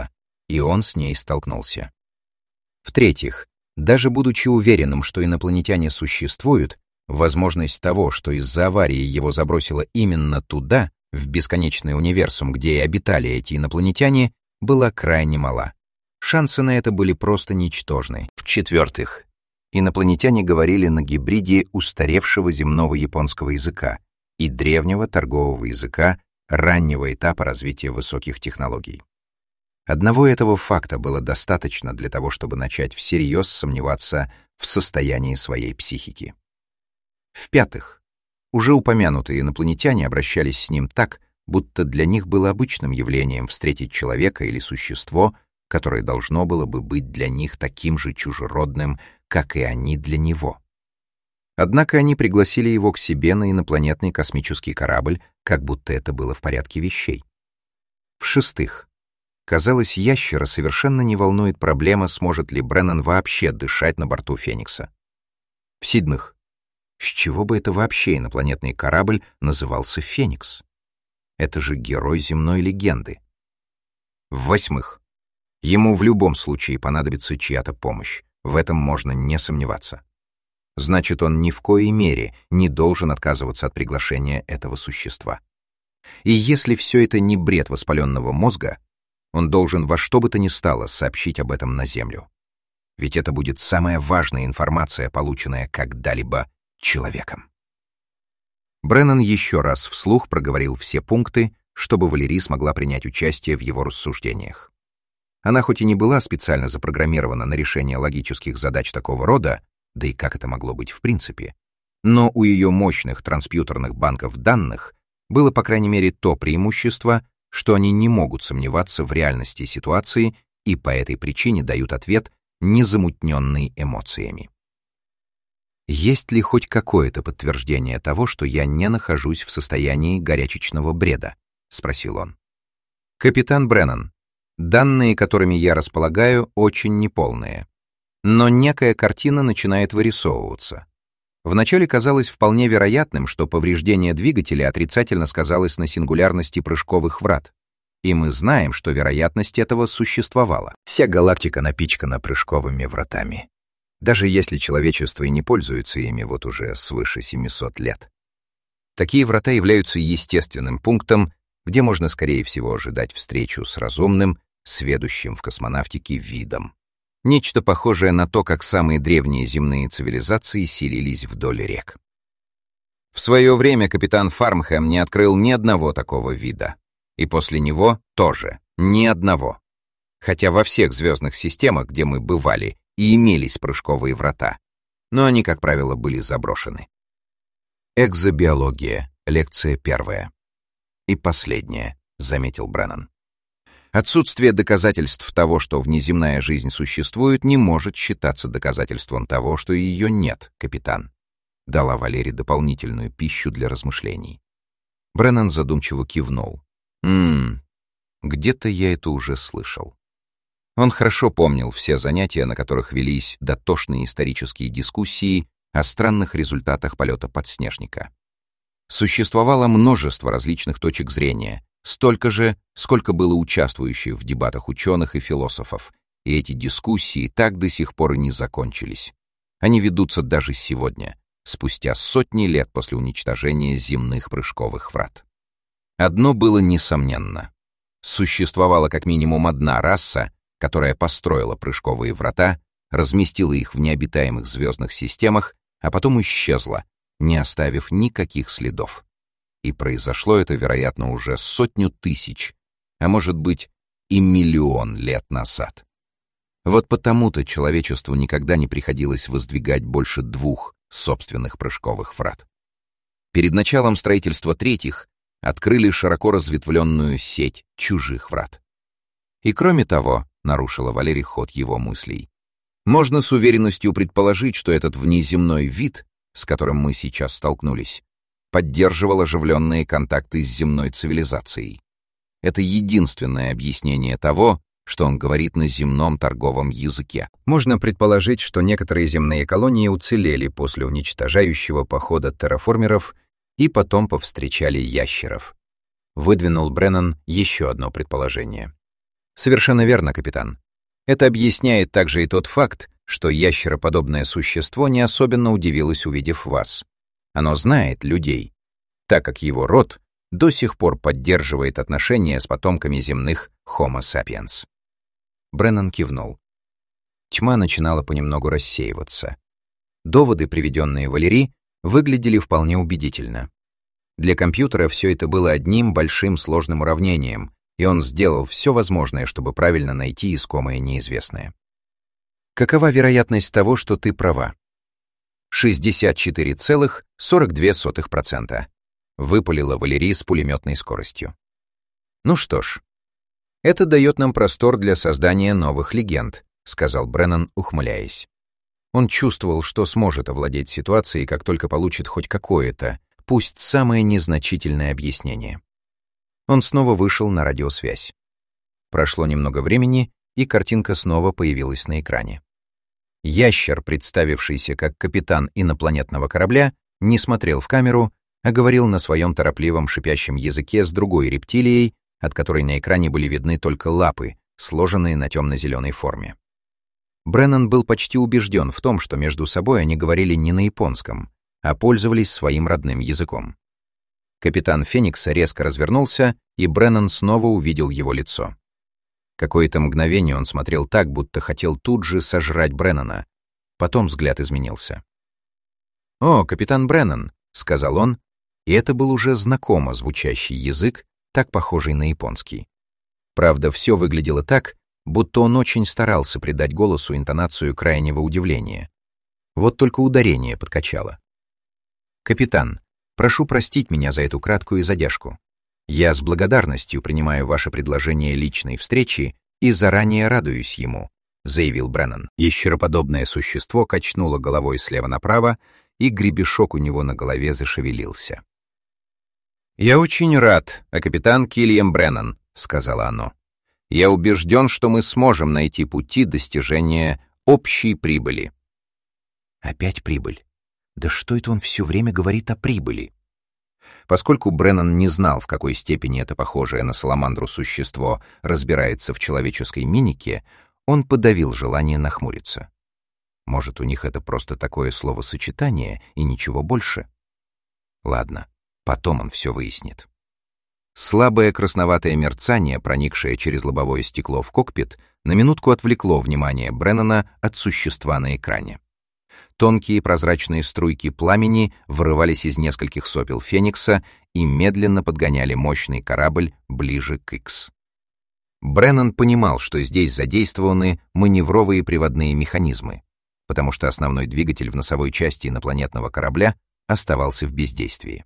и он с ней столкнулся. В-третьих, даже будучи уверенным, что инопланетяне существуют, возможность того, что из-за аварии его забросило именно туда, в бесконечный универсум, где и обитали эти инопланетяне, была крайне мала. Шансы на это были просто ничтожны. В-четвертых, инопланетяне говорили на гибриде устаревшего земного японского языка и древнего торгового языка раннего этапа развития высоких технологий. Одного этого факта было достаточно для того, чтобы начать всерьез сомневаться в состоянии своей психики. В-пятых, уже упомянутые инопланетяне обращались с ним так, будто для них было обычным явлением встретить человека или существо, которое должно было бы быть для них таким же чужеродным, как и они для него. Однако они пригласили его к себе на инопланетный космический корабль, как будто это было в порядке вещей. В-шестых, казалось, ящера совершенно не волнует проблема, сможет ли Бреннан вообще дышать на борту Феникса. В-седьмых, с чего бы это вообще инопланетный корабль назывался «Феникс»? Это же герой земной легенды. В-восьмых, ему в любом случае понадобится чья-то помощь, в этом можно не сомневаться. Значит, он ни в коей мере не должен отказываться от приглашения этого существа. И если все это не бред воспаленного мозга, он должен во что бы то ни стало сообщить об этом на Землю. Ведь это будет самая важная информация, полученная когда-либо человеком. Бреннан еще раз вслух проговорил все пункты, чтобы Валерий смогла принять участие в его рассуждениях. Она хоть и не была специально запрограммирована на решение логических задач такого рода, да и как это могло быть в принципе, но у ее мощных транспьютерных банков данных было, по крайней мере, то преимущество, что они не могут сомневаться в реальности ситуации и по этой причине дают ответ, не замутненный эмоциями. Есть ли хоть какое-то подтверждение того, что я не нахожусь в состоянии горячечного бреда? — спросил он. Капитан Бреннан, данные, которыми я располагаю, очень неполные. Но некая картина начинает вырисовываться. Вначале казалось вполне вероятным, что повреждение двигателя отрицательно сказалось на сингулярности прыжковых врат. И мы знаем, что вероятность этого существовала. Вся галактика напичкана прыжковыми вратами. Даже если человечество и не пользуется ими вот уже свыше 700 лет. Такие врата являются естественным пунктом, где можно, скорее всего, ожидать встречу с разумным, сведущим в космонавтике видом. Нечто похожее на то, как самые древние земные цивилизации селились вдоль рек. В свое время капитан Фармхэм не открыл ни одного такого вида. И после него тоже ни одного. Хотя во всех звездных системах, где мы бывали, и имелись прыжковые врата, но они, как правило, были заброшены. Экзобиология, лекция 1. И последняя, заметил Бреннан. Отсутствие доказательств того, что внеземная жизнь существует, не может считаться доказательством того, что ее нет, капитан. Дала Валерий дополнительную пищу для размышлений. Бреннан задумчиво кивнул. Где-то я это уже слышал. Он хорошо помнил все занятия, на которых велись дотошные исторические дискуссии о странных результатах полета подснежника. Существовало множество различных точек зрения, столько же, сколько было участвующих в дебатах ученых и философов, и эти дискуссии так до сих пор и не закончились. Они ведутся даже сегодня, спустя сотни лет после уничтожения земных прыжковых врат. Одно было несомненно. Существовала как минимум одна раса, которая построила прыжковые врата, разместила их в необитаемых звездных системах, а потом исчезла, не оставив никаких следов. И произошло это, вероятно, уже 100 000, а может быть и 1 000 000 лет назад. Вот потому-то человечеству никогда не приходилось воздвигать больше 2 собственных прыжковых врат. Перед началом строительства третьих открыли широко разветвленную сеть чужих врат. И кроме того, нарушила Валерий ход его мыслей, можно с уверенностью предположить, что этот внеземной вид, с которым мы сейчас столкнулись, поддерживал оживленные контакты с земной цивилизацией. Это единственное объяснение того, что он говорит на земном торговом языке. Можно предположить, что некоторые земные колонии уцелели после уничтожающего похода терраформеров и потом повстречали ящеров. Выдвинул Бреннан еще одно предположение. Совершенно верно, капитан. Это объясняет также и тот факт, что ящероподобное существо не особенно удивилось, увидев вас. Оно знает людей, так как его род до сих пор поддерживает отношения с потомками земных Homo sapiens. Бреннан кивнул. Тьма начинала понемногу рассеиваться. Доводы, приведенные Валери, выглядели вполне убедительно. Для компьютера все это было одним большим сложным уравнением, и он сделал все возможное, чтобы правильно найти искомое неизвестное. Какова вероятность того, что ты права? 64,42%, выпалила Валери с пулеметной скоростью. Ну что ж, это дает нам простор для создания новых легенд, сказал Бреннан, ухмыляясь. Он чувствовал, что сможет овладеть ситуацией, как только получит хоть какое-то, пусть самое незначительное объяснение. Он снова вышел на радиосвязь. Прошло немного времени, и картинка снова появилась на экране. Ящер, представившийся как капитан инопланетного корабля, не смотрел в камеру, а говорил на своем торопливом шипящем языке с другой рептилией, от которой на экране были видны только лапы, сложенные на темно-зеленой форме. Бреннан был почти убежден в том, что между собой они говорили не на японском, а пользовались своим родным языком. Капитан Феникса резко развернулся, и Бреннан снова увидел его лицо. Какое-то мгновение он смотрел так, будто хотел тут же сожрать Бреннана. Потом взгляд изменился. «О, капитан Бреннан», — сказал он, и это был уже знакомо звучащий язык, так похожий на японский. Правда, все выглядело так, будто он очень старался придать голосу интонацию крайнего удивления. Вот только ударение подкачало. «Капитан, прошу простить меня за эту краткую задержку. Я с благодарностью принимаю ваше предложение личной встречи и заранее радуюсь ему», — заявил Бреннан. Ящероподобное существо качнуло головой слева направо, и гребешок у него на голове зашевелился. «Я очень рад, капитан Киллиан Бреннан», — сказала оно. «Я убежден, что мы сможем найти пути достижения общей прибыли». Опять прибыль. Да что это он все время говорит о прибыли? Поскольку Бреннан не знал, в какой степени это похожее на саламандру существо разбирается в человеческой мимике, он подавил желание нахмуриться. Может, у них это просто такое словосочетание и ничего больше? Ладно, потом он все выяснит. Слабое красноватое мерцание, проникшее через лобовое стекло в кокпит, на минутку отвлекло внимание Бреннана от существа на экране. Тонкие прозрачные струйки пламени вырывались из нескольких сопел Феникса и медленно подгоняли мощный корабль ближе к Икс. Бреннан понимал, что здесь задействованы маневровые приводные механизмы, потому что основной двигатель в носовой части инопланетного корабля оставался в бездействии.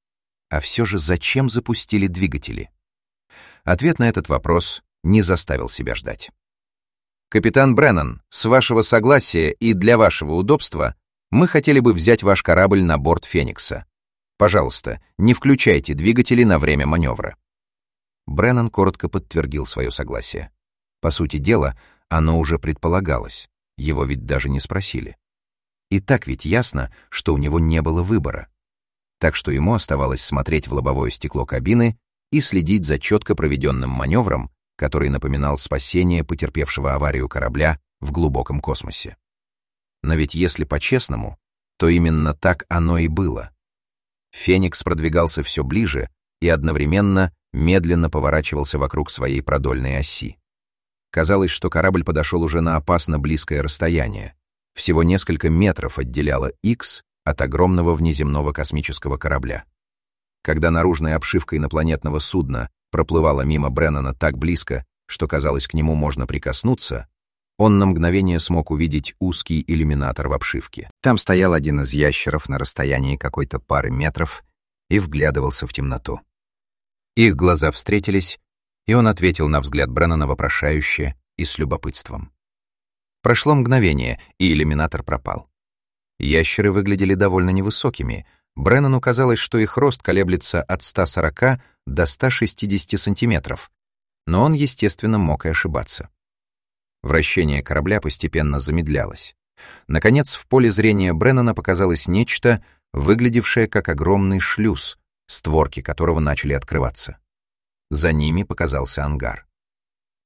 А все же зачем запустили двигатели? Ответ на этот вопрос не заставил себя ждать. «Капитан Бреннан, с вашего согласия и для вашего удобства мы хотели бы взять ваш корабль на борт Феникса. Пожалуйста, не включайте двигатели на время маневра». Бреннан коротко подтвердил свое согласие. По сути дела, оно уже предполагалось, его ведь даже не спросили. И так ведь ясно, что у него не было выбора. Так что ему оставалось смотреть в лобовое стекло кабины и следить за четко проведенным маневром, который напоминал спасение потерпевшего аварию корабля в глубоком космосе. Но ведь если по-честному, то именно так оно и было. Феникс продвигался все ближе и одновременно медленно поворачивался вокруг своей продольной оси. Казалось, что корабль подошел уже на опасно близкое расстояние. Всего несколько метров отделяло Икс от огромного внеземного космического корабля. Когда наружная обшивка инопланетного судна проплывала мимо Бреннана так близко, что, казалось, к нему можно прикоснуться, он на мгновение смог увидеть узкий иллюминатор в обшивке. Там стоял один из ящеров на расстоянии какой-то пары метров и вглядывался в темноту. Их глаза встретились, и он ответил на взгляд Бреннана вопрошающе и с любопытством. Прошло мгновение, и иллюминатор пропал. Ящеры выглядели довольно невысокими. Бреннану казалось, что их рост колеблется от 140 до 160 сантиметров, но он, естественно, мог и ошибаться. Вращение корабля постепенно замедлялось. Наконец, в поле зрения Бреннана показалось нечто, выглядевшее как огромный шлюз, створки которого начали открываться. За ними показался ангар.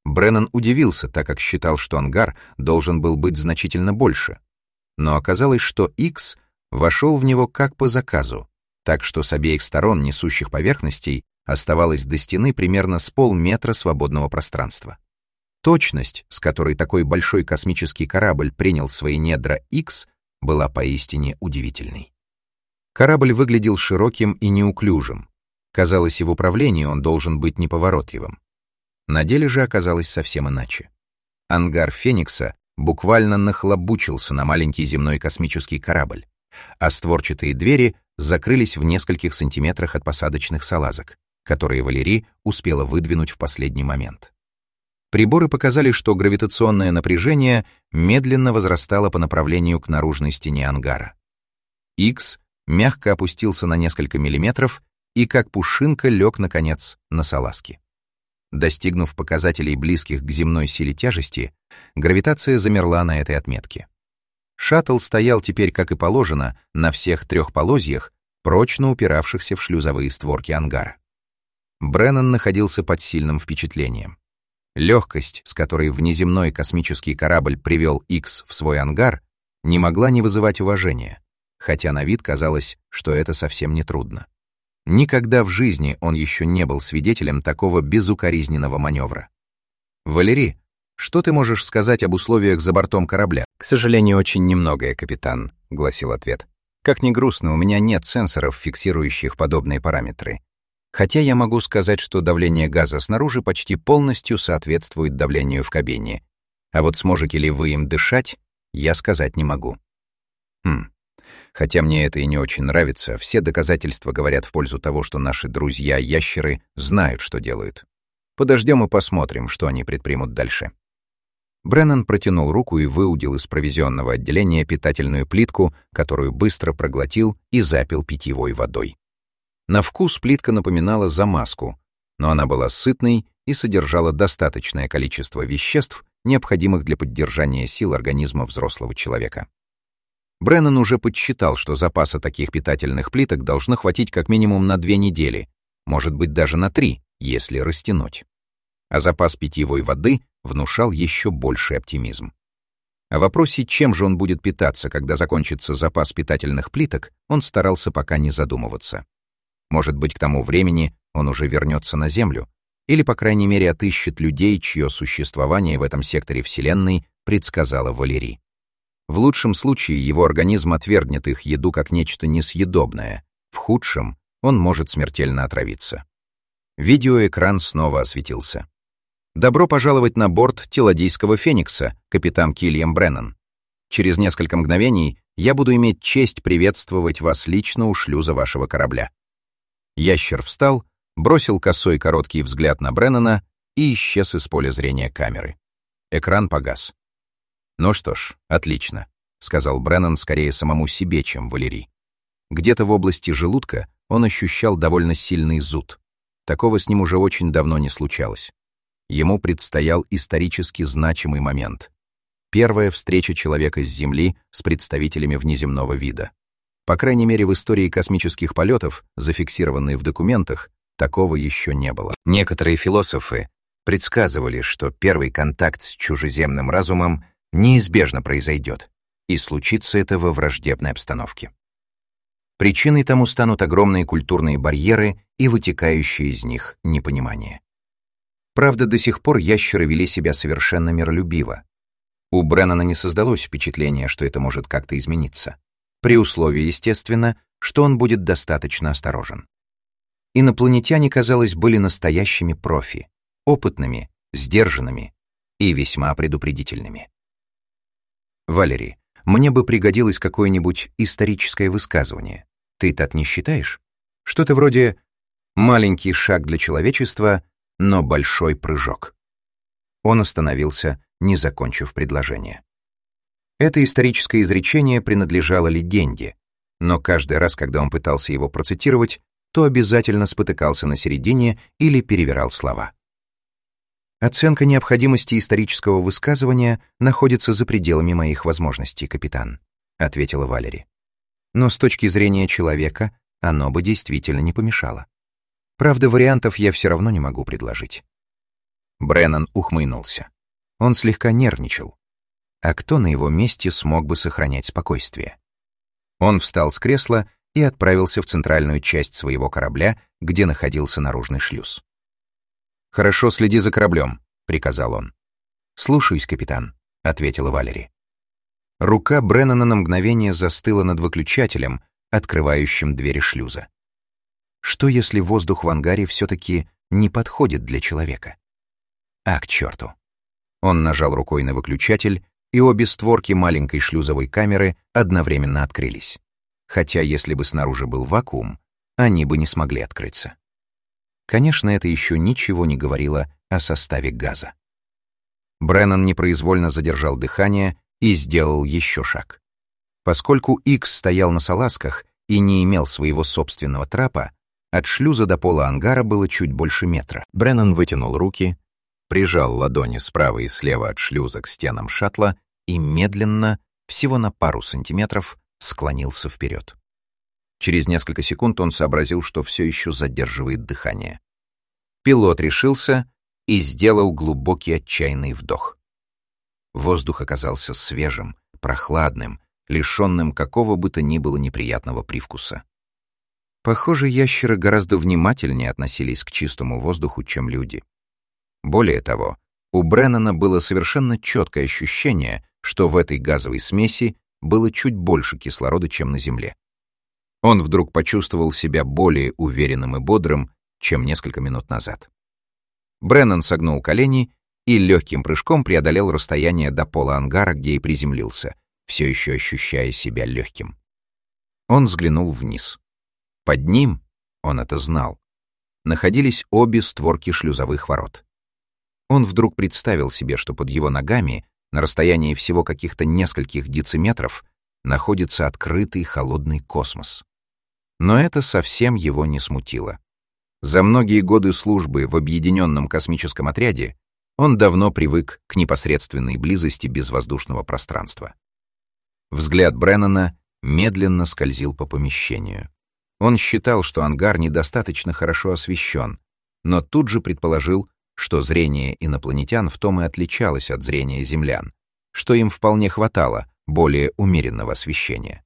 Бреннан удивился, так как считал, что ангар должен был быть значительно больше. Но оказалось, что Икс вошел в него как по заказу, так что с обеих сторон несущих поверхностей оставалось до стены примерно с полметра свободного пространства. Точность, с которой такой большой космический корабль принял в свои недра Икс, была поистине удивительной. Корабль выглядел широким и неуклюжим. Казалось, и в управлении он должен быть неповоротливым. На деле же оказалось совсем иначе. Ангар Феникса буквально нахлобучился на маленький земной космический корабль, а створчатые двери закрылись в нескольких сантиметрах от посадочных салазок, которые Валерий успела выдвинуть в последний момент. Приборы показали, что гравитационное напряжение медленно возрастало по направлению к наружной стене ангара. Икс мягко опустился на несколько миллиметров и как пушинка лег, наконец, на салазки. Достигнув показателей, близких к земной силе тяжести, гравитация замерла на этой отметке. Шаттл стоял теперь, как и положено, на всех 3 полозьях, прочно упиравшихся в шлюзовые створки ангара. Бреннан находился под сильным впечатлением. Легкость, с которой внеземной космический корабль привел Икс в свой ангар, не могла не вызывать уважения, хотя на вид казалось, что это совсем не трудно. Никогда в жизни он еще не был свидетелем такого безукоризненного маневра. «Валерий, что ты можешь сказать об условиях за бортом корабля?» «К сожалению, очень немногое, капитан», — гласил ответ. «Как ни грустно, у меня нет сенсоров, фиксирующих подобные параметры. Хотя я могу сказать, что давление газа снаружи почти полностью соответствует давлению в кабине. А вот сможете ли вы им дышать, я сказать не могу». Хотя мне это и не очень нравится, все доказательства говорят в пользу того, что наши друзья-ящеры знают, что делают. Подождем и посмотрим, что они предпримут дальше. Бреннан протянул руку и выудил из провизионного отделения питательную плитку, которую быстро проглотил и запил питьевой водой. На вкус плитка напоминала замазку, но она была сытной и содержала достаточное количество веществ, необходимых для поддержания сил организма взрослого человека. Бреннан уже подсчитал, что запаса таких питательных плиток должно хватить как минимум на 2 недели, может быть даже на 3, если растянуть. А запас питьевой воды внушал еще больший оптимизм. О вопросе, чем же он будет питаться, когда закончится запас питательных плиток, он старался пока не задумываться. Может быть, к тому времени он уже вернется на Землю, или, по крайней мере, отыщет людей, чье существование в этом секторе Вселенной предсказала Валерий. В лучшем случае его организм отвергнет их еду как нечто несъедобное, в худшем он может смертельно отравиться. Видеоэкран снова осветился. «Добро пожаловать на борт Теладийского Феникса, капитан Кильям Бреннан. Через несколько мгновений я буду иметь честь приветствовать вас лично у шлюза вашего корабля». Ящер встал, бросил косой короткий взгляд на Бреннана и исчез из поля зрения камеры. Экран погас. «Ну что ж, отлично», — сказал Бреннан скорее самому себе, чем Валерий. Где-то в области желудка он ощущал довольно сильный зуд. Такого с ним уже очень давно не случалось. Ему предстоял исторически значимый момент. Первая встреча человека с Земли с представителями внеземного вида. По крайней мере, в истории космических полетов, зафиксированной в документах, такого еще не было. Некоторые философы предсказывали, что первый контакт с чужеземным разумом неизбежно произойдет, и случится это во враждебной обстановке. Причиной тому станут огромные культурные барьеры и вытекающее из них непонимание. Правда, до сих пор ящеры вели себя совершенно миролюбиво. У Бреннана не создалось впечатления, что это может как-то измениться. При условии, естественно, что он будет достаточно осторожен. Инопланетяне, казалось, были настоящими профи, опытными, сдержанными и весьма предупредительными. «Валерий, мне бы пригодилось какое-нибудь историческое высказывание. Ты так не считаешь? Что-то вроде «маленький шаг для человечества, но большой прыжок». Он остановился, не закончив предложение. Это историческое изречение принадлежало легенде, но каждый раз, когда он пытался его процитировать, то обязательно спотыкался на середине или перевирал слова. «Оценка необходимости исторического высказывания находится за пределами моих возможностей, капитан», — ответила Валерий. «Но с точки зрения человека оно бы действительно не помешало. Правда, вариантов я все равно не могу предложить». Бреннан ухмыльнулся. Он слегка нервничал. А кто на его месте смог бы сохранять спокойствие? Он встал с кресла и отправился в центральную часть своего корабля, где находился наружный шлюз. «Хорошо, следи за кораблем», — приказал он. «Слушаюсь, капитан», — ответила Валери. Рука Бреннана на мгновение застыла над выключателем, открывающим двери шлюза. Что, если воздух в ангаре все-таки не подходит для человека? А к черту. Он нажал рукой на выключатель, и обе створки маленькой шлюзовой камеры одновременно открылись. Хотя, если бы снаружи был вакуум, они бы не смогли открыться. Конечно, это еще ничего не говорило о составе газа. Бреннан непроизвольно задержал дыхание и сделал еще шаг. Поскольку Икс стоял на салазках и не имел своего собственного трапа, от шлюза до пола ангара было чуть больше метра. Бреннан вытянул руки, прижал ладони справа и слева от шлюза к стенам шаттла и медленно, всего на пару сантиметров, склонился вперед. Через несколько секунд он сообразил, что все еще задерживает дыхание. Пилот решился и сделал глубокий отчаянный вдох. Воздух оказался свежим, прохладным, лишенным какого бы то ни было неприятного привкуса. Похоже, ящеры гораздо внимательнее относились к чистому воздуху, чем люди. Более того, у Бреннана было совершенно четкое ощущение, что в этой газовой смеси было чуть больше кислорода, чем на Земле. Он вдруг почувствовал себя более уверенным и бодрым, чем несколько минут назад. Бреннан согнул колени и легким прыжком преодолел расстояние до пола ангара, где и приземлился, все еще ощущая себя легким. Он взглянул вниз. Под ним, он это знал, находились обе створки шлюзовых ворот. Он вдруг представил себе, что под его ногами, на расстоянии всего каких-то нескольких дециметров, находится открытый холодный космос. Но это совсем его не смутило. За многие годы службы в Объединенном космическом отряде он давно привык к непосредственной близости безвоздушного пространства. Взгляд Бреннана медленно скользил по помещению. Он считал, что ангар недостаточно хорошо освещен, но тут же предположил, что зрение инопланетян в том и отличалось от зрения землян, что им вполне хватало более умеренного освещения.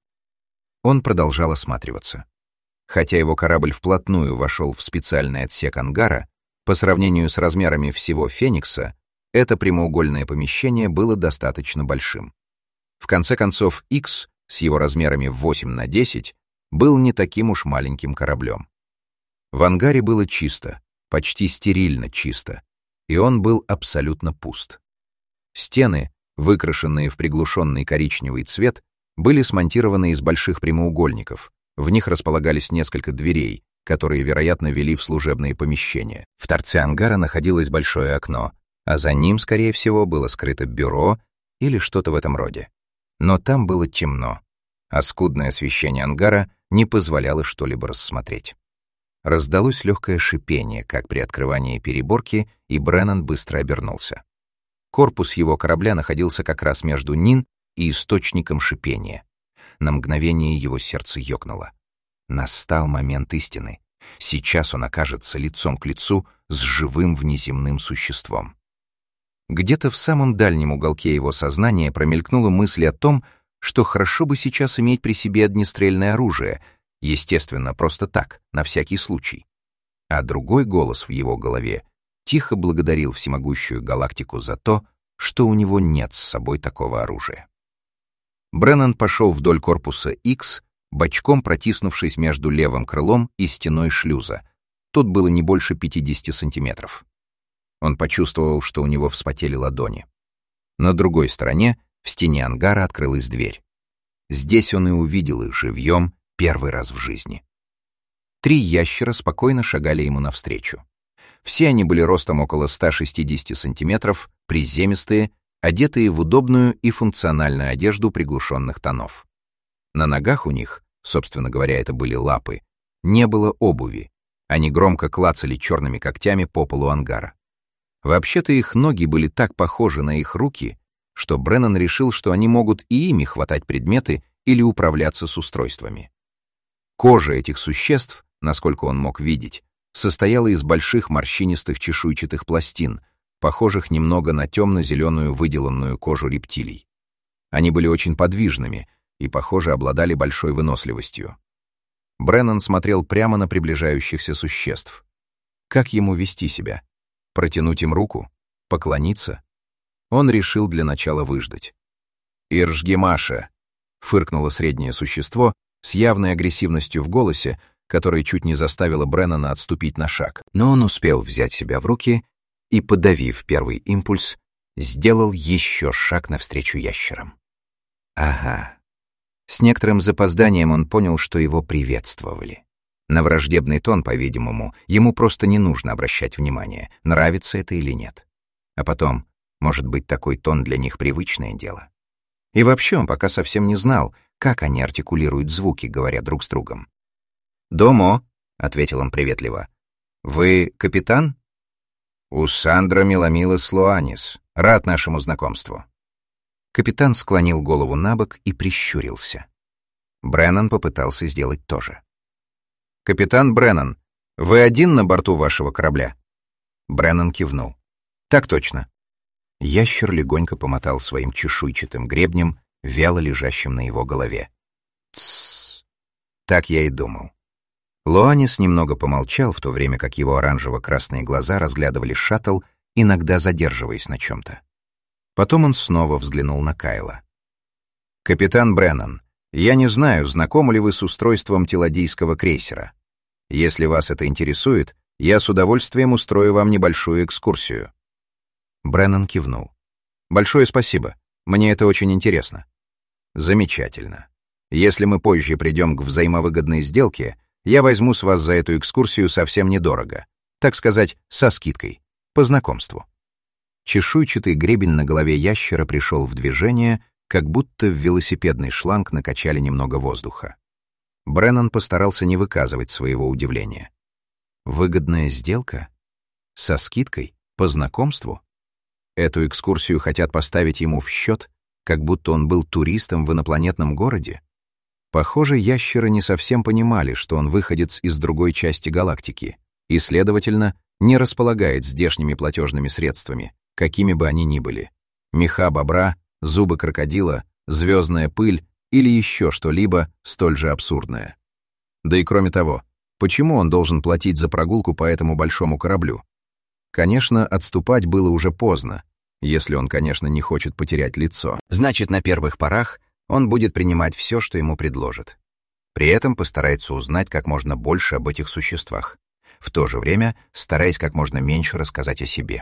Он продолжал осматриваться. Хотя его корабль вплотную вошел в специальный отсек ангара, по сравнению с размерами всего «Феникса», это прямоугольное помещение было достаточно большим. В конце концов, Икс с его размерами в 8×10 был не таким уж маленьким кораблем. В ангаре было чисто, почти стерильно чисто, и он был абсолютно пуст. Стены, выкрашенные в приглушенный коричневый цвет, были смонтированы из больших прямоугольников. В них располагались несколько дверей, которые, вероятно, вели в служебные помещения. В торце ангара находилось большое окно, а за ним, скорее всего, было скрыто бюро или что-то в этом роде. Но там было темно, а скудное освещение ангара не позволяло что-либо рассмотреть. Раздалось легкое шипение, как при открывании переборки, и Бреннан быстро обернулся. Корпус его корабля находился как раз между ним и источником шипения. На мгновение его сердце ёкнуло. Настал момент истины. Сейчас он окажется лицом к лицу с живым внеземным существом. Где-то в самом дальнем уголке его сознания промелькнула мысль о том, что хорошо бы сейчас иметь при себе огнестрельное оружие, естественно, просто так, на всякий случай. А другой голос в его голове тихо благодарил всемогущую галактику за то, что у него нет с собой такого оружия. Бреннан пошел вдоль корпуса Икс, бочком протиснувшись между левым крылом и стеной шлюза. Тут было не больше 50 сантиметров. Он почувствовал, что у него вспотели ладони. На другой стороне, в стене ангара, открылась дверь. Здесь он и увидел их живьем первый раз в жизни. 3 ящера спокойно шагали ему навстречу. Все они были ростом около 160 сантиметров, приземистые, одетые в удобную и функциональную одежду приглушенных тонов. На ногах у них, собственно говоря, это были лапы, не было обуви. Они громко клацали черными когтями по полу ангара. Вообще-то их ноги были так похожи на их руки, что Бреннан решил, что они могут и ими хватать предметы или управляться с устройствами. Кожа этих существ, насколько он мог видеть, состояла из больших морщинистых чешуйчатых пластин, похожих немного на темно-зеленую выделанную кожу рептилий. Они были очень подвижными и, похоже, обладали большой выносливостью. Бреннан смотрел прямо на приближающихся существ. Как ему вести себя? Протянуть им руку? Поклониться? Он решил для начала выждать. «Иржгемаша!» — фыркнуло среднее существо с явной агрессивностью в голосе, которая чуть не заставила Бреннана отступить на шаг. Но он успел взять себя в руки и, подавив первый импульс, сделал еще шаг навстречу ящерам. Ага. С некоторым запозданием он понял, что его приветствовали. На враждебный тон, по-видимому, ему просто не нужно обращать внимание, нравится это или нет. А потом, может быть, такой тон для них привычное дело. И вообще он пока совсем не знал, как они артикулируют звуки, говоря друг с другом. «Домо», — ответил он приветливо. «Вы капитан?» «Усандра Миламилос Лоанис. Рад нашему знакомству». Капитан склонил голову набок и прищурился. Бреннан попытался сделать то же. «Капитан Бреннан, вы один на борту вашего корабля?» Бреннан кивнул. «Так точно». Ящер легонько помотал своим чешуйчатым гребнем, вяло лежащим на его голове. «Тссс. Так я и думал». Лоанис немного помолчал, в то время как его оранжево-красные глаза разглядывали шаттл, иногда задерживаясь на чем-то. Потом он снова взглянул на Кайла. «Капитан Бреннан, я не знаю, знакомы ли вы с устройством теладийского крейсера. Если вас это интересует, я с удовольствием устрою вам небольшую экскурсию». Бреннан кивнул. «Большое спасибо. Мне это очень интересно». «Замечательно. Если мы позже придем к взаимовыгодной сделке, я возьму с вас за эту экскурсию совсем недорого. Так сказать, со скидкой. По знакомству». Чешуйчатый гребень на голове ящера пришел в движение, как будто в велосипедный шланг накачали немного воздуха. Бреннан постарался не выказывать своего удивления. «Выгодная сделка? Со скидкой? По знакомству?» Эту экскурсию хотят поставить ему в счет, как будто он был туристом в инопланетном городе? Похоже, ящеры не совсем понимали, что он выходец из другой части галактики и, следовательно, не располагает здешними платежными средствами, какими бы они ни были. Меха бобра, зубы крокодила, звездная пыль или еще что-либо столь же абсурдное. Да и кроме того, почему он должен платить за прогулку по этому большому кораблю? Конечно, отступать было уже поздно, если он, конечно, не хочет потерять лицо. Значит, на первых порах он будет принимать все, что ему предложат. При этом постарается узнать как можно больше об этих существах, в то же время стараясь как можно меньше рассказать о себе.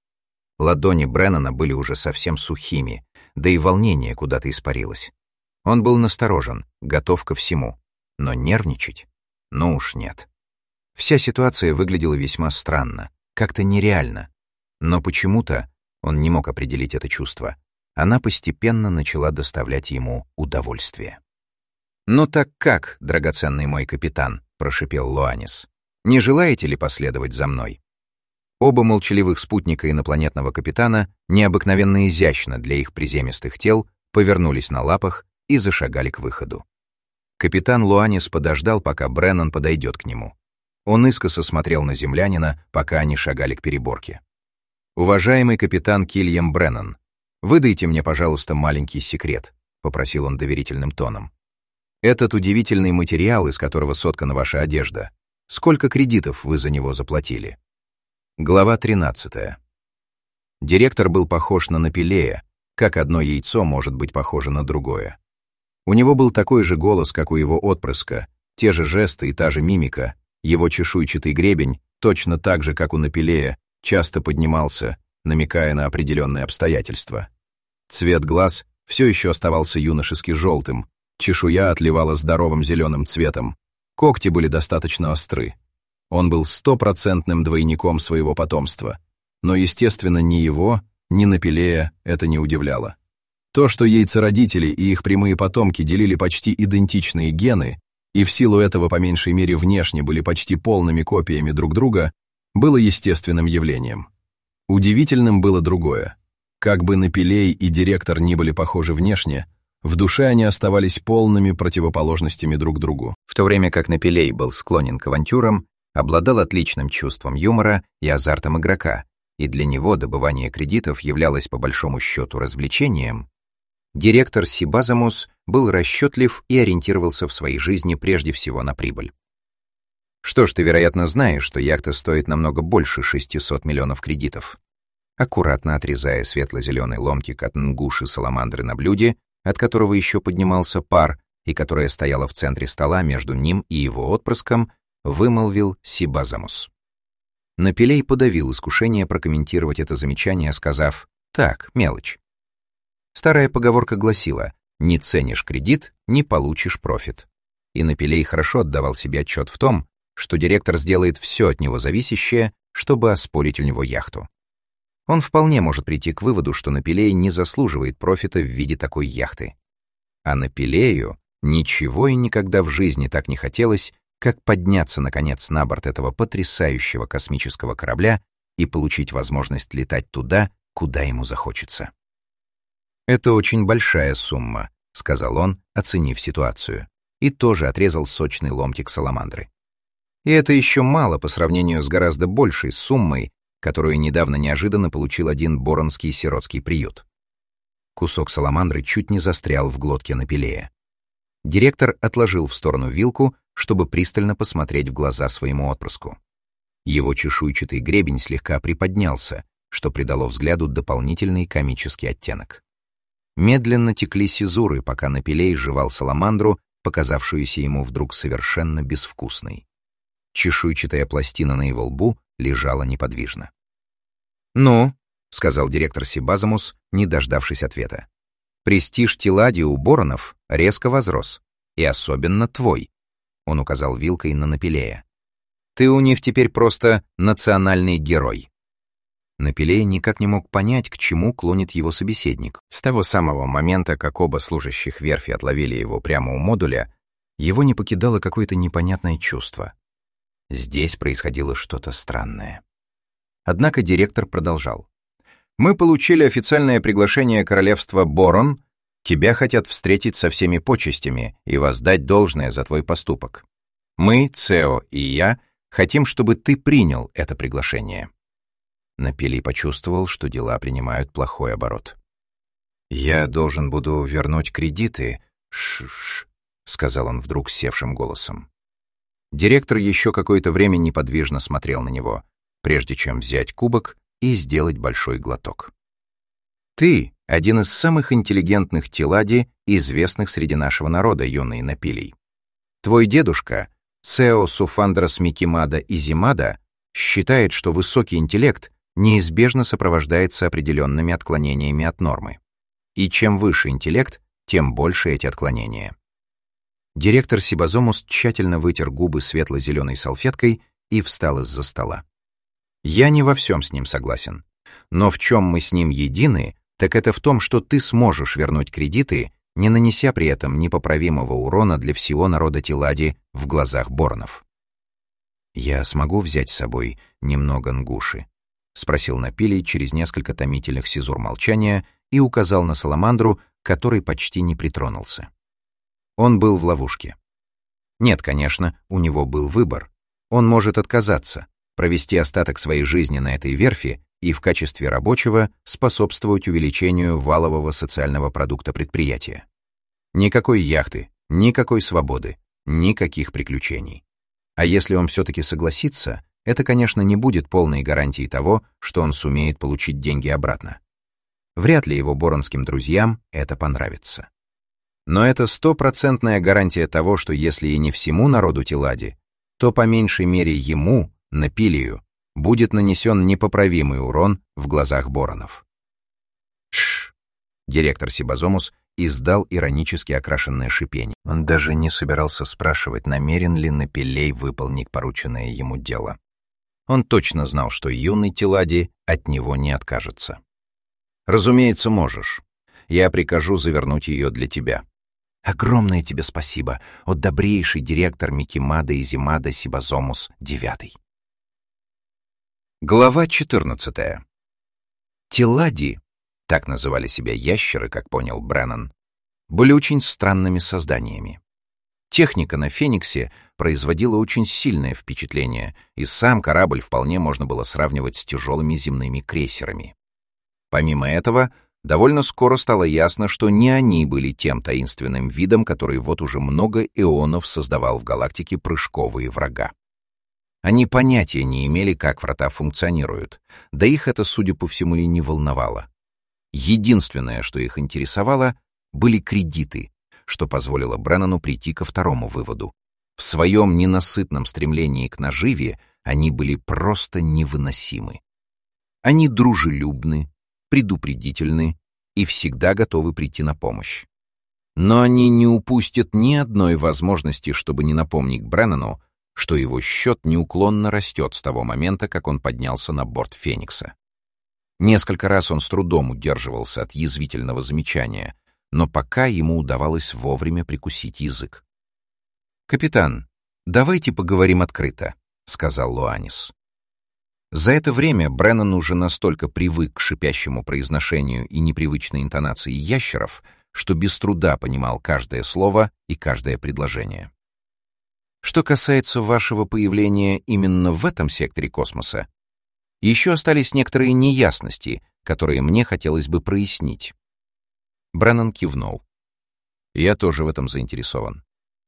Ладони Бреннана были уже совсем сухими, да и волнение куда-то испарилось. Он был насторожен, готов ко всему, но нервничать? Ну уж нет. Вся ситуация выглядела весьма странно, как-то нереально, но почему-то, он не мог определить это чувство, она постепенно начала доставлять ему удовольствие. «Ну так как, драгоценный мой капитан?» — прошипел Лоанис. «Не желаете ли последовать за мной?» Оба молчаливых спутника инопланетного капитана, необыкновенно изящно для их приземистых тел, повернулись на лапах и зашагали к выходу. Капитан Лоанис подождал, пока Бреннан подойдет к нему. Он искоса смотрел на землянина, пока они шагали к переборке. «Уважаемый капитан Кильям Бреннан, выдайте мне, пожалуйста, маленький секрет», — попросил он доверительным тоном. «Этот удивительный материал, из которого соткана ваша одежда, сколько кредитов вы за него заплатили?» Глава 13. Директор был похож на Напилея, как одно яйцо может быть похоже на другое. У него был такой же голос, как у его отпрыска, те же жесты и та же мимика. Его чешуйчатый гребень, точно так же, как у Напилея, часто поднимался, намекая на определенные обстоятельства. Цвет глаз все еще оставался юношески желтым, чешуя отливала здоровым зеленым цветом, когти были достаточно остры. Он был 100% двойником своего потомства, но, естественно, ни его, ни Напилея это не удивляло. То, что яйцеродители и их прямые потомки делили почти идентичные гены, и в силу этого по меньшей мере внешне были почти полными копиями друг друга, было естественным явлением. Удивительным было другое. Как бы Напилей и директор ни были похожи внешне, в душе они оставались полными противоположностями друг другу. В то время как Напилей был склонен к авантюрам, обладал отличным чувством юмора и азартом игрока, и для него добывание кредитов являлось по большому счету развлечением, директор Сибазомус был расчетлив и ориентировался в своей жизни прежде всего на прибыль. Что ж, ты, вероятно, знаешь, что яхта стоит намного больше 600 миллионов кредитов. Аккуратно отрезая светло-зеленый ломтик от нгуши саламандры на блюде, от которого еще поднимался пар, и которая стояла в центре стола между ним и его отпрыском, вымолвил Сибазомус. Напилей подавил искушение прокомментировать это замечание, сказав: «Так, мелочь». Старая поговорка гласила: «Не ценишь кредит, не получишь профит». И Напилей хорошо отдавал себе отчет в том, что директор сделает все от него зависящее, чтобы оспорить у него яхту. Он вполне может прийти к выводу, что Напилей не заслуживает профита в виде такой яхты. А Напилею ничего и никогда в жизни так не хотелось, как подняться, наконец, на борт этого потрясающего космического корабля и получить возможность летать туда, куда ему захочется. «Это очень большая сумма», — сказал он, оценив ситуацию, и тоже отрезал сочный ломтик саламандры. И это еще мало по сравнению с гораздо большей суммой, которую недавно неожиданно получил один боронский сиротский приют. Кусок саламандры чуть не застрял в глотке Напилея. Директор отложил в сторону вилку, чтобы пристально посмотреть в глаза своему отпрыску. Его чешуйчатый гребень слегка приподнялся, что придало взгляду дополнительный комический оттенок. Медленно текли сизуры, пока Напилей жевал саламандру, показавшуюся ему вдруг совершенно безвкусной. Чешуйчатая пластина на его лбу лежала неподвижно. «Ну», — сказал директор Сибазомус, не дождавшись ответа, «престиж Тилади у Боронов резко возрос, и особенно твой», — он указал вилкой на Напилея. «Ты у них теперь просто национальный герой». Напилей никак не мог понять, к чему клонит его собеседник. С того самого момента, как оба служащих верфи отловили его прямо у модуля, его не покидало какое-то непонятное чувство. Здесь происходило что-то странное. Однако директор продолжал. «Мы получили официальное приглашение королевства Борон. Тебя хотят встретить со всеми почестями и воздать должное за твой поступок. Мы, Цео и я, хотим, чтобы ты принял это приглашение». Напилей почувствовал, что дела принимают плохой оборот. «Я должен буду вернуть кредиты, сказал он вдруг севшим голосом. Директор еще какое-то время неподвижно смотрел на него, прежде чем взять кубок и сделать большой глоток. «Ты — один из самых интеллигентных Тилади, известных среди нашего народа, юный Напилей. Твой дедушка, Цео Суфандрос Микимада Изимада, считает, что высокий интеллект неизбежно сопровождается определенными отклонениями от нормы. И чем выше интеллект, тем больше эти отклонения». Директор Сибазомус тщательно вытер губы светло-зеленой салфеткой и встал из-за стола. «Я не во всем с ним согласен. Но в чем мы с ним едины, так это в том, что ты сможешь вернуть кредиты, не нанеся при этом непоправимого урона для всего народа Тилади в глазах Боронов». «Я смогу взять с собой немного нгуши?» — спросил Напилей через несколько томительных сизур молчания и указал на саламандру, который почти не притронулся. Он был в ловушке. Нет, конечно, у него был выбор. Он может отказаться, провести остаток своей жизни на этой верфи и в качестве рабочего способствовать увеличению валового социального продукта предприятия. Никакой яхты, никакой свободы, никаких приключений. А если он все-таки согласится, это, конечно, не будет полной гарантией того, что он сумеет получить деньги обратно. Вряд ли его боронским друзьям это понравится. Но это 100% гарантия того, что если и не всему народу Тилади, то по меньшей мере ему, Напилию, будет нанесен непоправимый урон в глазах Боронов. Шш! Директор Сибазомус издал иронически окрашенное шипение. Он даже не собирался спрашивать, намерен ли Напилей выполнить порученное ему дело. Он точно знал, что юный Тилади от него не откажется. «Разумеется, можешь. Я прикажу завернуть ее для тебя». «Огромное тебе спасибо, о добрейший директор Микимада Изимада Сибазомус IX». Глава 14. Тилади, так называли себя ящеры, как понял Бреннан, были очень странными созданиями. Техника на «Фениксе» производила очень сильное впечатление, и сам корабль вполне можно было сравнивать с тяжелыми земными крейсерами. Помимо этого, довольно скоро стало ясно, что не они были тем таинственным видом, который вот уже много эонов создавал в галактике прыжковые врага. Они понятия не имели, как врата функционируют, да их это, судя по всему, и не волновало. Единственное, что их интересовало, были кредиты, что позволило Бреннану прийти ко второму выводу. В своем ненасытном стремлении к наживе они были просто невыносимы. Они дружелюбны, предупредительны и всегда готовы прийти на помощь. Но они не упустят ни одной возможности, чтобы не напомнить Бреннану, что его счет неуклонно растет с того момента, как он поднялся на борт «Феникса». Несколько раз он с трудом удерживался от язвительного замечания, но пока ему удавалось вовремя прикусить язык. «Капитан, давайте поговорим открыто», — сказал Луанис. За это время Бреннан уже настолько привык к шипящему произношению и непривычной интонации ящеров, что без труда понимал каждое слово и каждое предложение. Что касается вашего появления именно в этом секторе космоса, еще остались некоторые неясности, которые мне хотелось бы прояснить. Бреннан кивнул. Я тоже в этом заинтересован.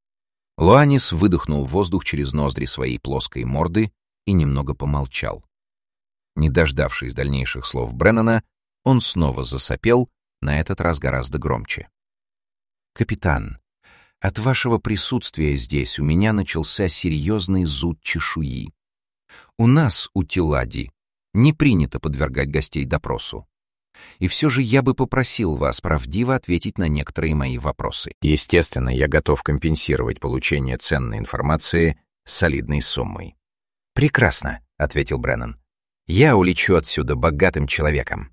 Луанис выдохнул воздух через ноздри своей плоской морды и немного помолчал. Не дождавшись дальнейших слов Бреннана, он снова засопел, на этот раз гораздо громче. «Капитан, от вашего присутствия здесь у меня начался серьезный зуд чешуи. У нас, у Телади, не принято подвергать гостей допросу. И все же я бы попросил вас правдиво ответить на некоторые мои вопросы». Естественно, я готов компенсировать получение ценной информации солидной суммой. «Прекрасно», — ответил Бреннан. «Я улечу отсюда богатым человеком».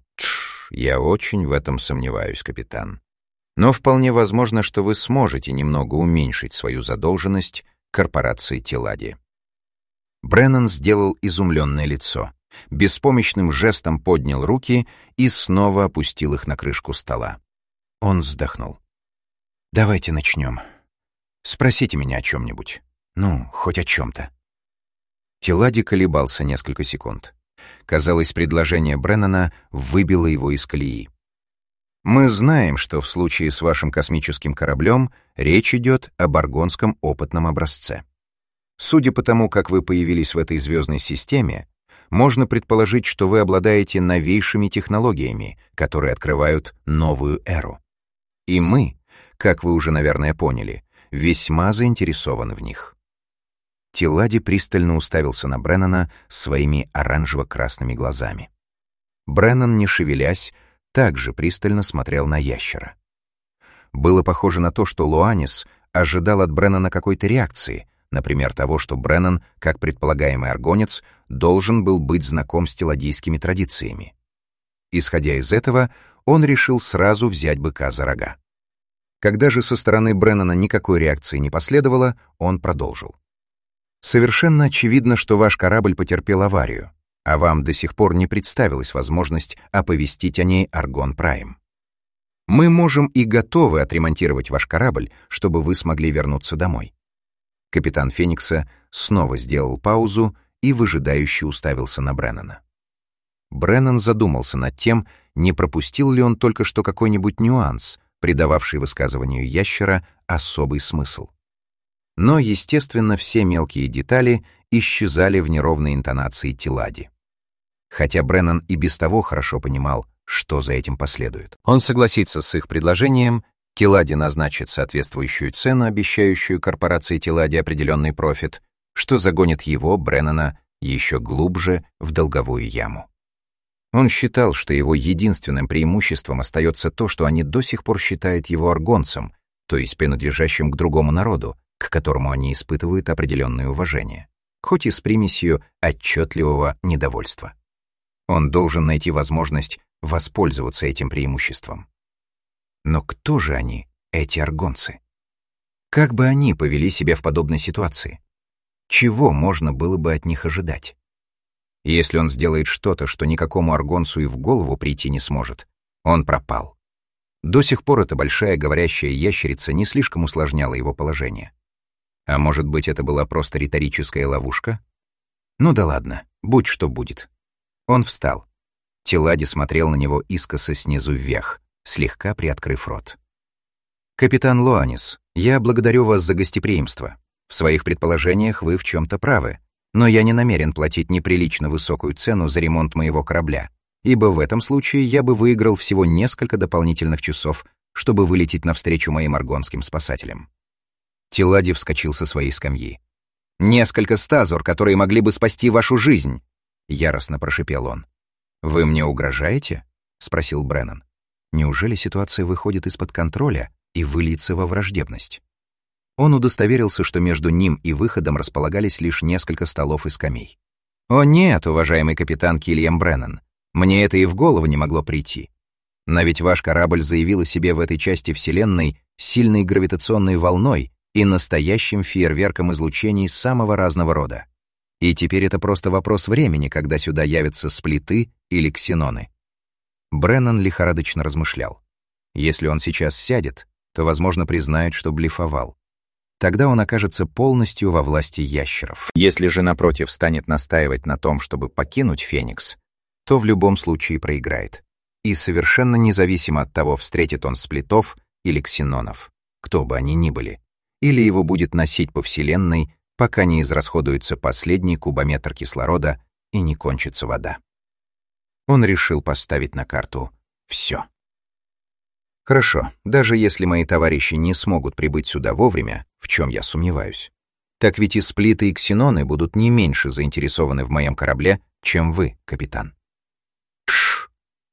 Я очень в этом сомневаюсь, капитан. Но вполне возможно, что вы сможете немного уменьшить свою задолженность корпорации Телади. Бреннан сделал изумленное лицо, беспомощным жестом поднял руки и снова опустил их на крышку стола. Он вздохнул. «Давайте начнем. Спросите меня о чем-нибудь. Ну, хоть о чем-то». Телади колебался несколько секунд. Казалось, предложение Бреннана выбило его из колеи. «Мы знаем, что в случае с вашим космическим кораблем речь идет об аргонском опытном образце. Судя по тому, как вы появились в этой звездной системе, можно предположить, что вы обладаете новейшими технологиями, которые открывают новую эру. И мы, как вы уже, наверное, поняли, весьма заинтересованы в них». Телади пристально уставился на Бреннана своими оранжево-красными глазами. Бреннан, не шевелясь, также пристально смотрел на ящера. Было похоже на то, что Луанис ожидал от Бреннана какой-то реакции, например, того, что Бреннан, как предполагаемый аргонец, должен был быть знаком с теладийскими традициями. Исходя из этого, он решил сразу взять быка за рога. Когда же со стороны Бреннана никакой реакции не последовало, он продолжил. «Совершенно очевидно, что ваш корабль потерпел аварию, а вам до сих пор не представилась возможность оповестить о ней Аргон Прайм. Мы можем и готовы отремонтировать ваш корабль, чтобы вы смогли вернуться домой». Капитан Феникса снова сделал паузу и выжидающе уставился на Бреннана. Бреннан задумался над тем, не пропустил ли он только что какой-нибудь нюанс, придававший высказыванию ящера особый смысл. Но, естественно, все мелкие детали исчезали в неровной интонации Телади. Хотя Бреннан и без того хорошо понимал, что за этим последует. Он согласится с их предложением, Телади назначит соответствующую цену, обещающую корпорации Телади определенный профит, что загонит его, Бреннана, еще глубже в долговую яму. Он считал, что его единственным преимуществом остается то, что они до сих пор считают его аргонцем, то есть принадлежащим к другому народу, к которому они испытывают определенное уважение, хоть и с примесью отчетливого недовольства. Он должен найти возможность воспользоваться этим преимуществом. Но кто же они, эти аргонцы? Как бы они повели себя в подобной ситуации? Чего можно было бы от них ожидать? Если он сделает что-то, что никакому аргонцу и в голову прийти не сможет, он пропал. До сих пор эта большая говорящая ящерица не слишком усложняла его положение. А может быть, это была просто риторическая ловушка? Ну да ладно, будь что будет. Он встал. Тилади смотрел на него искоса снизу вверх, слегка приоткрыв рот. «Капитан Лоанис, я благодарю вас за гостеприимство. В своих предположениях вы в чем-то правы, но я не намерен платить неприлично высокую цену за ремонт моего корабля, ибо в этом случае я бы выиграл всего несколько дополнительных часов, чтобы вылететь навстречу моим аргонским спасателям». Тилади вскочил со своей скамьи. «Несколько стазур, которые могли бы спасти вашу жизнь!» — яростно прошипел он. «Вы мне угрожаете?» — спросил Бреннан. Неужели ситуация выходит из-под контроля и выльется во враждебность? Он удостоверился, что между ним и выходом располагались лишь несколько столов и скамей. «О нет, уважаемый капитан Кильям Бреннан, мне это и в голову не могло прийти. Но ведь ваш корабль заявил о себе в этой части Вселенной сильной гравитационной волной и настоящим фейерверком излучений самого разного рода. И теперь это просто вопрос времени, когда сюда явятся сплиты или ксеноны». Бреннан лихорадочно размышлял. Если он сейчас сядет, то, возможно, признает, что блефовал. Тогда он окажется полностью во власти ящеров. Если же, напротив, станет настаивать на том, чтобы покинуть Феникс, то в любом случае проиграет. И совершенно независимо от того, встретит он сплитов или ксенонов, кто бы они ни были, или его будет носить по Вселенной, пока не израсходуется последний кубометр кислорода и не кончится вода. Он решил поставить на карту все. Хорошо, даже если мои товарищи не смогут прибыть сюда вовремя, в чем я сомневаюсь, так ведь и сплиты, и ксеноны будут не меньше заинтересованы в моем корабле, чем вы, капитан. Пш!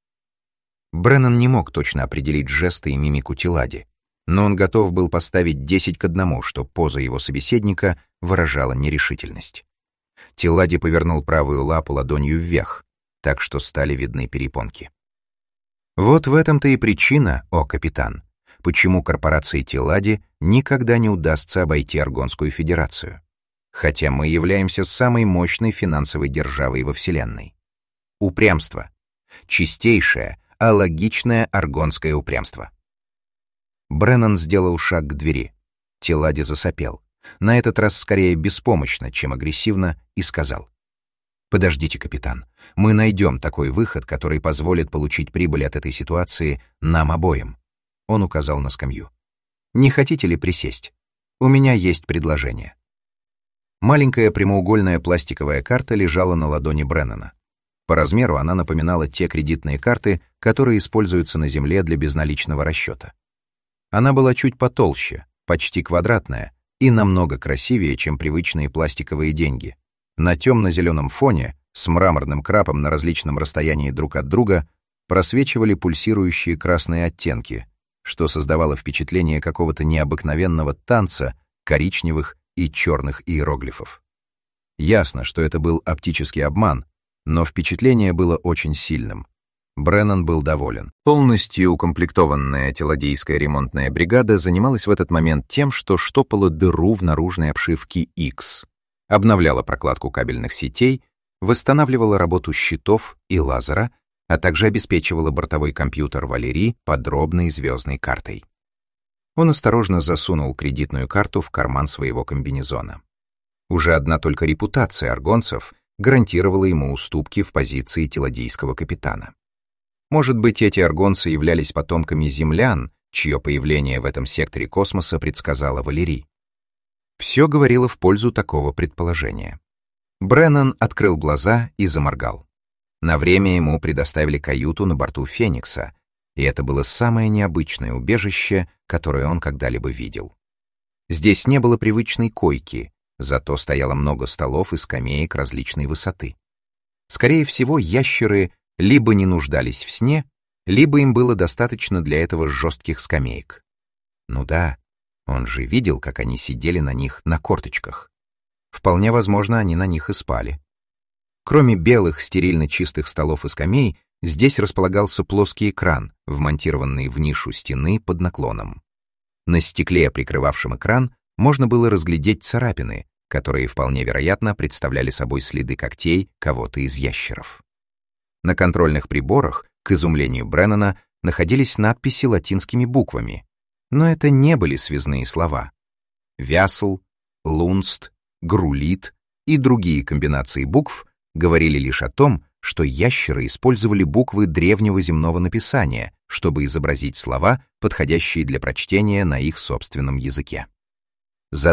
Бреннан не мог точно определить жесты и мимику Тилади, но он готов был поставить 10-1, что поза его собеседника выражала нерешительность. Тилади повернул правую лапу ладонью вверх, так что стали видны перепонки. Вот в этом-то и причина, о капитан, почему корпорации Тилади никогда не удастся обойти Аргонскую Федерацию, хотя мы являемся самой мощной финансовой державой во Вселенной. Упрямство. Чистейшее, алогичное аргонское упрямство. Бреннан сделал шаг к двери. Тилади засопел, на этот раз скорее беспомощно, чем агрессивно, и сказал: «Подождите, капитан, мы найдем такой выход, который позволит получить прибыль от этой ситуации нам обоим». Он указал на скамью. «Не хотите ли присесть? У меня есть предложение». Маленькая прямоугольная пластиковая карта лежала на ладони Бреннана. По размеру она напоминала те кредитные карты, которые используются на Земле для безналичного расчета. Она была чуть потолще, почти квадратная, и намного красивее, чем привычные пластиковые деньги. На темно-зеленом фоне, с мраморным крапом на различном расстоянии друг от друга, просвечивали пульсирующие красные оттенки, что создавало впечатление какого-то необыкновенного танца коричневых и черных иероглифов. Ясно, что это был оптический обман, но впечатление было очень сильным. Бреннан был доволен. Полностью укомплектованная тиладийская ремонтная бригада занималась в этот момент тем, что штопала дыру в наружной обшивке X, обновляла прокладку кабельных сетей, восстанавливала работу щитов и лазера, а также обеспечивала бортовой компьютер Валерий подробной звездной картой. Он осторожно засунул кредитную карту в карман своего комбинезона. Уже одна только репутация аргонцев гарантировала ему уступки в позиции тиладийского капитана. Может быть, эти аргонцы являлись потомками землян, чье появление в этом секторе космоса предсказала Валерий. Все говорило в пользу такого предположения. Бреннан открыл глаза и заморгал. На время ему предоставили каюту на борту Феникса, и это было самое необычное убежище, которое он когда-либо видел. Здесь не было привычной койки, зато стояло много столов и скамеек различной высоты. Скорее всего, ящеры либо не нуждались в сне, либо им было достаточно для этого жестких скамеек. Ну да, он же видел, как они сидели на них на корточках. Вполне возможно, они на них и спали. Кроме белых, стерильно чистых столов и скамей, здесь располагался плоский экран, вмонтированный в нишу стены под наклоном. На стекле, прикрывавшем экран, можно было разглядеть царапины, которые вполне вероятно представляли собой следы когтей кого-то из ящеров. На контрольных приборах, к изумлению Бреннана, находились надписи латинскими буквами, но это не были связные слова. Вясл, лунст, грулит и другие комбинации букв говорили лишь о том, что ящеры использовали буквы древнего земного написания, чтобы изобразить слова, подходящие для прочтения на их собственном языке. За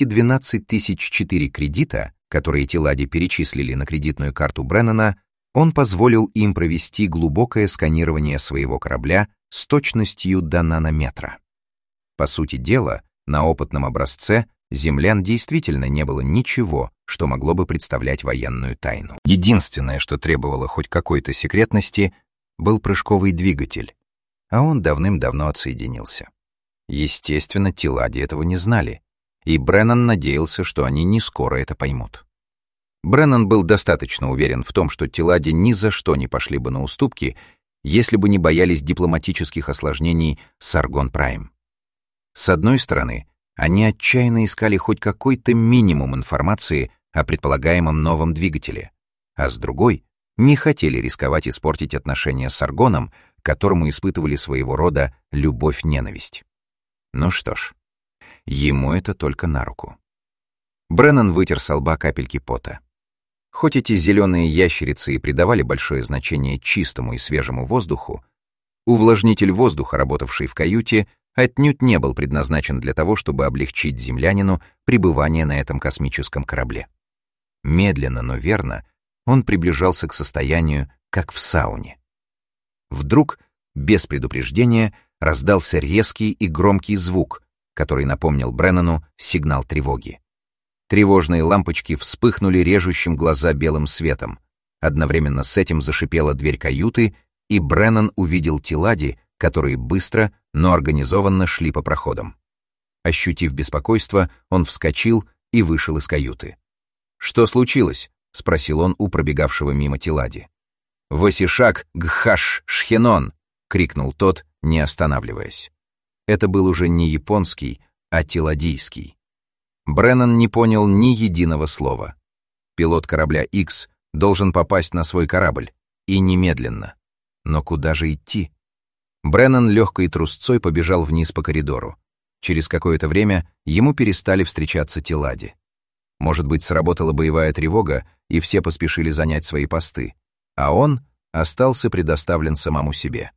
212 004 кредита, которые Тилади перечислили на кредитную карту Бреннана, он позволил им провести глубокое сканирование своего корабля с точностью до нанометра. По сути дела, на опытном образце землян действительно не было ничего, что могло бы представлять военную тайну. Единственное, что требовало хоть какой-то секретности, был прыжковый двигатель, а он давным-давно отсоединился. Естественно, Тилади этого не знали, и Бреннан надеялся, что они не скоро это поймут. Бреннан был достаточно уверен в том, что Тилади ни за что не пошли бы на уступки, если бы не боялись дипломатических осложнений с Аргон Прайм. С одной стороны, они отчаянно искали хоть какой-то минимум информации о предполагаемом новом двигателе, а с другой — не хотели рисковать испортить отношения с Аргоном, к которому испытывали своего рода любовь-ненависть. Ну что ж, ему это только на руку. Бреннан вытер со лба капельки пота. Хоть эти зеленые ящерицы и придавали большое значение чистому и свежему воздуху, увлажнитель воздуха, работавший в каюте, отнюдь не был предназначен для того, чтобы облегчить землянину пребывание на этом космическом корабле. Медленно, но верно, он приближался к состоянию, как в сауне. Вдруг, без предупреждения, раздался резкий и громкий звук, который напомнил Бреннану сигнал тревоги. Тревожные лампочки вспыхнули режущим глаза белым светом. Одновременно с этим зашипела дверь каюты, и Бреннан увидел Тилади, которые быстро, но организованно шли по проходам. Ощутив беспокойство, он вскочил и вышел из каюты. «Что случилось?» — спросил он у пробегавшего мимо Тилади. «Васишак Гхаш Шхенон!» — крикнул тот, не останавливаясь. Это был уже не японский, а тиладийский. Бреннан не понял ни единого слова. Пилот корабля X должен попасть на свой корабль, и немедленно. Но куда же идти? Бреннан легкой трусцой побежал вниз по коридору. Через какое-то время ему перестали встречаться Тилади. Может быть, сработала боевая тревога, и все поспешили занять свои посты, а он остался предоставлен самому себе.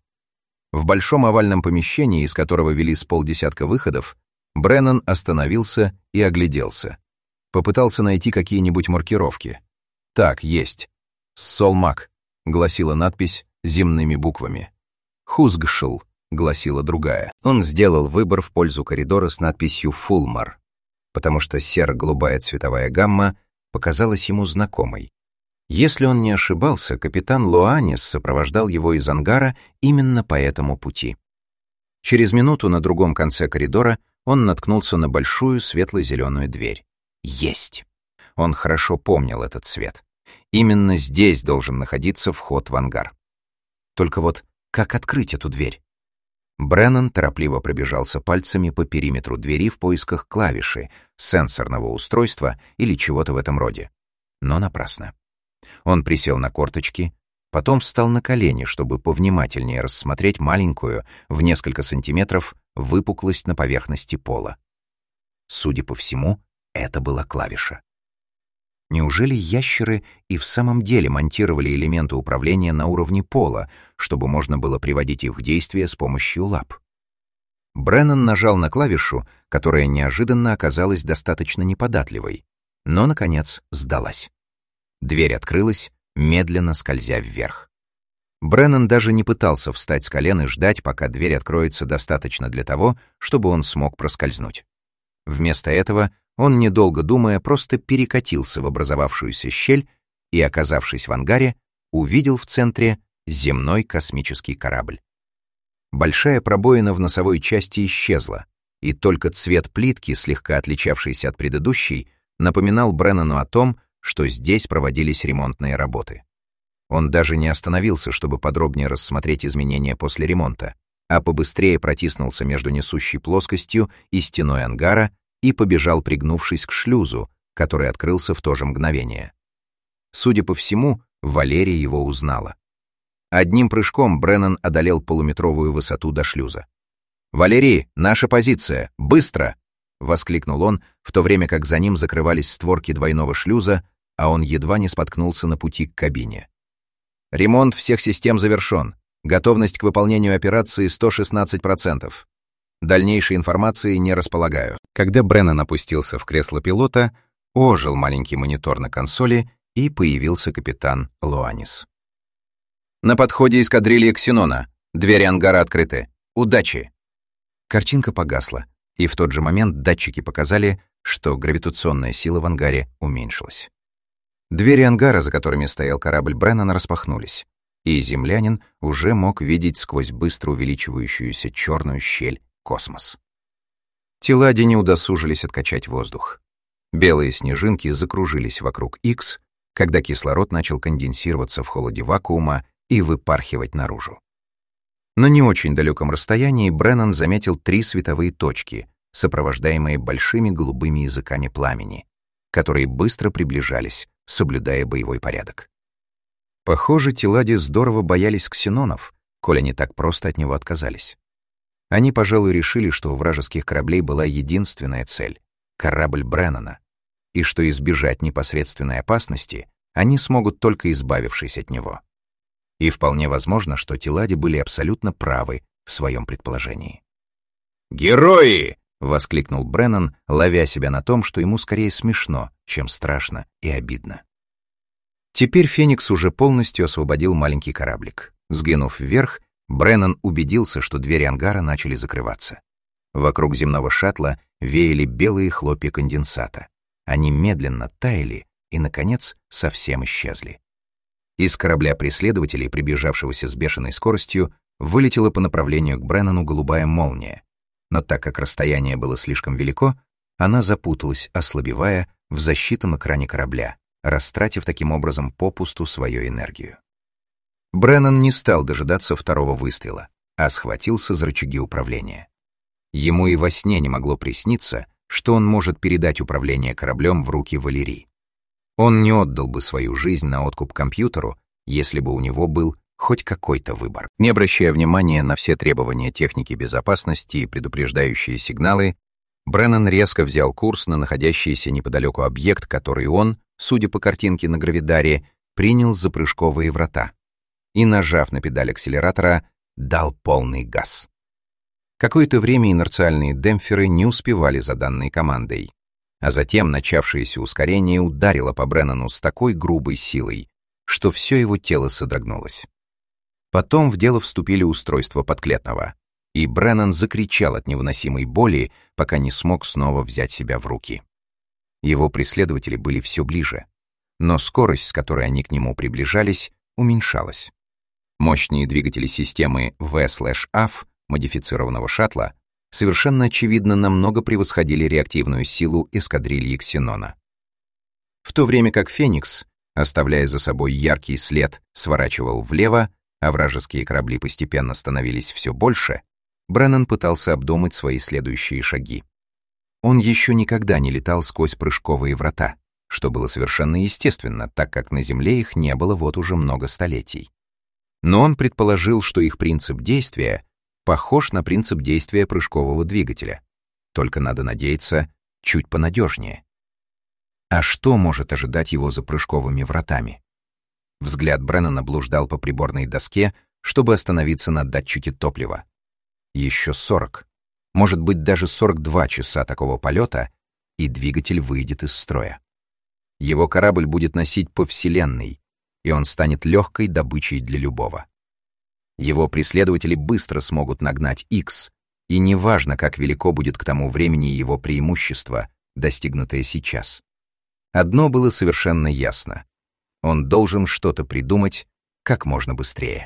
В большом овальном помещении, из которого вели с полдесятка выходов, Бреннан остановился и огляделся. Попытался найти какие-нибудь маркировки. Так, есть. «Солмак», — гласила надпись земными буквами. «Хузгшл», — гласила другая. Он сделал выбор в пользу коридора с надписью «Фулмар», потому что серо-голубая цветовая гамма показалась ему знакомой. Если он не ошибался, капитан Луанис сопровождал его из ангара именно по этому пути. Через минуту на другом конце коридора он наткнулся на большую светло-зеленую дверь. Есть! Он хорошо помнил этот цвет. Именно здесь должен находиться вход в ангар. Только вот как открыть эту дверь? Бреннан торопливо пробежался пальцами по периметру двери в поисках клавиши, сенсорного устройства или чего-то в этом роде. Но напрасно. Он присел на корточки, потом встал на колени, чтобы повнимательнее рассмотреть маленькую, в несколько сантиметров, выпуклость на поверхности пола. Судя по всему, это была клавиша. Неужели ящеры и в самом деле монтировали элементы управления на уровне пола, чтобы можно было приводить их в действие с помощью лап? Бреннан нажал на клавишу, которая неожиданно оказалась достаточно неподатливой, но, наконец, сдалась. Дверь открылась, медленно скользя вверх. Бреннан даже не пытался встать с колен и ждать, пока дверь откроется достаточно для того, чтобы он смог проскользнуть. Вместо этого он, недолго думая, просто перекатился в образовавшуюся щель и, оказавшись в ангаре, увидел в центре земной космический корабль. Большая пробоина в носовой части исчезла, и только цвет плитки, слегка отличавшийся от предыдущей, напоминал Бреннану о том, что здесь проводились ремонтные работы. Он даже не остановился, чтобы подробнее рассмотреть изменения после ремонта, а побыстрее протиснулся между несущей плоскостью и стеной ангара и побежал, пригнувшись к шлюзу, который открылся в то же мгновение. Судя по всему, Валерия его узнала. Одним прыжком Бреннан одолел полуметровую высоту до шлюза. «Валерий, наша позиция! Быстро!» — воскликнул он, в то время как за ним закрывались створки двойного шлюза, а он едва не споткнулся на пути к кабине. «Ремонт всех систем завершен. Готовность к выполнению операции 116%. Дальнейшей информации не располагаю». Когда Бреннан опустился в кресло пилота, ожил маленький монитор на консоли, и появился капитан Луанис. «На подходе эскадрилья Ксенона. Двери ангара открыты. Удачи!» Картинка погасла, и в тот же момент датчики показали, что гравитационная сила в ангаре уменьшилась. Двери ангара, за которыми стоял корабль Бреннана, распахнулись, и землянин уже мог видеть сквозь быстро увеличивающуюся черную щель космос. Телади не удосужились откачать воздух. Белые снежинки закружились вокруг Икс, когда кислород начал конденсироваться в холоде вакуума и выпархивать наружу. На не очень далеком расстоянии Бреннан заметил 3 световые точки, сопровождаемые большими голубыми языками пламени, которые быстро приближались, соблюдая боевой порядок. Похоже, Телади здорово боялись ксенонов, коль они так просто от него отказались. Они, пожалуй, решили, что у вражеских кораблей была единственная цель — корабль Бреннана, и что избежать непосредственной опасности они смогут, только избавившись от него. И вполне возможно, что Телади были абсолютно правы в своем предположении. «Герои!» — воскликнул Бреннан, ловя себя на том, что ему скорее смешно, чем страшно и обидно. Теперь Феникс уже полностью освободил маленький кораблик. Взглянув вверх, Бреннан убедился, что двери ангара начали закрываться. Вокруг земного шаттла веяли белые хлопья конденсата. Они медленно таяли и, наконец, совсем исчезли. Из корабля преследователей, приближавшегося с бешеной скоростью, вылетела по направлению к Бреннану голубая молния. Но так как расстояние было слишком велико, она запуталась, ослабевая в защитном экране корабля, растратив таким образом попусту свою энергию. Бреннан не стал дожидаться второго выстрела, а схватился за рычаги управления. Ему и во сне не могло присниться, что он может передать управление кораблем в руки Валерии. Он не отдал бы свою жизнь на откуп компьютеру, если бы у него был хоть какой-то выбор. Не обращая внимания на все требования техники безопасности и предупреждающие сигналы, Бреннан резко взял курс на находящийся неподалеку объект, который он, судя по картинке на гравидаре, принял за прыжковые врата и, нажав на педаль акселератора, дал полный газ. Какое-то время инерциальные демпферы не успевали за данной командой, а затем начавшееся ускорение ударило по Бреннану с такой грубой силой, что все его тело содрогнулось. Потом в дело вступили устройства подклетного, и Бреннан закричал от невыносимой боли, пока не смог снова взять себя в руки. Его преследователи были все ближе, но скорость, с которой они к нему приближались, уменьшалась. Мощные двигатели системы V/AF модифицированного шаттла совершенно очевидно намного превосходили реактивную силу эскадрильи Ксенона. В то время как «Феникс», оставляя за собой яркий след, сворачивал влево, а вражеские корабли постепенно становились все больше, Бреннан пытался обдумать свои следующие шаги. Он еще никогда не летал сквозь прыжковые врата, что было совершенно естественно, так как на Земле их не было вот уже много столетий. Но он предположил, что их принцип действия похож на принцип действия прыжкового двигателя, только, надо надеяться, чуть понадежнее. А что может ожидать его за прыжковыми вратами? Взгляд Бреннана блуждал по приборной доске, чтобы остановиться на датчике топлива. Еще 40, может быть, даже 42 часа такого полета, и двигатель выйдет из строя. Его корабль будет носить по Вселенной, и он станет легкой добычей для любого. Его преследователи быстро смогут нагнать Икс, и неважно, как велико будет к тому времени его преимущество, достигнутое сейчас. Одно было совершенно ясно. Он должен что-то придумать как можно быстрее.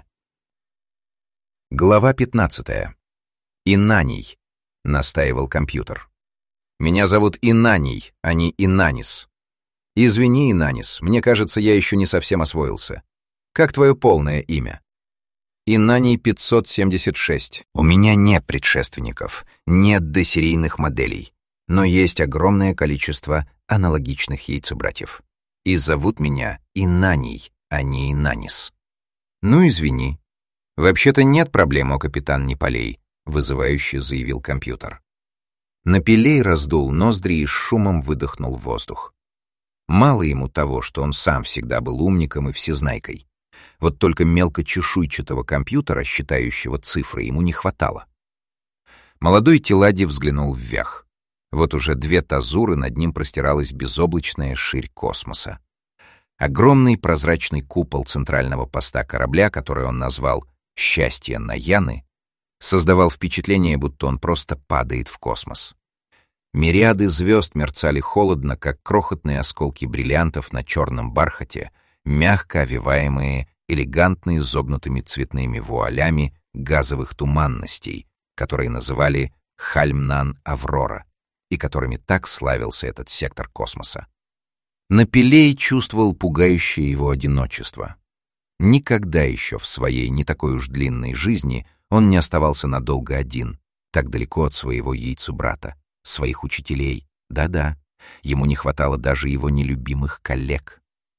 Глава 15. «Инаний», — настаивал компьютер. «Меня зовут Инаний, а не Инанис. Извини, Инанис, мне кажется, я еще не совсем освоился. Как твое полное имя?» «Инаний 576. У меня нет предшественников, нет досерийных моделей, но есть огромное количество аналогичных яйцебратьев. И зовут меня Инаний, а не Инанис». «Ну, извини. Вообще-то нет проблем, о капитан Неполей», — вызывающе заявил компьютер. Напилей раздул ноздри и с шумом выдохнул воздух. Мало ему того, что он сам всегда был умником и всезнайкой. Вот только мелкочешуйчатого компьютера, считающего цифры, ему не хватало. Молодой Телади взглянул вверх. Вот уже 2 тазуры над ним простиралась безоблачная ширь космоса. Огромный прозрачный купол центрального поста корабля, который он назвал «Счастье Наяны», создавал впечатление, будто он просто падает в космос. Мириады звезд мерцали холодно, как крохотные осколки бриллиантов на черном бархате, мягко овиваемые элегантно изогнутыми цветными вуалями газовых туманностей, которые называли Хальмнан-Аврора, и которыми так славился этот сектор космоса. Напилей чувствовал пугающее его одиночество. Никогда еще в своей не такой уж длинной жизни он не оставался надолго один, так далеко от своего яйцу-брата, своих учителей. Да-да, ему не хватало даже его нелюбимых коллег.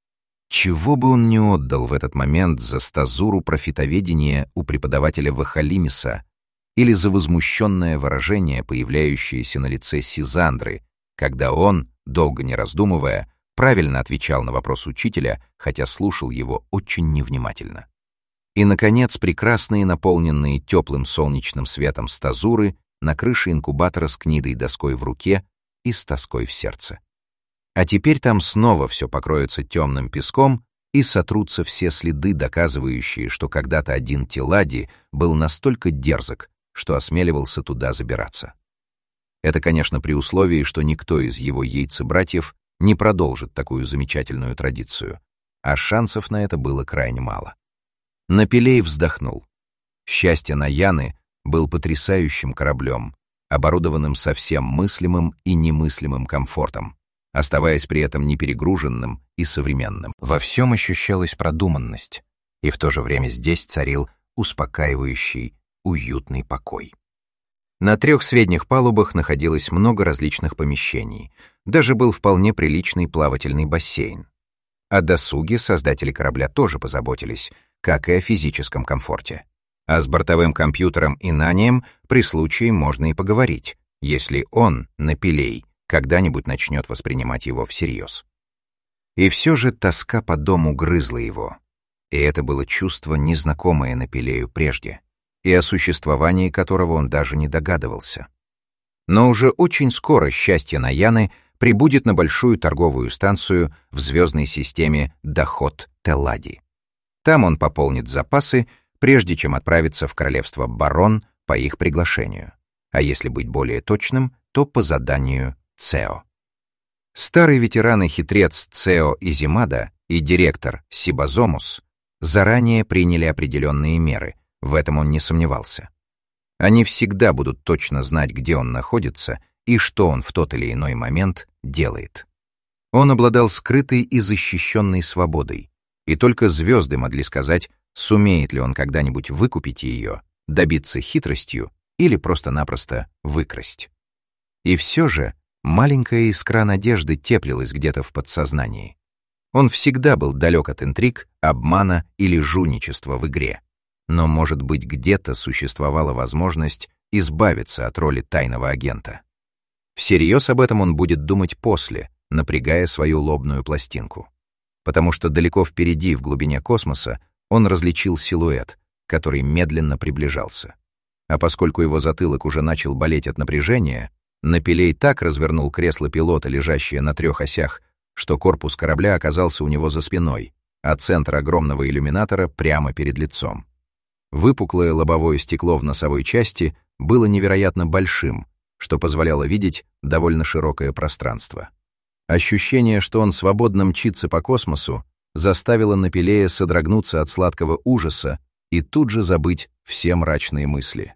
Чего бы он не отдал в этот момент за стазуру профитоведения у преподавателя Вахалимиса или за возмущенное выражение, появляющееся на лице Сизандры, когда он, долго не раздумывая, правильно отвечал на вопрос учителя, хотя слушал его очень невнимательно. И, наконец, прекрасные, наполненные теплым солнечным светом стазуры на крыше инкубатора с книдой доской в руке и с тоской в сердце. А теперь там снова все покроется темным песком и сотрутся все следы, доказывающие, что когда-то один Телади был настолько дерзок, что осмеливался туда забираться. Это, конечно, при условии, что никто из его яйцебратьев не продолжит такую замечательную традицию, а шансов на это было крайне мало. Напилей вздохнул. «Счастье Наяны» был потрясающим кораблем, оборудованным со всем мыслимым и немыслимым комфортом, оставаясь при этом неперегруженным и современным. Во всем ощущалась продуманность, и в то же время здесь царил успокаивающий, уютный покой. На 3 средних палубах находилось много различных помещений, даже был вполне приличный плавательный бассейн. О досуге создатели корабля тоже позаботились, как и о физическом комфорте. А с бортовым компьютером и Нанием при случае можно и поговорить, если он, Напилей, когда-нибудь начнет воспринимать его всерьез. И все же тоска по дому грызла его, и это было чувство, незнакомое Напилею прежде, и о существовании которого он даже не догадывался. Но уже очень скоро счастье Наяны прибудет на большую торговую станцию в звездной системе Дахот-Телади. Там он пополнит запасы, прежде чем отправиться в королевство Барон по их приглашению, а если быть более точным, то по заданию Цео. Старый ветеран и хитрец Цео Изимада и директор Сибазомус заранее приняли определенные меры, в этом он не сомневался. Они всегда будут точно знать, где он находится и что он в тот или иной момент делает. Он обладал скрытой и защищенной свободой, и только звезды могли сказать, сумеет ли он когда-нибудь выкупить ее, добиться хитростью или просто-напросто выкрасть. И все же маленькая искра надежды теплилась где-то в подсознании. Он всегда был далек от интриг, обмана или жульничества в игре. Но, может быть, где-то существовала возможность избавиться от роли тайного агента. Всерьез об этом он будет думать после, напрягая свою лобную пластинку. Потому что далеко впереди, в глубине космоса, он различил силуэт, который медленно приближался. А поскольку его затылок уже начал болеть от напряжения, Напилей так развернул кресло пилота, лежащее на 3 осях, что корпус корабля оказался у него за спиной, а центр огромного иллюминатора прямо перед лицом. Выпуклое лобовое стекло в носовой части было невероятно большим, что позволяло видеть довольно широкое пространство. Ощущение, что он свободно мчится по космосу, заставило Напилея содрогнуться от сладкого ужаса и тут же забыть все мрачные мысли.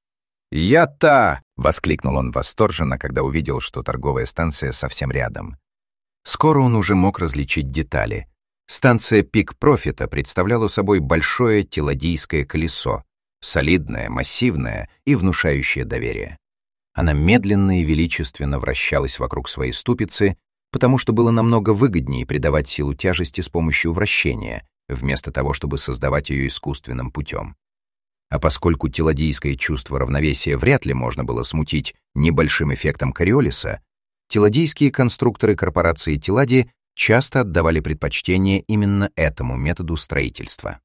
«Я-то!» — воскликнул он восторженно, когда увидел, что торговая станция совсем рядом. Скоро он уже мог различить детали. Станция Пик Профита представляла собой большое теладийское колесо, солидное, массивное и внушающее доверие. Она медленно и величественно вращалась вокруг своей ступицы, потому что было намного выгоднее придавать силу тяжести с помощью вращения, вместо того, чтобы создавать ее искусственным путем. А поскольку теладийское чувство равновесия вряд ли можно было смутить небольшим эффектом Кориолиса, теладийские конструкторы корпорации Телади часто отдавали предпочтение именно этому методу строительства.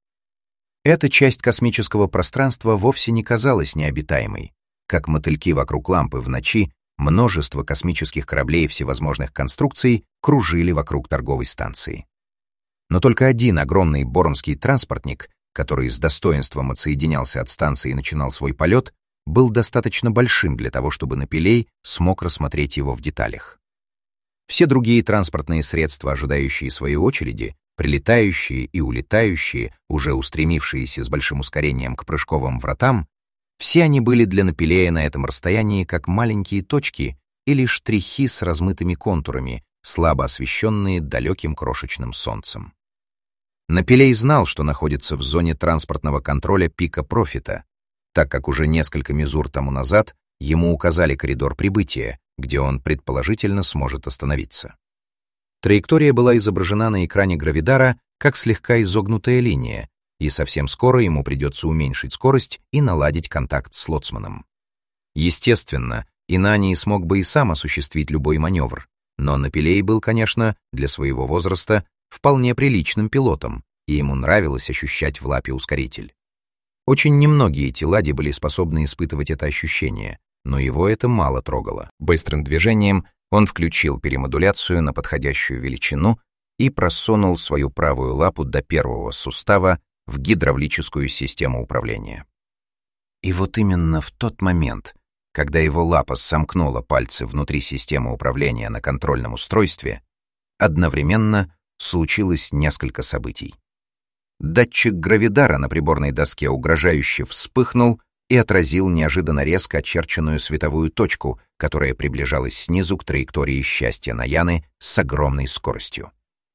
Эта часть космического пространства вовсе не казалась необитаемой. Как мотыльки вокруг лампы в ночи, множество космических кораблей всевозможных конструкций кружили вокруг торговой станции. Но только один огромный боромский транспортник, который с достоинством отсоединялся от станции и начинал свой полет, был достаточно большим для того, чтобы Напилей смог рассмотреть его в деталях. Все другие транспортные средства, ожидающие своей очереди, прилетающие и улетающие, уже устремившиеся с большим ускорением к прыжковым вратам, все они были для Напилея на этом расстоянии как маленькие точки или штрихи с размытыми контурами, слабо освещенные далеким крошечным солнцем. Напилей знал, что находится в зоне транспортного контроля пика профита, так как уже несколько мезур тому назад ему указали коридор прибытия, где он предположительно сможет остановиться. Траектория была изображена на экране гравидара как слегка изогнутая линия, и совсем скоро ему придется уменьшить скорость и наладить контакт с лоцманом. Естественно, Инании смог бы и сам осуществить любой маневр, но Напилей был, конечно, для своего возраста вполне приличным пилотом, и ему нравилось ощущать в лапе ускоритель. Очень немногие телади были способны испытывать это ощущение, но его это мало трогало. Быстрым движением он включил перемодуляцию на подходящую величину и просунул свою правую лапу до первого сустава в гидравлическую систему управления. И вот именно в тот момент, когда его лапа сомкнула пальцы внутри системы управления на контрольном устройстве, одновременно случилось несколько событий. Датчик гравидара на приборной доске угрожающе вспыхнул и отразил неожиданно резко очерченную световую точку, которая приближалась снизу к траектории счастья Наяны с огромной скоростью.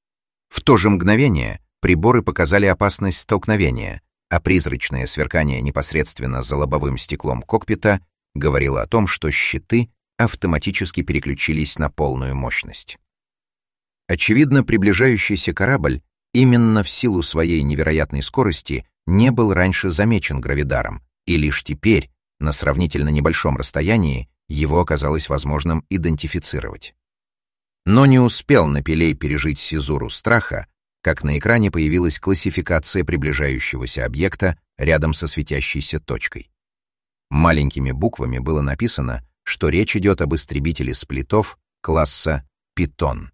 В то же мгновение приборы показали опасность столкновения, а призрачное сверкание непосредственно за лобовым стеклом кокпита говорило о том, что щиты автоматически переключились на полную мощность. Очевидно, приближающийся корабль именно в силу своей невероятной скорости не был раньше замечен гравидаром, и лишь теперь, на сравнительно небольшом расстоянии, его оказалось возможным идентифицировать. Но не успел Напилей пережить сизуру страха, как на экране появилась классификация приближающегося объекта рядом со светящейся точкой. Маленькими буквами было написано, что речь идет об истребителе сплитов класса «Питон».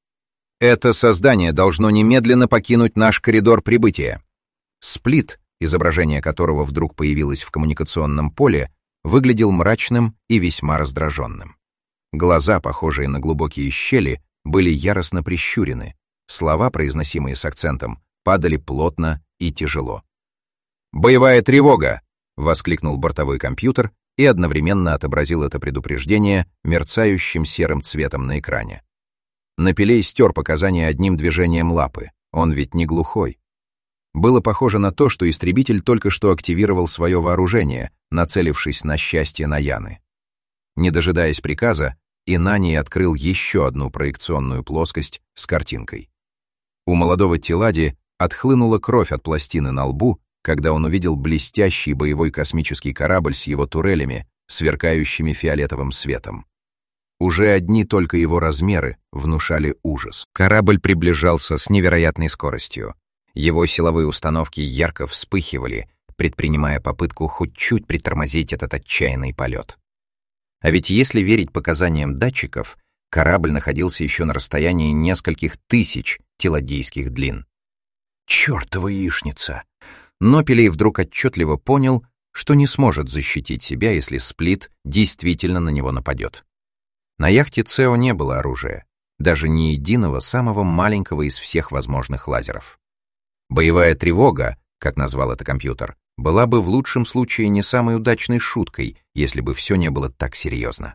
Это создание должно немедленно покинуть наш коридор прибытия. Сплит, изображение которого вдруг появилось в коммуникационном поле, выглядел мрачным и весьма раздраженным. Глаза, похожие на глубокие щели, были яростно прищурены, слова, произносимые с акцентом, падали плотно и тяжело. «Боевая тревога!» — воскликнул бортовой компьютер и одновременно отобразил это предупреждение мерцающим серым цветом на экране. Напилей стер показания одним движением лапы, он ведь не глухой. Было похоже на то, что истребитель только что активировал свое вооружение, нацелившись на счастье Наяны. Не дожидаясь приказа, Инани открыл еще одну проекционную плоскость с картинкой. У молодого Телади отхлынула кровь от пластины на лбу, когда он увидел блестящий боевой космический корабль с его турелями, сверкающими фиолетовым светом. Уже одни только его размеры внушали ужас. Корабль приближался с невероятной скоростью. Его силовые установки ярко вспыхивали, предпринимая попытку хоть чуть притормозить этот отчаянный полет. А ведь если верить показаниям датчиков, корабль находился еще на расстоянии нескольких тысяч теладийских длин. Чёртова яичница! Но Пелей вдруг отчетливо понял, что не сможет защитить себя, если Сплит действительно на него нападет. На яхте Цео не было оружия, даже ни единого самого маленького из всех возможных лазеров. Боевая тревога, как назвал это компьютер, была бы в лучшем случае не самой удачной шуткой, если бы все не было так серьезно.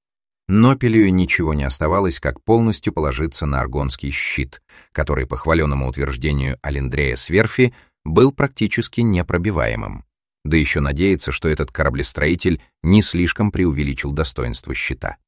Но Пелею ничего не оставалось, как полностью положиться на аргонский щит, который, по хваленному утверждению Алендрея Сверфи, был практически непробиваемым. Да еще надеяться, что этот кораблестроитель не слишком преувеличил достоинство щита.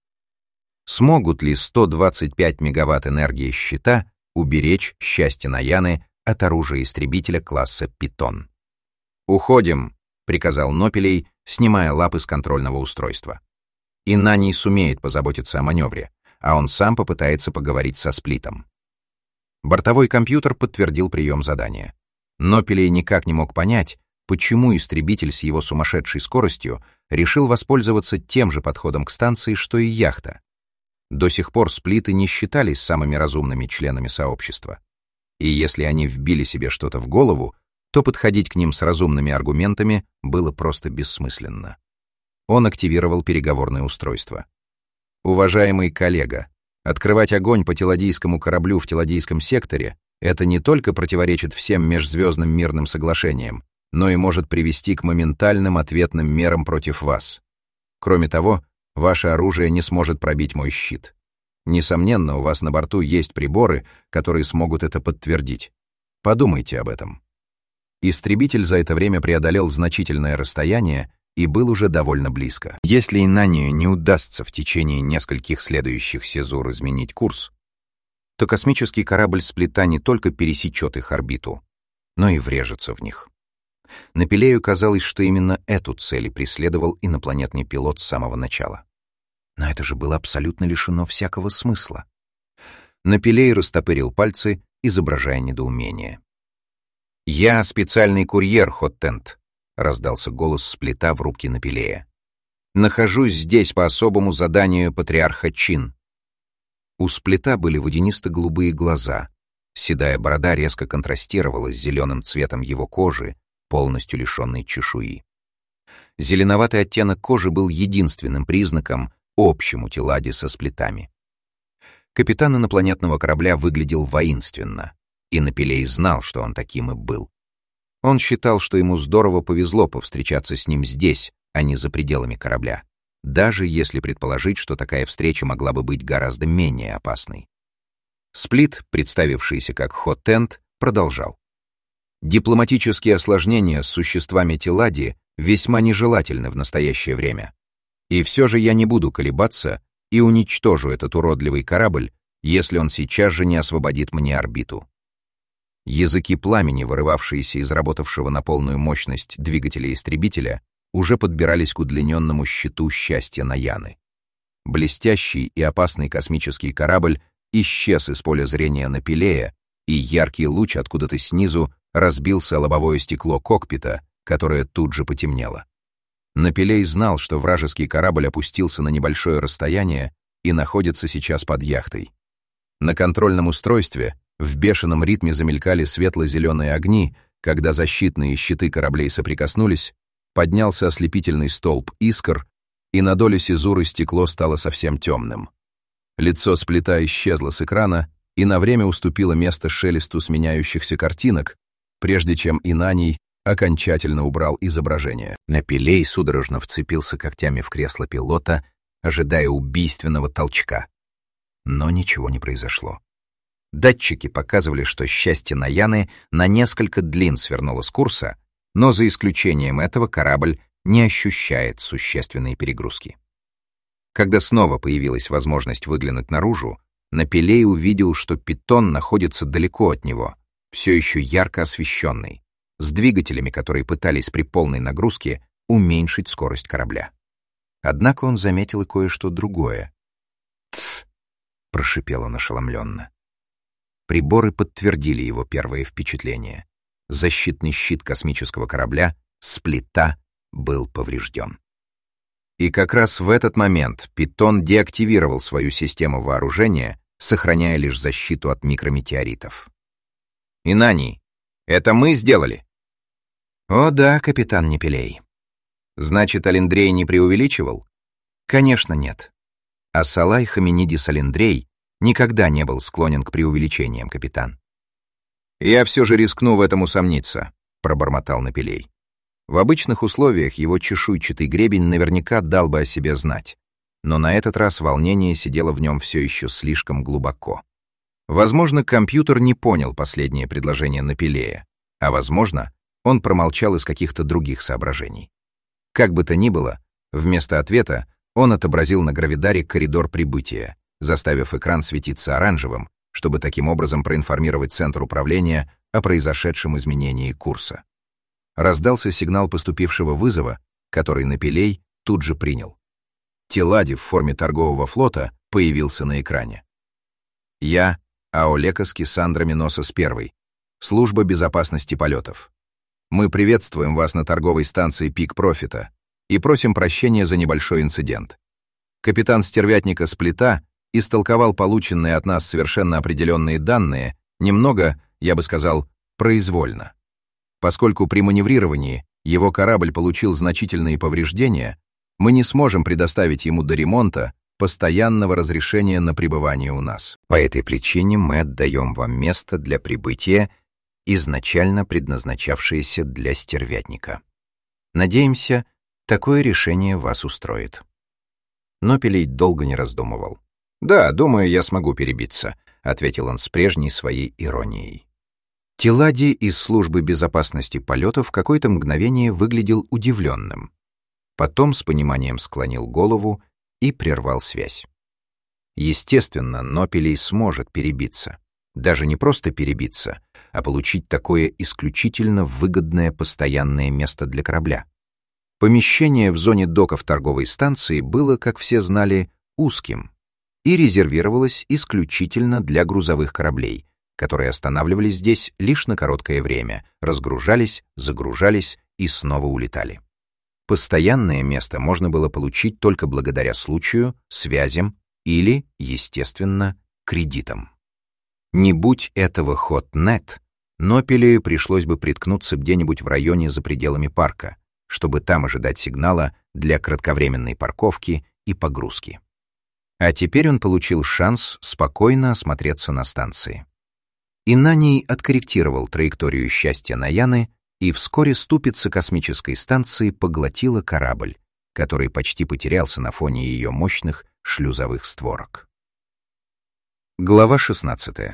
Смогут ли 125 мегаватт энергии щита уберечь счастье Наяны от оружия истребителя класса «Питон»? «Уходим», — приказал Нопелей, снимая лапы с контрольного устройства. Инанний сумеет позаботиться о маневре, а он сам попытается поговорить со Сплитом. Бортовой компьютер подтвердил прием задания. Нопелей никак не мог понять, почему истребитель с его сумасшедшей скоростью решил воспользоваться тем же подходом к станции, что и яхта. До сих пор Сплиты не считались самыми разумными членами сообщества. И если они вбили себе что-то в голову, то подходить к ним с разумными аргументами было просто бессмысленно. Он активировал переговорное устройство. «Уважаемый коллега, открывать огонь по телодийскому кораблю в телодийском секторе — это не только противоречит всем межзвездным мирным соглашениям, но и может привести к моментальным ответным мерам против вас. Кроме того, ваше оружие не сможет пробить мой щит. Несомненно, у вас на борту есть приборы, которые смогут это подтвердить. Подумайте об этом». Истребитель за это время преодолел значительное расстояние и был уже довольно близко. Если Инаннию не удастся в течение нескольких следующих сезур изменить курс, то космический корабль Сплита не только пересечет их орбиту, но и врежется в них. Нопелею казалось, что именно эту цель и преследовал инопланетный пилот с самого начала. Но это же было абсолютно лишено всякого смысла. Нопелей растопырил пальцы, изображая недоумение. «Я специальный курьер, Хоттент», — раздался голос Сплита в рубке Нопелея. «Нахожусь здесь по особому заданию патриарха Чин». У Сплита были водянисто-голубые глаза. Седая борода резко контрастировала с зеленым цветом его кожи, полностью лишенной чешуи. Зеленоватый оттенок кожи был единственным признаком, общим у Телади со Сплитами. Капитан инопланетного корабля выглядел воинственно, и Нопелей знал, что он таким и был. Он считал, что ему здорово повезло повстречаться с ним здесь, а не за пределами корабля, даже если предположить, что такая встреча могла бы быть гораздо менее опасной. Сплит, представившийся как Хоттент, продолжал. «Дипломатические осложнения с существами Телади весьма нежелательны в настоящее время. И все же я не буду колебаться и уничтожу этот уродливый корабль, если он сейчас же не освободит мне орбиту». Языки пламени, вырывавшиеся из работавшего на полную мощность двигателя истребителя, уже подбирались к удлиненному щиту счастья Наяны. Блестящий и опасный космический корабль исчез из поля зрения Нопелея, и яркий луч откуда-то снизу разбился о лобовое стекло кокпита, которое тут же потемнело. Нопелей знал, что вражеский корабль опустился на небольшое расстояние и находится сейчас под яхтой. На контрольном устройстве в бешеном ритме замелькали светло-зеленые огни, когда защитные щиты кораблей соприкоснулись, поднялся ослепительный столб искр, и на долю сезуры стекло стало совсем темным. Лицо Сплита исчезло с экрана и на время уступило место шелесту сменяющихся картинок, прежде чем Инанний окончательно убрал изображение. Нопелей судорожно вцепился когтями в кресло пилота, ожидая убийственного толчка. Но ничего не произошло. Датчики показывали, что счастье Наяны на несколько длин свернуло с курса, но за исключением этого корабль не ощущает существенной перегрузки. Когда снова появилась возможность выглянуть наружу, Нопелей увидел, что Питон находится далеко от него, все еще ярко освещенный, с двигателями, которые пытались при полной нагрузке уменьшить скорость корабля. Однако он заметил и кое-что другое. «Тсс!» — прошипел он ошеломленно. Приборы подтвердили его первое впечатление. Защитный щит космического корабля Сплита был поврежден. И как раз в этот момент Питон деактивировал свою систему вооружения, сохраняя лишь защиту от микрометеоритов. «Инанний, это мы сделали?» «О да, капитан Нопелей». «Значит, Алиндрей не преувеличивал?» «Конечно, нет. А Салай Хоменидис Алиндрей никогда не был склонен к преувеличениям, капитан». «Я все же рискну в этом усомниться», — пробормотал Нопелей. В обычных условиях его чешуйчатый гребень наверняка дал бы о себе знать, но на этот раз волнение сидело в нем все еще слишком глубоко. Возможно, компьютер не понял последнее предложение Нопелея, а, возможно, он промолчал из каких-то других соображений. Как бы то ни было, вместо ответа он отобразил на гравидаре коридор прибытия, заставив экран светиться оранжевым, чтобы таким образом проинформировать Центр управления о произошедшем изменении курса. Раздался сигнал поступившего вызова, который Напилей тут же принял. Телади в форме торгового флота появился на экране. «Я, Аолекас Кисандра Миносос I, служба безопасности полетов. Мы приветствуем вас на торговой станции Пик Профита и просим прощения за небольшой инцидент. Капитан стервятника Сплита истолковал полученные от нас совершенно определенные данные немного, я бы сказал, произвольно. Поскольку при маневрировании его корабль получил значительные повреждения, мы не сможем предоставить ему до ремонта постоянного разрешения на пребывание у нас. По этой причине мы отдаем вам место для прибытия, изначально предназначавшееся для стервятника. Надеемся, такое решение вас устроит». Напилей долго не раздумывал. «Да, думаю, я смогу перебиться», — ответил он с прежней своей иронией. Телади из службы безопасности полетов в какое-то мгновение выглядел удивленным. Потом с пониманием склонил голову и прервал связь. Естественно, Напилей сможет перебиться. Даже не просто перебиться, а получить такое исключительно выгодное постоянное место для корабля. Помещение в зоне доков торговой станции было, как все знали, узким и резервировалось исключительно для грузовых кораблей, которые останавливались здесь лишь на короткое время, разгружались, загружались и снова улетали. Постоянное место можно было получить только благодаря случаю, связям или, естественно, кредитам. Не будь этого Хотнет, Напилею пришлось бы приткнуться где-нибудь в районе за пределами парка, чтобы там ожидать сигнала для кратковременной парковки и погрузки. А теперь он получил шанс спокойно осмотреться на станции. Инаний откорректировал траекторию счастья Наяны, и вскоре ступица космической станции поглотила корабль, который почти потерялся на фоне ее мощных шлюзовых створок. Глава 16.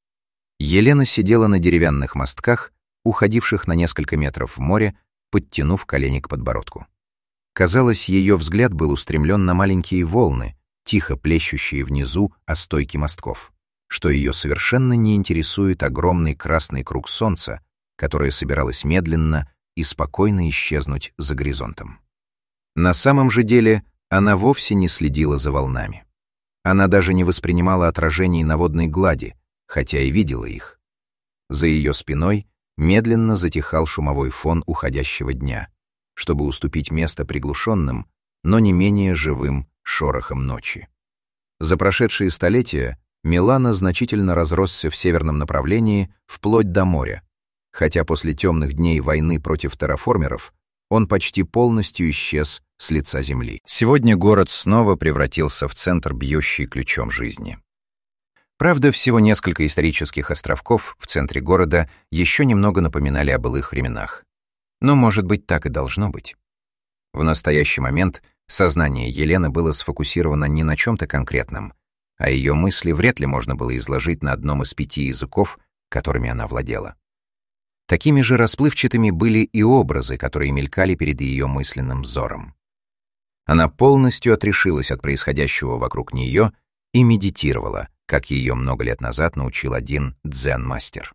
Елена сидела на деревянных мостках, уходивших на несколько метров в море, подтянув колени к подбородку. Казалось, ее взгляд был устремлен на маленькие волны, тихо плещущие внизу о стойке мостков, что ее совершенно не интересует огромный красный круг солнца, которое собиралось медленно и спокойно исчезнуть за горизонтом. На самом же деле она вовсе не следила за волнами. Она даже не воспринимала отражений на водной глади, хотя и видела их. За ее спиной медленно затихал шумовой фон уходящего дня, чтобы уступить место приглушенным, но не менее живым шорохам ночи. За прошедшие столетия Милано значительно разросся в северном направлении вплоть до моря, хотя после темных дней войны против терраформеров он почти полностью исчез с лица земли. Сегодня город снова превратился в центр, бьющий ключом жизни. Правда, всего несколько исторических островков в центре города еще немного напоминали о былых временах. Но, может быть, так и должно быть. В настоящий момент сознание Елены было сфокусировано не на чем-то конкретном, а ее мысли вряд ли можно было изложить на одном из 5 языков, которыми она владела. Такими же расплывчатыми были и образы, которые мелькали перед ее мысленным взором. Она полностью отрешилась от происходящего вокруг нее и медитировала, как ее много лет назад научил один дзен-мастер.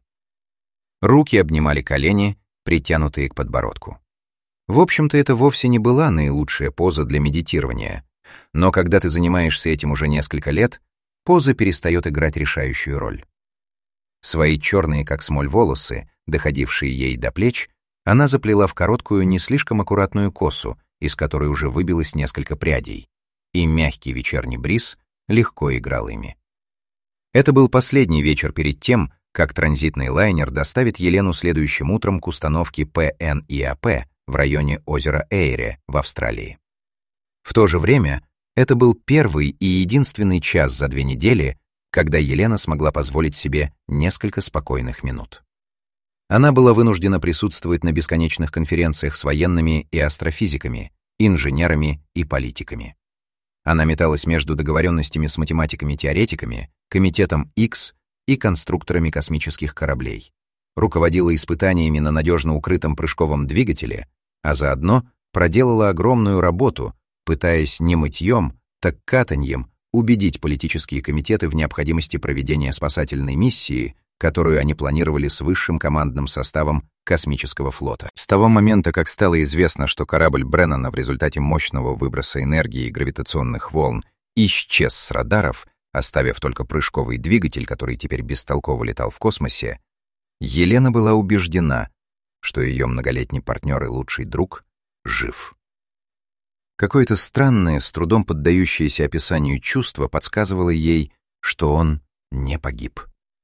Руки обнимали колени, притянутые к подбородку. В общем-то, это вовсе не была наилучшая поза для медитирования, но когда ты занимаешься этим уже несколько лет, поза перестает играть решающую роль. Свои черные, как смоль, волосы, доходившие ей до плеч, она заплела в короткую, не слишком аккуратную косу, из которой уже выбилось несколько прядей, и мягкий вечерний бриз легко играл ими. Это был последний вечер перед тем, как транзитный лайнер доставит Елену следующим утром к установке ПНИАП в районе озера Эйре в Австралии. В то же время это был первый и единственный час за 2 недели, когда Елена смогла позволить себе несколько спокойных минут. Она была вынуждена присутствовать на бесконечных конференциях с военными и астрофизиками, инженерами и политиками. Она металась между договоренностями с математиками-теоретиками, комитетом X и конструкторами космических кораблей, руководила испытаниями на надежно укрытом прыжковом двигателе, а заодно проделала огромную работу, пытаясь не мытьем, так катаньем убедить политические комитеты в необходимости проведения спасательной миссии которую они планировали с высшим командным составом космического флота. С того момента, как стало известно, что корабль Бреннана в результате мощного выброса энергии и гравитационных волн исчез с радаров, оставив только прыжковый двигатель, который теперь бестолково летал в космосе, Елена была убеждена, что ее многолетний партнер и лучший друг жив. Какое-то странное, с трудом поддающееся описанию чувство подсказывало ей, что он не погиб.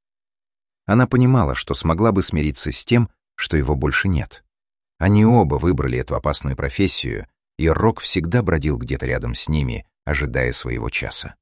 Она понимала, что смогла бы смириться с тем, что его больше нет. Они оба выбрали эту опасную профессию, и Рок всегда бродил где-то рядом с ними, ожидая своего часа.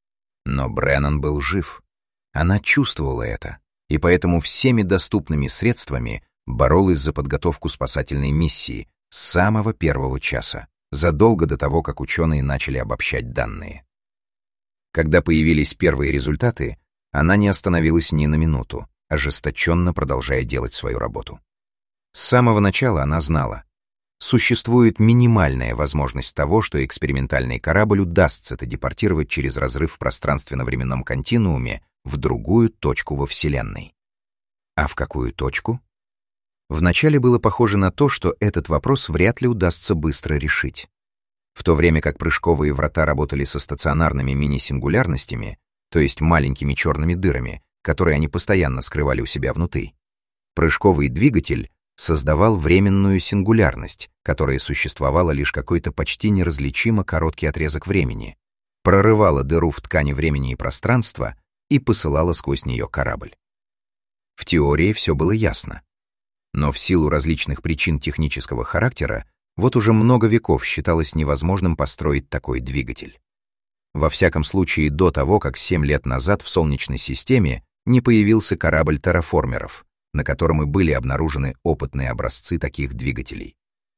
Но Бреннан был жив. Она чувствовала это, и поэтому всеми доступными средствами боролась за подготовку спасательной миссии с самого первого часа, задолго до того, как ученые начали обобщать данные. Когда появились первые результаты, она не остановилась ни на минуту, ожесточенно продолжая делать свою работу. С самого начала она знала, существует минимальная возможность того, что экспериментальный корабль удастся депортировать через разрыв в пространственно-временном континууме в другую точку во Вселенной. А в какую точку? Вначале было похоже на то, что этот вопрос вряд ли удастся быстро решить. В то время как прыжковые врата работали со стационарными мини-сингулярностями, то есть маленькими черными дырами, которые они постоянно скрывали у себя внутри, прыжковый двигатель создавал временную сингулярность, которая существовала лишь какой-то почти неразличимо короткий отрезок времени, прорывала дыру в ткани времени и пространства и посылала сквозь нее корабль. В теории все было ясно. Но в силу различных причин технического характера вот уже много веков считалось невозможным построить такой двигатель. Во всяком случае, до того, как 7 лет назад в Солнечной системе не появился корабль терраформеров, на котором и были обнаружены опытные образцы таких двигателей.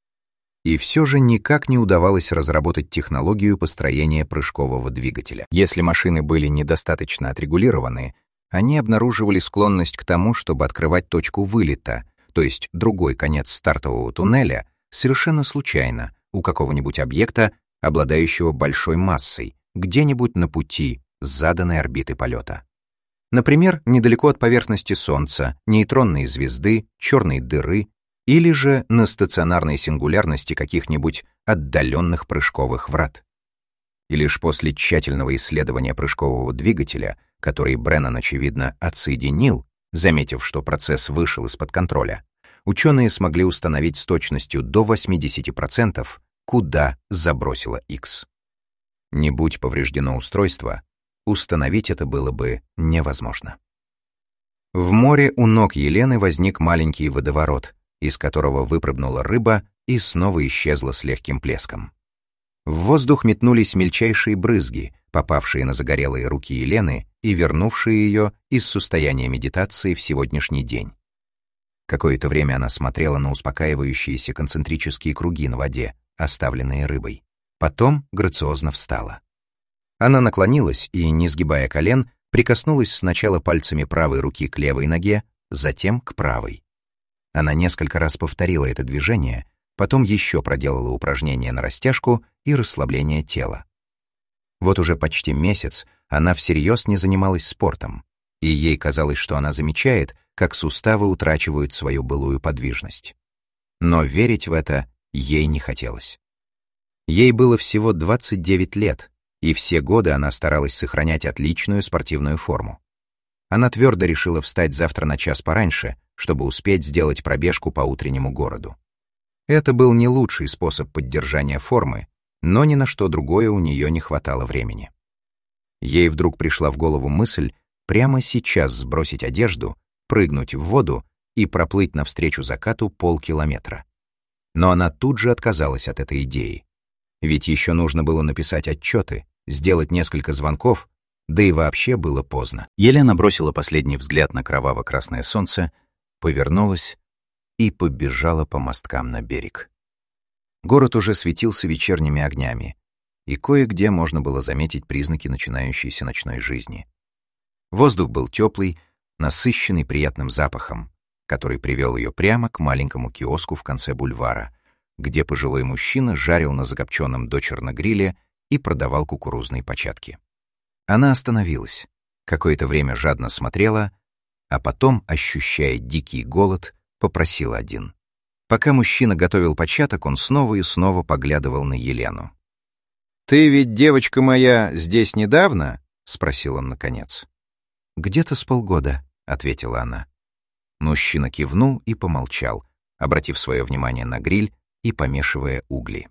И все же никак не удавалось разработать технологию построения прыжкового двигателя. Если машины были недостаточно отрегулированы, они обнаруживали склонность к тому, чтобы открывать точку вылета, то есть другой конец стартового туннеля, совершенно случайно у какого-нибудь объекта, обладающего большой массой, где-нибудь на пути с заданной орбиты полета. Например, недалеко от поверхности Солнца, нейтронной звезды, черной дыры или же на стационарной сингулярности каких-нибудь отдаленных прыжковых врат. И лишь после тщательного исследования прыжкового двигателя, который Бреннан, очевидно, отсоединил, заметив, что процесс вышел из-под контроля, ученые смогли установить с точностью до 80%, куда забросило X. Не будь повреждено устройство, установить это было бы невозможно. В море у ног Елены возник маленький водоворот, из которого выпрыгнула рыба и снова исчезла с легким плеском. В воздух метнулись мельчайшие брызги, попавшие на загорелые руки Елены и вернувшие ее из состояния медитации в сегодняшний день. Какое-то время она смотрела на успокаивающиеся концентрические круги на воде, оставленные рыбой. Потом грациозно встала. Она наклонилась и, не сгибая колен, прикоснулась сначала пальцами правой руки к левой ноге, затем к правой. Она несколько раз повторила это движение, потом еще проделала упражнения на растяжку и расслабление тела. Вот уже почти месяц она всерьез не занималась спортом, и ей казалось, что она замечает, как суставы утрачивают свою былую подвижность. Но верить в это ей не хотелось. Ей было всего 29 лет, и все годы она старалась сохранять отличную спортивную форму. Она твердо решила встать завтра на час пораньше, чтобы успеть сделать пробежку по утреннему городу. Это был не лучший способ поддержания формы, но ни на что другое у нее не хватало времени. Ей вдруг пришла в голову мысль прямо сейчас сбросить одежду, прыгнуть в воду и проплыть навстречу закату полкилометра. Но она тут же отказалась от этой идеи. Ведь еще нужно было написать отчеты, сделать несколько звонков, да и вообще было поздно. Елена бросила последний взгляд на кроваво-красное солнце, повернулась и побежала по мосткам на берег. Город уже светился вечерними огнями, и кое-где можно было заметить признаки начинающейся ночной жизни. Воздух был теплый, насыщенный приятным запахом, который привел ее прямо к маленькому киоску в конце бульвара, где пожилой мужчина жарил на закопченном дочерно гриле и продавал кукурузные початки. Она остановилась, какое-то время жадно смотрела, а потом, ощущая дикий голод, попросил один. Пока мужчина готовил початок, он снова и снова поглядывал на Елену. «Ты ведь, девочка моя, здесь недавно?» — спросил он наконец. «Где-то с полгода», — ответила она. Мужчина кивнул и помолчал, обратив свое внимание на гриль и помешивая угли.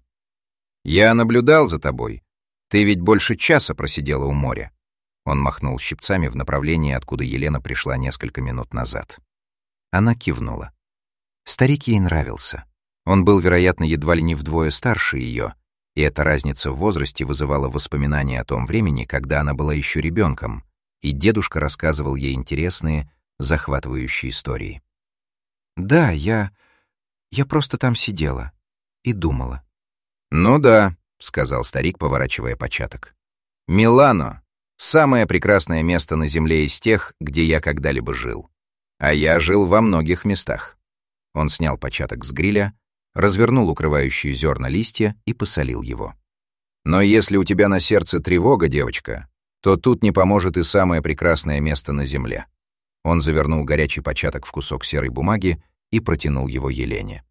«Я наблюдал за тобой. Ты ведь больше часа просидела у моря». Он махнул щипцами в направлении, откуда Елена пришла несколько минут назад. Она кивнула. Старик ей нравился. Он был, вероятно, едва ли не вдвое старше ее, и эта разница в возрасте вызывала воспоминания о том времени, когда она была еще ребенком, и дедушка рассказывал ей интересные, захватывающие истории. «Да, я просто там сидела и думала». «Ну да», — сказал старик, поворачивая початок. «Милано — самое прекрасное место на земле из тех, где я когда-либо жил. А я жил во многих местах». Он снял початок с гриля, развернул укрывающие зерна листья и посолил его. «Но если у тебя на сердце тревога, девочка, то тут не поможет и самое прекрасное место на земле». Он завернул горячий початок в кусок серой бумаги и протянул его Елене.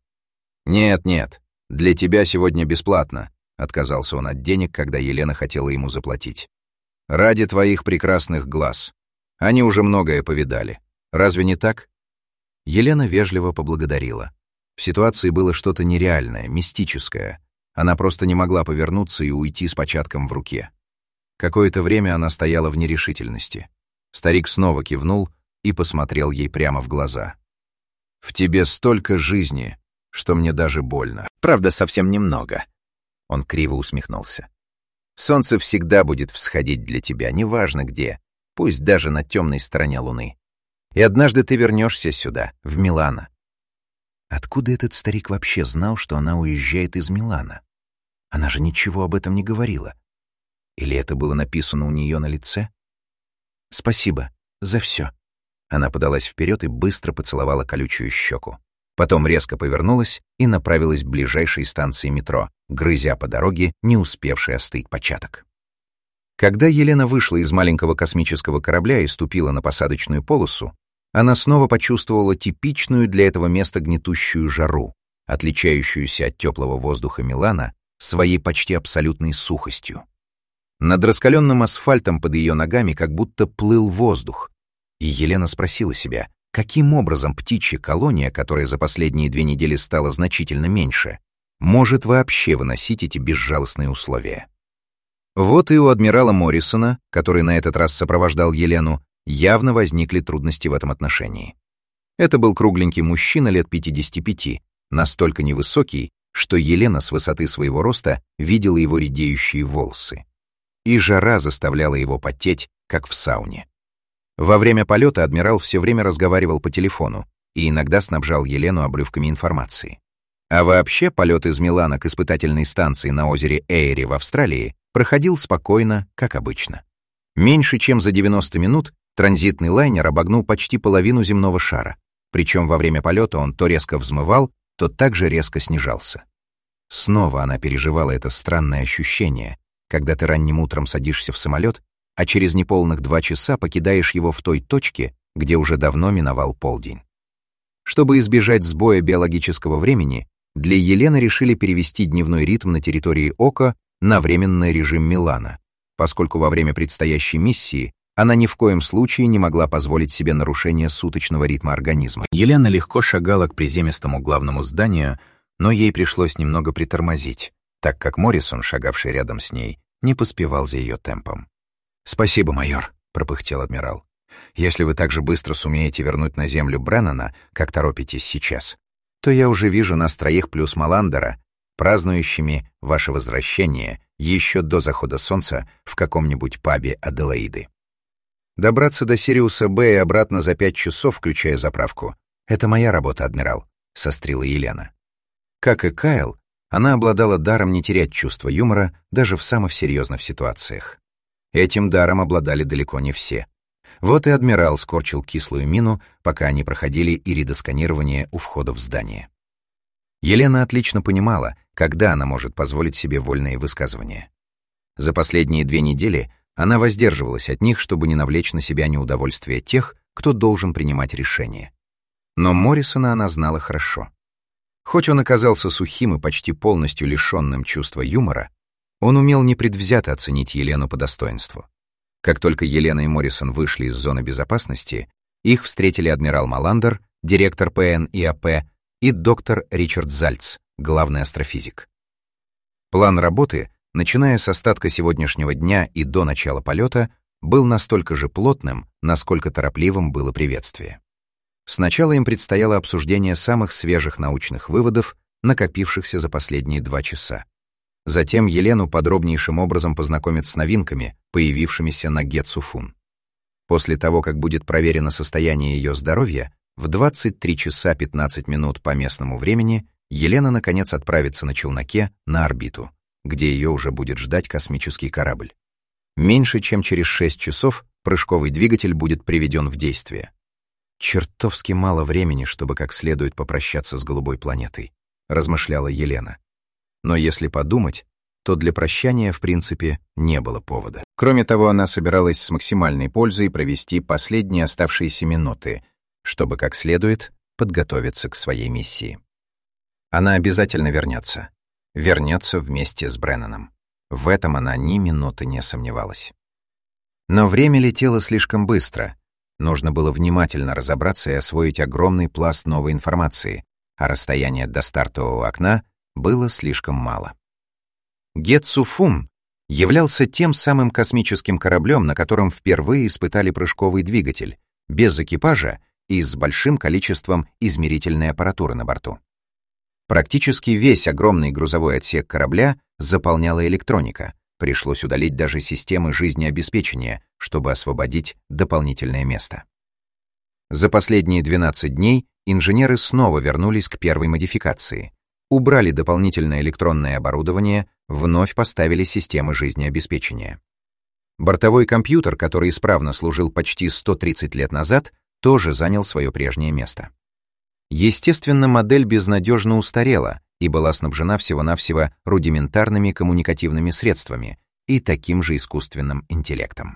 «Нет, для тебя сегодня бесплатно», — отказался он от денег, когда Елена хотела ему заплатить. «Ради твоих прекрасных глаз. Они уже многое повидали. Разве не так?» Елена вежливо поблагодарила. В ситуации было что-то нереальное, мистическое. Она просто не могла повернуться и уйти с початком в руке. Какое-то время она стояла в нерешительности. Старик снова кивнул и посмотрел ей прямо в глаза. «В тебе столько жизни, что мне даже больно. Правда, совсем немного». Он криво усмехнулся. «Солнце всегда будет всходить для тебя, неважно где, пусть даже на темной стороне Луны. И однажды ты вернешься сюда, в Милано». Откуда этот старик вообще знал, что она уезжает из Милано? Она же ничего об этом не говорила. Или это было написано у нее на лице? «Спасибо за все». Она подалась вперед и быстро поцеловала колючую щеку. Потом резко повернулась и направилась к ближайшей станции метро, грызя по дороге не успевший остыть початок. Когда Елена вышла из маленького космического корабля и ступила на посадочную полосу, она снова почувствовала типичную для этого места гнетущую жару, отличающуюся от теплого воздуха Милано своей почти абсолютной сухостью. Над раскаленным асфальтом под ее ногами как будто плыл воздух, и Елена спросила себя, каким образом птичья колония, которая за последние 2 недели стала значительно меньше, может вообще выносить эти безжалостные условия. Вот и у адмирала Моррисона, который на этот раз сопровождал Елену, явно возникли трудности в этом отношении. Это был кругленький мужчина лет 55, настолько невысокий, что Елена с высоты своего роста видела его редеющие волосы. И жара заставляла его потеть, как в сауне. Во время полета адмирал все время разговаривал по телефону и иногда снабжал Елену обрывками информации. А вообще полет из Милано к испытательной станции на озере Эйри в Австралии проходил спокойно, как обычно. Меньше чем за 90 минут транзитный лайнер обогнул почти половину земного шара, причем во время полета он то резко взмывал, то также резко снижался. Снова она переживала это странное ощущение, когда ты ранним утром садишься в самолет, а через неполных 2 часа покидаешь его в той точке, где уже давно миновал полдень. Чтобы избежать сбоя биологического времени, для Елены решили перевести дневной ритм на территории Ока на временный режим Милано, поскольку во время предстоящей миссии она ни в коем случае не могла позволить себе нарушение суточного ритма организма. Елена легко шагала к приземистому главному зданию, но ей пришлось немного притормозить, так как Моррисон, шагавший рядом с ней, не поспевал за ее темпом. «Спасибо, майор», — пропыхтел адмирал. «Если вы так же быстро сумеете вернуть на землю Бреннана, как торопитесь сейчас, то я уже вижу нас 3 плюс Маландера, празднующими ваше возвращение еще до захода солнца в каком-нибудь пабе Аделаиды. Добраться до Сириуса Б и обратно за 5 часов, включая заправку, — это моя работа, адмирал», — сострила Елена. Как и Кайл, она обладала даром не терять чувство юмора даже в самых серьезных ситуациях. Этим даром обладали далеко не все. Вот и адмирал скорчил кислую мину, пока они проходили иридосканирование у входа в здание. Елена отлично понимала, когда она может позволить себе вольные высказывания. За последние 2 недели она воздерживалась от них, чтобы не навлечь на себя неудовольствие тех, кто должен принимать решения. Но Моррисона она знала хорошо. Хоть он оказался сухим и почти полностью лишенным чувства юмора, он умел непредвзято оценить Елену по достоинству. Как только Елена и Моррисон вышли из зоны безопасности, их встретили адмирал Маландер, директор ПН-ИАП, и доктор Ричард Зальц, главный астрофизик. План работы, начиная с остатка сегодняшнего дня и до начала полета, был настолько же плотным, насколько торопливым было приветствие. Сначала им предстояло обсуждение самых свежих научных выводов, накопившихся за последние 2 часа. Затем Елену подробнейшим образом познакомят с новинками, появившимися на Гетсуфун. После того, как будет проверено состояние ее здоровья, в 23 часа 15 минут по местному времени Елена, наконец, отправится на челноке на орбиту, где ее уже будет ждать космический корабль. Меньше чем через 6 часов прыжковый двигатель будет приведен в действие. «Чертовски мало времени, чтобы как следует попрощаться с голубой планетой», — размышляла Елена. Но если подумать, то для прощания, в принципе, не было повода. Кроме того, она собиралась с максимальной пользой провести последние оставшиеся минуты, чтобы как следует подготовиться к своей миссии. Она обязательно вернется. Вернется вместе с Бреннаном. В этом она ни минуты не сомневалась. Но время летело слишком быстро. Нужно было внимательно разобраться и освоить огромный пласт новой информации, а расстояние до стартового окна было слишком мало. Гетсуфун являлся тем самым космическим кораблем, на котором впервые испытали прыжковый двигатель, без экипажа и с большим количеством измерительной аппаратуры на борту. Практически весь огромный грузовой отсек корабля заполняла электроника, пришлось удалить даже системы жизнеобеспечения, чтобы освободить дополнительное место. За последние 12 дней инженеры снова вернулись к первой модификации. Убрали дополнительное электронное оборудование, вновь поставили системы жизнеобеспечения. Бортовой компьютер, который исправно служил почти 130 лет назад, тоже занял свое прежнее место. Естественно, модель безнадежно устарела и была снабжена всего-навсего рудиментарными коммуникативными средствами и таким же искусственным интеллектом.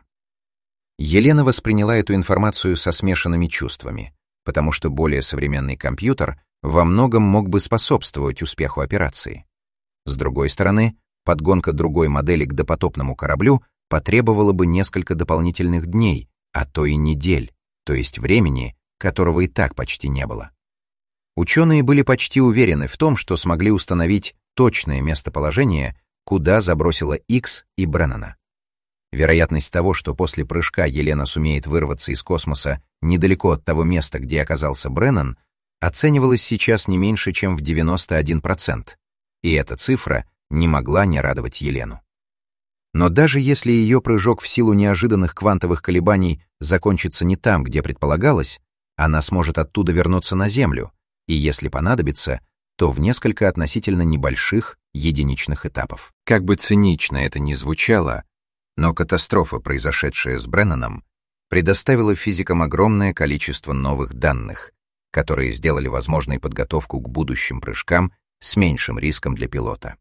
Елена восприняла эту информацию со смешанными чувствами, потому что более современный компьютер во многом мог бы способствовать успеху операции. С другой стороны, подгонка другой модели к допотопному кораблю потребовала бы несколько дополнительных дней, а то и недель, то есть времени, которого и так почти не было. Ученые были почти уверены в том, что смогли установить точное местоположение, куда забросила Икс и Бреннана. Вероятность того, что после прыжка Елена сумеет вырваться из космоса недалеко от того места, где оказался Бреннан, оценивалась сейчас не меньше, чем в 91%, и эта цифра не могла не радовать Елену. Но даже если ее прыжок в силу неожиданных квантовых колебаний закончится не там, где предполагалось, она сможет оттуда вернуться на Землю, и если понадобится, то в несколько относительно небольших единичных этапов. Как бы цинично это ни звучало, но катастрофа, произошедшая с Бреннаном, предоставила физикам огромное количество новых данных, которые сделали возможной подготовку к будущим прыжкам с меньшим риском для пилота.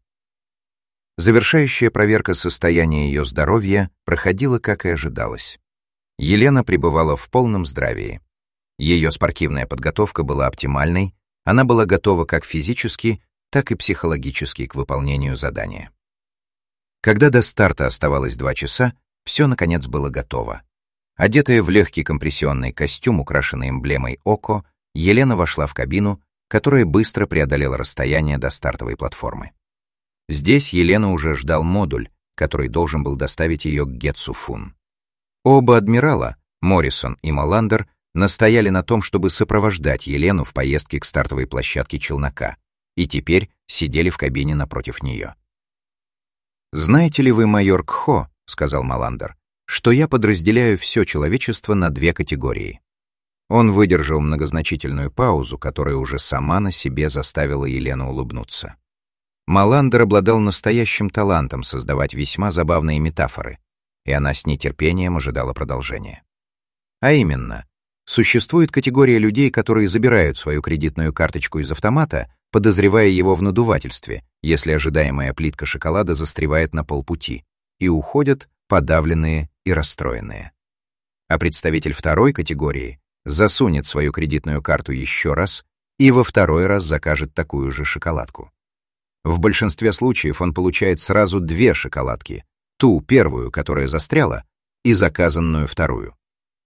Завершающая проверка состояния ее здоровья проходила, как и ожидалось. Елена пребывала в полном здравии. Ее спортивная подготовка была оптимальной, она была готова как физически, так и психологически к выполнению задания. Когда до старта оставалось 2 часа, все, наконец, было готово. Одетая в легкий компрессионный костюм, украшенный эмблемой ОКО, Елена вошла в кабину, которая быстро преодолела расстояние до стартовой платформы. Здесь Елену уже ждал модуль, который должен был доставить ее к Гетсуфун. Оба адмирала, Моррисон и Маландер, настояли на том, чтобы сопровождать Елену в поездке к стартовой площадке челнока, и теперь сидели в кабине напротив нее. «Знаете ли вы, майор Кхо, — сказал Маландер, — что я подразделяю все человечество на 2 категории». Он выдержал многозначительную паузу, которая уже сама на себе заставила Елену улыбнуться. Маландер обладал настоящим талантом создавать весьма забавные метафоры, и она с нетерпением ожидала продолжения. А именно, существует категория людей, которые забирают свою кредитную карточку из автомата, подозревая его в надувательстве, если ожидаемая плитка шоколада застревает на полпути, и уходят подавленные и расстроенные. А представитель второй категории засунет свою кредитную карту еще раз и во второй раз закажет такую же шоколадку. В большинстве случаев он получает сразу 2 шоколадки, ту первую, которая застряла, и заказанную вторую.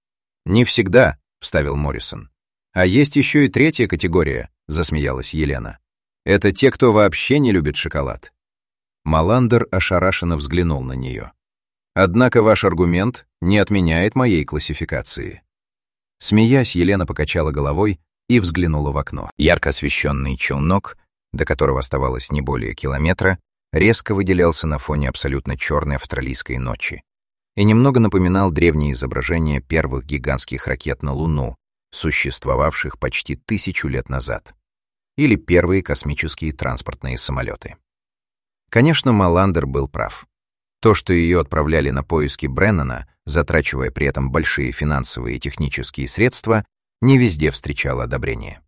«Не всегда», — вставил Моррисон. «А есть еще и 3-я категория», — засмеялась Елена. «Это те, кто вообще не любит шоколад». Маландер ошарашенно взглянул на нее. «Однако ваш аргумент не отменяет моей классификации». Смеясь, Елена покачала головой и взглянула в окно. Ярко освещенный челнок, до которого оставалось не более километра, резко выделялся на фоне абсолютно черной австралийской ночи и немного напоминал древние изображения первых гигантских ракет на Луну, существовавших почти 1000 лет назад, или первые космические транспортные самолеты. Конечно, Маландер был прав. То, что ее отправляли на поиски Бреннана, затрачивая при этом большие финансовые и технические средства, не везде встречало одобрение.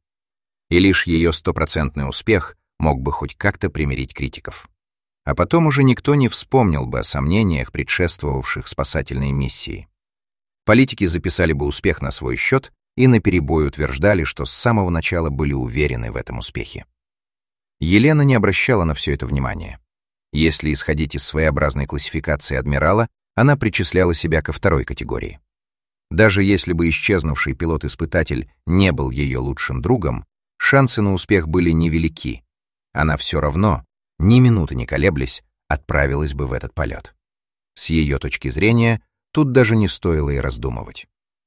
И лишь ее 100% успех мог бы хоть как-то примирить критиков. А потом уже никто не вспомнил бы о сомнениях, предшествовавших спасательной миссии. Политики записали бы успех на свой счет и наперебой утверждали, что с самого начала были уверены в этом успехе. Елена не обращала на все это внимания. Если исходить из своеобразной классификации адмирала, она причисляла себя ко 2-й категории. Даже если бы исчезнувший пилот-испытатель не был ее лучшим другом, шансы на успех были невелики. Она все равно, ни минуты не колеблясь, отправилась бы в этот полет. С ее точки зрения, тут даже не стоило и раздумывать.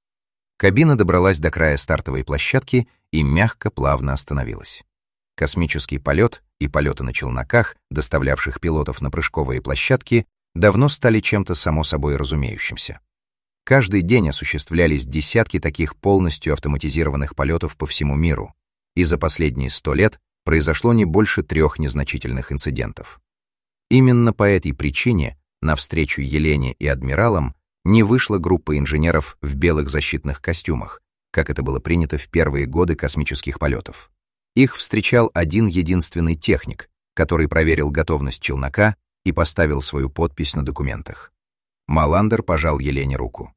Кабина добралась до края стартовой площадки и мягко, плавно остановилась. Космический полет и полеты на челноках, доставлявших пилотов на прыжковые площадки, давно стали чем-то само собой разумеющимся. Каждый день осуществлялись десятки таких полностью автоматизированных полетов по всему миру, и за последние 100 лет произошло не больше 3 незначительных инцидентов. Именно по этой причине навстречу Елене и адмиралам не вышла группа инженеров в белых защитных костюмах, как это было принято в первые годы космических полетов. Их встречал один единственный техник, который проверил готовность челнока и поставил свою подпись на документах. Маландер пожал Елене руку.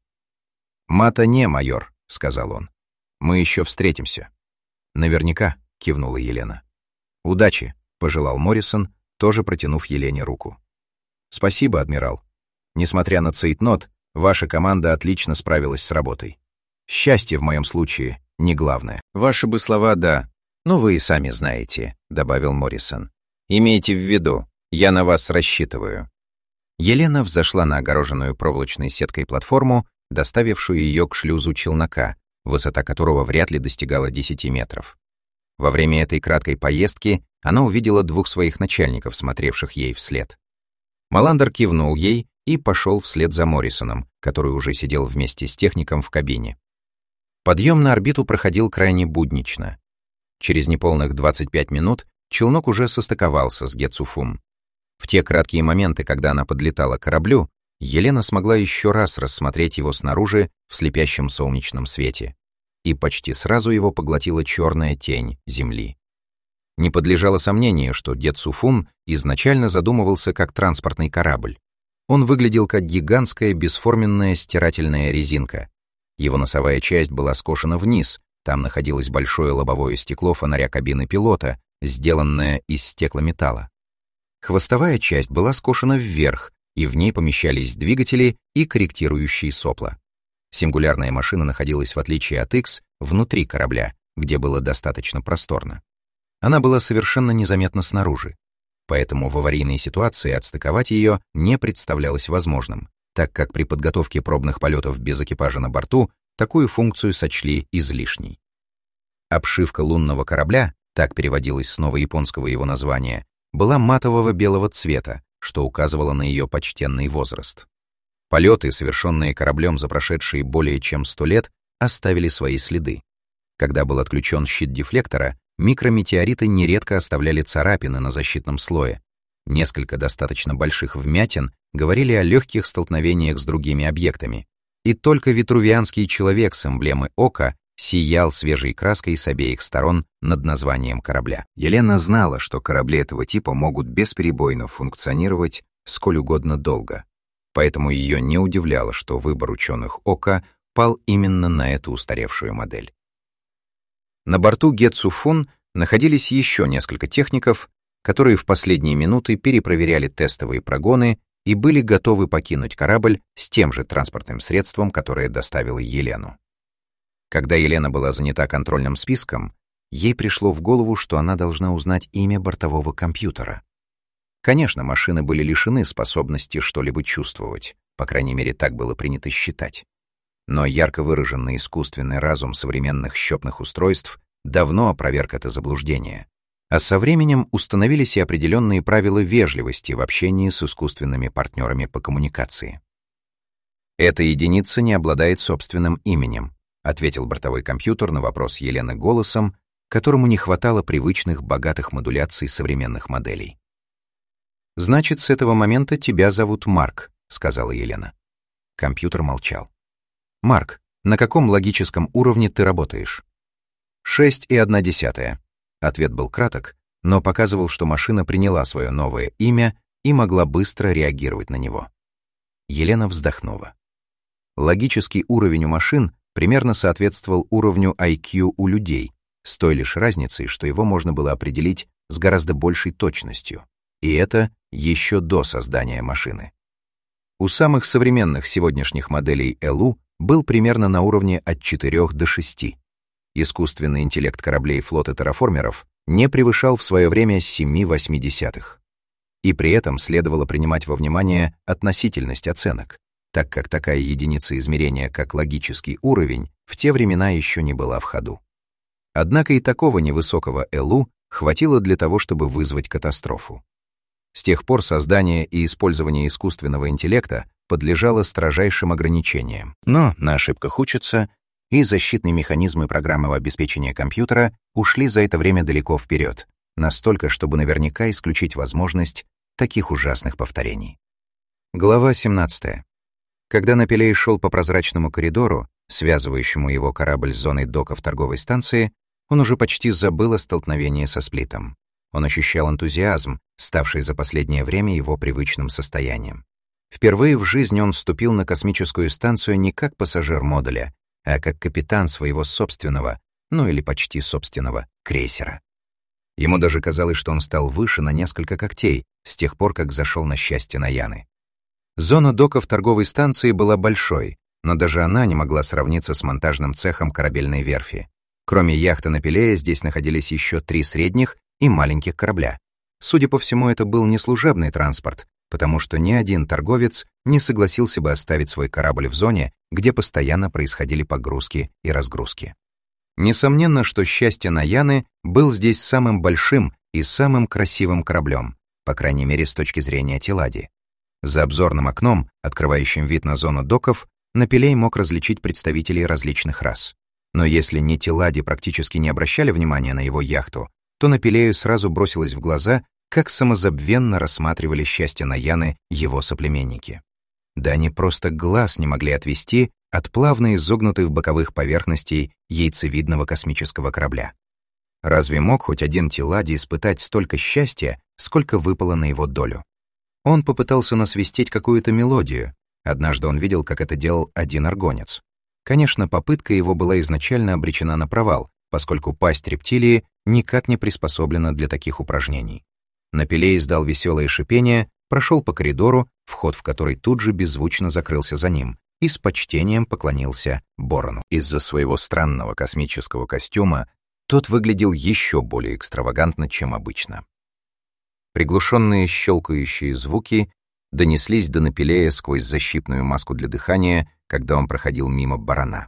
«Мата не, майор», — сказал он. «Мы еще встретимся». «Наверняка», — кивнула Елена. «Удачи», — пожелал Моррисон, тоже протянув Елене руку. «Спасибо, адмирал. Несмотря на цейтнот, ваша команда отлично справилась с работой. Счастье в моем случае не главное». «Ваши бы слова, да, но вы и сами знаете», — добавил Моррисон. «Имейте в виду, я на вас рассчитываю». Елена взошла на огороженную проволочной сеткой платформу, доставившую ее к шлюзу челнока, высота которого вряд ли достигала 10 метров. Во время этой краткой поездки она увидела 2 своих начальников, смотревших ей вслед. Маландер кивнул ей и пошел вслед за Моррисоном, который уже сидел вместе с техником в кабине. Подъем на орбиту проходил крайне буднично. Через неполных 25 минут челнок уже состыковался с Гетцуфум. В те краткие моменты, когда она подлетала к кораблю, Елена смогла еще раз рассмотреть его снаружи в слепящем солнечном свете, и почти сразу его поглотила черная тень Земли. Не подлежало сомнению, что Гетцуфун изначально задумывался как транспортный корабль. Он выглядел как гигантская бесформенная стирательная резинка. Его носовая часть была скошена вниз, там находилось большое лобовое стекло фонаря кабины пилота, сделанное из стеклометалла. Хвостовая часть была скошена вверх, и в ней помещались двигатели и корректирующие сопла. Сингулярная машина находилась, в отличие от X, внутри корабля, где было достаточно просторно. Она была совершенно незаметна снаружи, поэтому в аварийной ситуации отстыковать ее не представлялось возможным, так как при подготовке пробных полетов без экипажа на борту такую функцию сочли излишней. Обшивка лунного корабля, так переводилось с новояпонского его названия, была матового белого цвета, что указывало на ее почтенный возраст. Полеты, совершенные кораблем за прошедшие более чем 100 лет, оставили свои следы. Когда был отключен щит дефлектора, микрометеориты нередко оставляли царапины на защитном слое. Несколько достаточно больших вмятин говорили о легких столкновениях с другими объектами. И только витрувианский человек с эмблемой ока сиял свежей краской с обеих сторон над названием корабля. Елена знала, что корабли этого типа могут бесперебойно функционировать сколь угодно долго, поэтому ее не удивляло, что выбор ученых ока пал именно на эту устаревшую модель. На борту Гетсу-фун находились еще несколько техников, которые в последние минуты перепроверяли тестовые прогоны и были готовы покинуть корабль с тем же транспортным средством, которое доставило Елену. Когда Елена была занята контрольным списком, ей пришло в голову, что она должна узнать имя бортового компьютера. Конечно, машины были лишены способности что-либо чувствовать, по крайней мере, так было принято считать. Но ярко выраженный искусственный разум современных счетных устройств давно опроверг это заблуждение, а со временем установились и определенные правила вежливости в общении с искусственными партнерами по коммуникации. «Эта единица не обладает собственным именем», ответил бортовой компьютер на вопрос Елены голосом, которому не хватало привычных богатых модуляций современных моделей. «Значит, с этого момента тебя зовут Марк», — сказала Елена. Компьютер молчал. «Марк, на каком логическом уровне ты работаешь?» 6,1. Ответ был краток, но показывал, что машина приняла свое новое имя и могла быстро реагировать на него. Елена вздохнула. Логический уровень у машин примерно соответствовал уровню IQ у людей, с той лишь разницей, что его можно было определить с гораздо большей точностью, и это еще до создания машины. У самых современных сегодняшних моделей ЭЛУ был примерно на уровне от 4 до 6. Искусственный интеллект кораблей флота терраформеров не превышал в свое время 7,8. И при этом следовало принимать во внимание относительность оценок, так как такая единица измерения, как логический уровень, в те времена еще не была в ходу. Однако и такого невысокого ЭЛУ хватило для того, чтобы вызвать катастрофу. С тех пор создание и использование искусственного интеллекта подлежало строжайшим ограничениям. Но на ошибках учатся, и защитные механизмы программного обеспечения компьютера ушли за это время далеко вперед, настолько, чтобы наверняка исключить возможность таких ужасных повторений. Глава 17. Когда Напилей шел по прозрачному коридору, связывающему его корабль с зоной доков торговой станции, он уже почти забыл о столкновении со Сплитом. Он ощущал энтузиазм, ставший за последнее время его привычным состоянием. Впервые в жизни он вступил на космическую станцию не как пассажир модуля, а как капитан своего собственного, ну или почти собственного, крейсера. Ему даже казалось, что он стал выше на несколько когтей с тех пор, как зашел на счастье Наяны. Зона доков торговой станции была большой, но даже она не могла сравниться с монтажным цехом корабельной верфи. Кроме яхты Напилея здесь находились еще 3 средних и маленьких корабля. Судя по всему, это был не служебный транспорт, потому что ни один торговец не согласился бы оставить свой корабль в зоне, где постоянно происходили погрузки и разгрузки. Несомненно, что счастье Наяны был здесь самым большим и самым красивым кораблем, по крайней мере, с точки зрения Телади. За обзорным окном, открывающим вид на зону доков, Напилей мог различить представителей различных рас. Но если ни Телади практически не обращали внимания на его яхту, то Напилею сразу бросилось в глаза, как самозабвенно рассматривали счастье Наяны его соплеменники. Да они просто глаз не могли отвести от плавно изогнутых боковых поверхностей яйцевидного космического корабля. Разве мог хоть один Телади испытать столько счастья, сколько выпало на его долю? Он попытался насвистеть какую-то мелодию. Однажды он видел, как это делал один аргонец. Конечно, попытка его была изначально обречена на провал, поскольку пасть рептилии никак не приспособлена для таких упражнений. Напилей издал веселое шипение, прошел по коридору, вход в который тут же беззвучно закрылся за ним, и с почтением поклонился Борону. Из-за своего странного космического костюма тот выглядел еще более экстравагантно, чем обычно. Приглушенные щелкающие звуки донеслись до Напилея сквозь защитную маску для дыхания, когда он проходил мимо барана.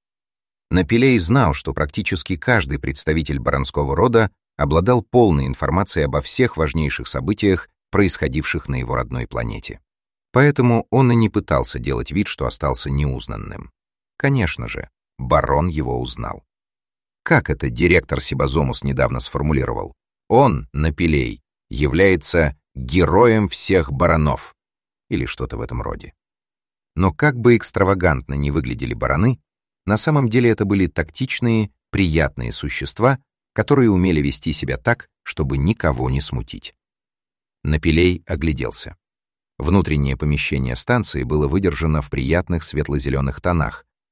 Напилей знал, что практически каждый представитель баранского рода обладал полной информацией обо всех важнейших событиях, происходивших на его родной планете. Поэтому он и не пытался делать вид, что остался неузнанным. Конечно же, барон его узнал. Как это директор Сибазомус недавно сформулировал? Он, Напилей, является героем всех баранов, или что-то в этом роде. Но как бы экстравагантно ни выглядели бараны, на самом деле это были тактичные, приятные существа, которые умели вести себя так, чтобы никого не смутить. Напилей огляделся. Внутреннее помещение станции было выдержано в приятных светло-зеленых тонах,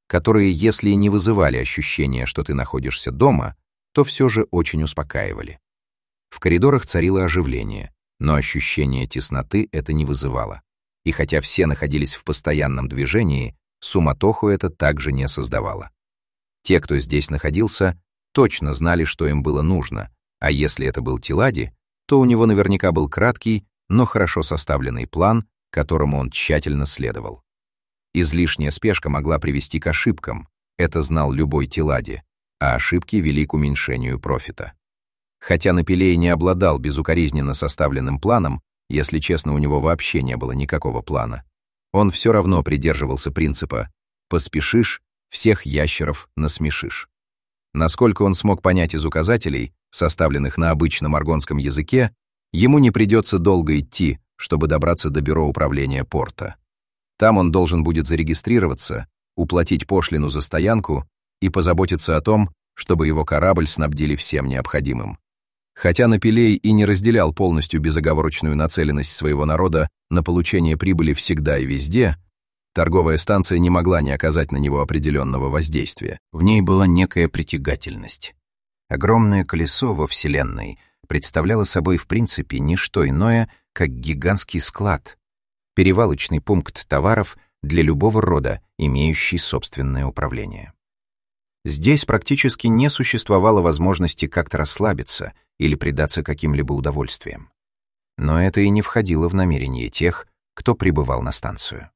которые, если и не вызывали ощущения, что ты находишься дома, то все же очень успокаивали. В коридорах царило оживление, но ощущение тесноты это не вызывало. И хотя все находились в постоянном движении, суматоху это также не создавало. Те, кто здесь находился, точно знали, что им было нужно, а если это был Тилади, то у него наверняка был краткий, но хорошо составленный план, которому он тщательно следовал. Излишняя спешка могла привести к ошибкам, это знал любой Тилади, а ошибки вели к уменьшению профита. Хотя Напилей не обладал безукоризненно составленным планом, если честно, у него вообще не было никакого плана, он все равно придерживался принципа «поспешишь, всех ящеров насмешишь». Насколько он смог понять из указателей, составленных на обычном аргонском языке, ему не придется долго идти, чтобы добраться до бюро управления порта. Там он должен будет зарегистрироваться, уплатить пошлину за стоянку и позаботиться о том, чтобы его корабль снабдили всем необходимым. Хотя Напилей и не разделял полностью безоговорочную нацеленность своего народа на получение прибыли всегда и везде, торговая станция не могла не оказать на него определенного воздействия. В ней была некая притягательность. Огромное колесо во Вселенной представляло собой в принципе не что иное, как гигантский склад, перевалочный пункт товаров для любого рода, имеющий собственное управление. Здесь практически не существовало возможности как-то расслабиться или предаться каким-либо удовольствиям. Но это и не входило в намерение тех, кто прибывал на станцию.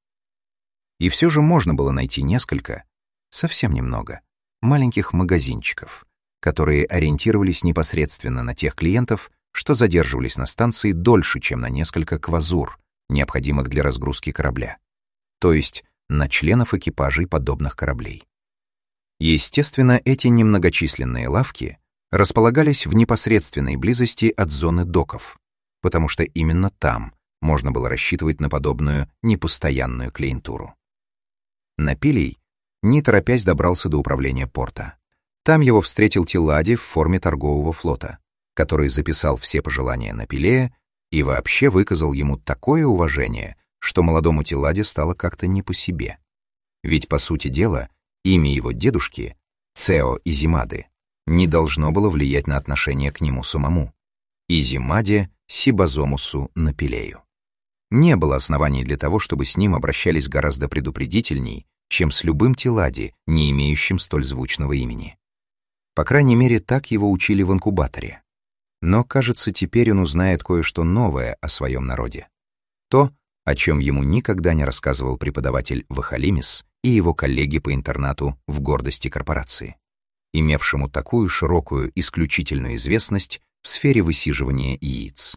И все же можно было найти несколько, совсем немного, маленьких магазинчиков, которые ориентировались непосредственно на тех клиентов, что задерживались на станции дольше, чем на несколько квазур, необходимых для разгрузки корабля, то есть на членов экипажей подобных кораблей. Естественно, эти немногочисленные лавки располагались в непосредственной близости от зоны доков, потому что именно там можно было рассчитывать на подобную непостоянную клиентуру. Напилей, не торопясь, добрался до управления порта. Там его встретил Тилади в форме торгового флота, который записал все пожелания Напилея и вообще выказал ему такое уважение, что молодому Тилади стало как-то не по себе. Ведь, по сути дела, имя его дедушки, Цео Изимады, не должно было влиять на отношение к нему самому. Изимаде Сибазомусу Напилею. Не было оснований для того, чтобы с ним обращались гораздо предупредительней, чем с любым Тилади, не имеющим столь звучного имени. По крайней мере, так его учили в инкубаторе. Но, кажется, теперь он узнает кое-что новое о своем народе. То, о чем ему никогда не рассказывал преподаватель Вахалимис и его коллеги по интернату в гордости корпорации, имевшему такую широкую исключительную известность в сфере высиживания яиц.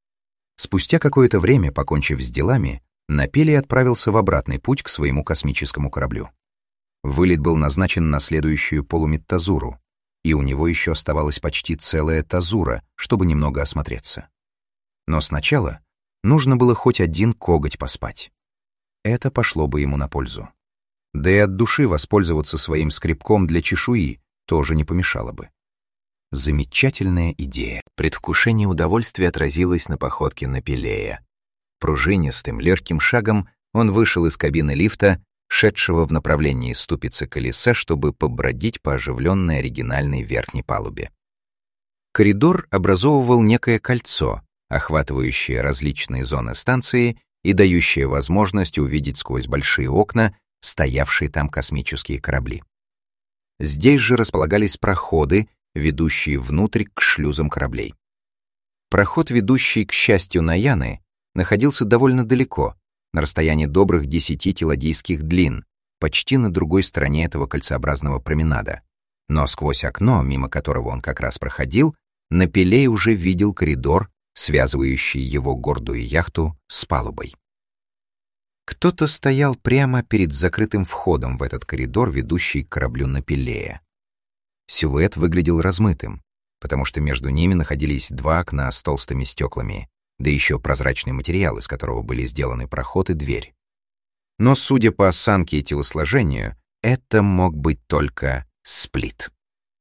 Спустя какое-то время, покончив с делами, Напилей отправился в обратный путь к своему космическому кораблю. Вылет был назначен на следующую полумедтазуру, и у него еще оставалась почти целая тазура, чтобы немного осмотреться. Но сначала нужно было хоть один коготь поспать. Это пошло бы ему на пользу. Да и от души воспользоваться своим скребком для чешуи тоже не помешало бы. Замечательная идея. Предвкушение удовольствия отразилось на походке Напилея. Пружинистым, легким шагом он вышел из кабины лифта, шедшего в направлении ступицы колеса, чтобы побродить по оживленной оригинальной верхней палубе. Коридор образовывал некое кольцо, охватывающее различные зоны станции и дающее возможность увидеть сквозь большие окна стоявшие там космические корабли. Здесь же располагались проходы, ведущие внутрь к шлюзам кораблей. Проход, ведущий, к счастью, на Яны, находился довольно далеко, на расстоянии добрых 10 тиладийских длин, почти на другой стороне этого кольцеобразного променада. Но сквозь окно, мимо которого он как раз проходил, Напилей уже видел коридор, связывающий его гордую яхту с палубой. Кто-то стоял прямо перед закрытым входом в этот коридор, ведущий к кораблю Напилея. Силуэт выглядел размытым, потому что между ними находились два окна с толстыми стеклами, да еще прозрачный материал, из которого были сделаны проход и дверь. Но, судя по осанке и телосложению, это мог быть только Сплит.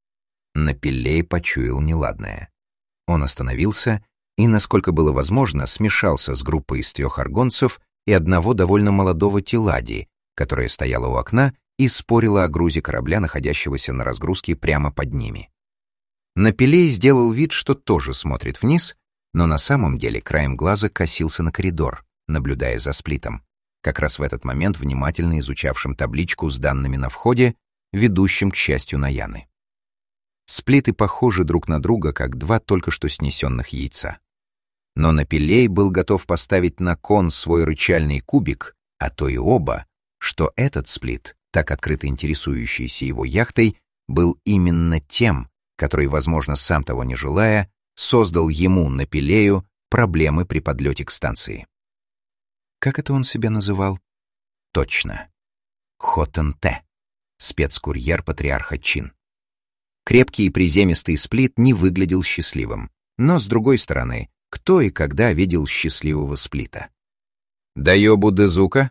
Напилей почуял неладное. Он остановился и, насколько было возможно, смешался с группой из 3 аргонцев и одного довольно молодого Тилади, которая стояла у окна и спорила о грузе корабля, находящегося на разгрузке прямо под ними. Напилей сделал вид, что тоже смотрит вниз, но на самом деле краем глаза косился на коридор, наблюдая за Сплитом, как раз в этот момент внимательно изучавшим табличку с данными на входе, ведущим, к счастью, на Яны. Сплиты похожи друг на друга, как два только что снесенных яйца. Но Напилей был готов поставить на кон свой рычальный кубик, а то и оба, что этот Сплит, так открыто интересующийся его яхтой, был именно тем, который, возможно, сам того не желая, создал ему, Напилею, проблемы при подлете к станции. Как это он себя называл? Точно. Хотен-Те, спецкурьер патриарха Чин. Крепкий и приземистый Сплит не выглядел счастливым. Но, с другой стороны, кто и когда видел счастливого Сплита? «Дайобу Дезука?»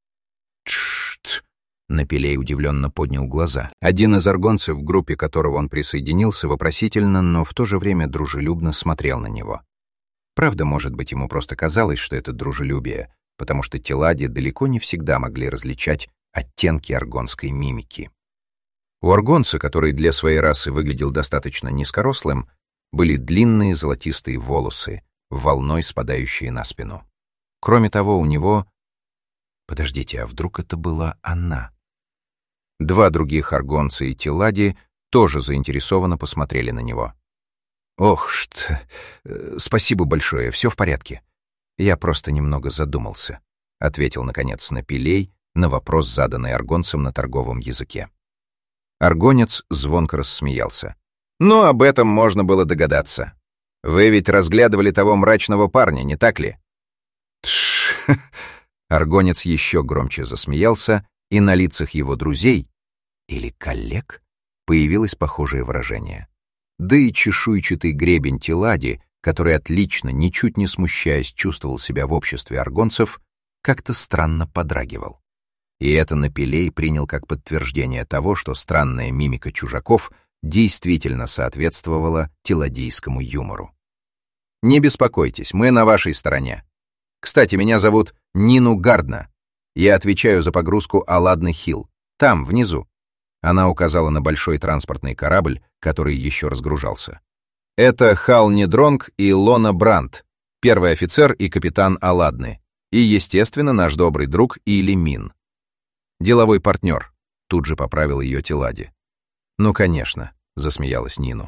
«Тш-т!» — Напилей удивленно поднял глаза. Один из аргонцев, в группе которого он присоединился, вопросительно, но в то же время дружелюбно смотрел на него. Правда, может быть, ему просто казалось, что это дружелюбие, потому что телади далеко не всегда могли различать оттенки аргонской мимики. У аргонца, который для своей расы выглядел достаточно низкорослым, были длинные золотистые волосы, волной спадающие на спину. Кроме того, у него... Подождите, а вдруг это была она? Два других аргонца и телади тоже заинтересованно посмотрели на него. «Ох, спасибо большое, все в порядке. Я просто немного задумался», — ответил, наконец, Напилей на вопрос, заданный аргонцем на торговом языке. Аргонец звонко рассмеялся. «Ну, об этом можно было догадаться. Вы ведь разглядывали того мрачного парня, не так ли?» «Тш!» Аргонец еще громче засмеялся, и на лицах его друзей, или коллег, появилось похожее выражение. Да и чешуйчатый гребень телади, который отлично, ничуть не смущаясь, чувствовал себя в обществе аргонцев, как-то странно подрагивал. И это Напилей принял как подтверждение того, что странная мимика чужаков действительно соответствовала теладийскому юмору. «Не беспокойтесь, мы на вашей стороне. Кстати, меня зовут Нину Гардна. Я отвечаю за погрузку Аладны Хилл. Там, внизу». Она указала на большой транспортный корабль, который еще разгружался. «Это Хал Недронг и Лона Брандт, первый офицер и капитан Аладны, и, естественно, наш добрый друг Или Мин. Деловой партнер», — тут же поправил ее телади. «Ну, конечно», — засмеялась Нину.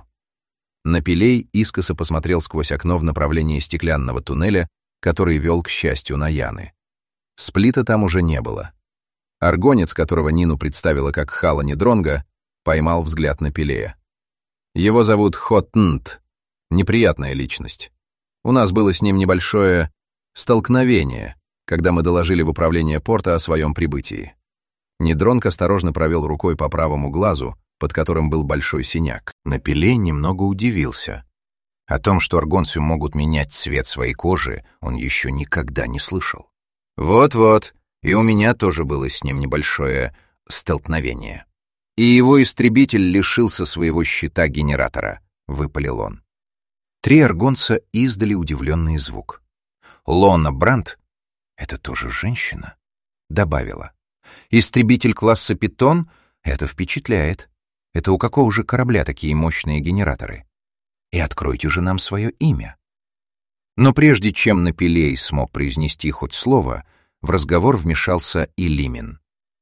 Напилей искоса посмотрел сквозь окно в направлении стеклянного туннеля, который вел, к счастью, на Яны. Сплита там уже не было. Аргонец, которого Нину представила как Хала Недронга, поймал взгляд Напилея. «Его зовут Хотнт. Неприятная личность. У нас было с ним небольшое столкновение, когда мы доложили в управление порта о своем прибытии». Недронг осторожно провел рукой по правому глазу, под которым был большой синяк. Напилей немного удивился. О том, что аргонцы могут менять цвет своей кожи, он еще никогда не слышал. «Вот-вот, и у меня тоже было с ним небольшое столкновение. И его истребитель лишился своего щита-генератора», — выпалил он. Три аргонца издали удивленный звук. Лона Брандт — это тоже женщина, — добавила. «Истребитель класса Питон — это впечатляет. Это у какого же корабля такие мощные генераторы? И откройте же нам свое имя». Но прежде чем Напилей смог произнести хоть слово, в разговор вмешался Илимин.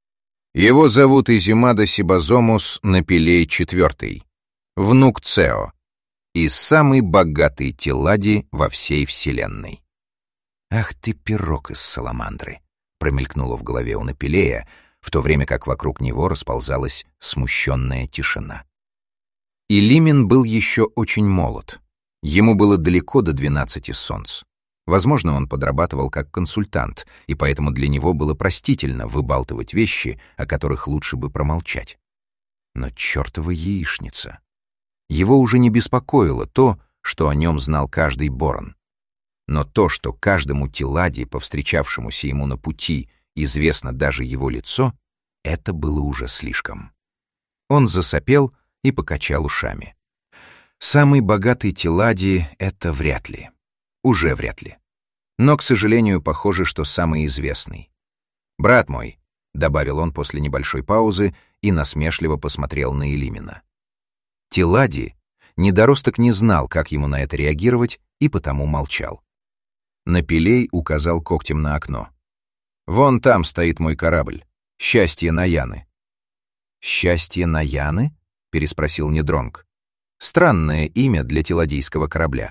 «Его зовут Изимада Сибазомус Напилей IV, внук Цео, и самый богатый телади во всей вселенной». «Ах ты, пирог из саламандры!» промелькнуло в голове у Напилея, в то время как вокруг него расползалась смущенная тишина. Илимин был еще очень молод. Ему было далеко до 12 солнц. Возможно, он подрабатывал как консультант, и поэтому для него было простительно выбалтывать вещи, о которых лучше бы промолчать. Но чертова яичница! Его уже не беспокоило то, что о нем знал каждый Борон. Но то, что каждому телади, повстречавшемуся ему на пути, известно даже его лицо, это было уже слишком. Он засопел и покачал ушами. Самый богатый телади — это вряд ли. Уже вряд ли. Но, к сожалению, похоже, что самый известный. «Брат мой, добавил он после небольшой паузы и насмешливо посмотрел на Илимина. Тилади, недоросток, не знал, как ему на это реагировать, и потому молчал. Напилей указал когтем на окно. «Вон там стоит мой корабль. Счастье Наяны». «Счастье Наяны?» — переспросил Недронг. «Странное имя для тиладийского корабля».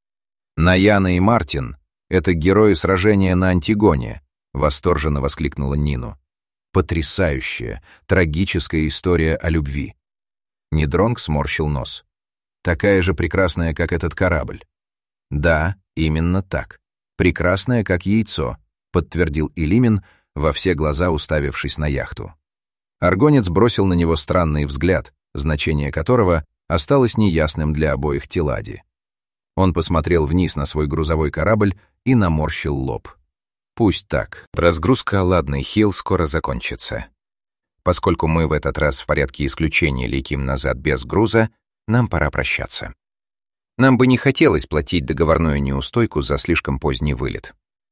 «Наяна и Мартин — это герои сражения на Антигоне», — восторженно воскликнула Нину. «Потрясающая, трагическая история о любви». Недронг сморщил нос. «Такая же прекрасная, как этот корабль». «Да, именно так. Прекрасная, как яйцо», — подтвердил Илимин, во все глаза уставившись на яхту. Аргонец бросил на него странный взгляд, значение которого осталось неясным для обоих Тилади. Он посмотрел вниз на свой грузовой корабль и наморщил лоб. «Пусть так. Разгрузка «Ладный Хилл» скоро закончится. Поскольку мы в этот раз в порядке исключения летим назад без груза, нам пора прощаться. Нам бы не хотелось платить договорную неустойку за слишком поздний вылет».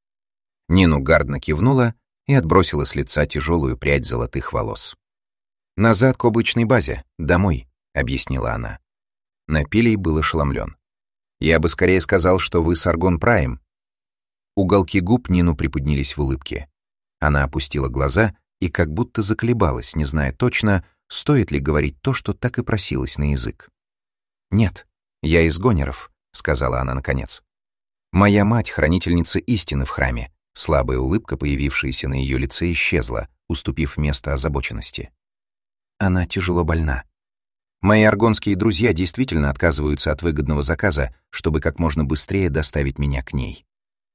Нину Гардна кивнула и отбросила с лица тяжелую прядь золотых волос. «Назад к облачной базе, домой», — объяснила она. Напилей был ошеломлен. «Я бы скорее сказал, что вы Саргон Прайм». Уголки губ Нину приподнялись в улыбке. Она опустила глаза и как будто заколебалась, не зная точно, стоит ли говорить то, что так и просилось на язык. «Нет, я из Гонеров», — сказала она наконец. «Моя мать — хранительница истины в храме». Слабая улыбка, появившаяся на ее лице, исчезла, уступив место озабоченности. «Она тяжело больна. Мои аргонские друзья действительно отказываются от выгодного заказа, чтобы как можно быстрее доставить меня к ней».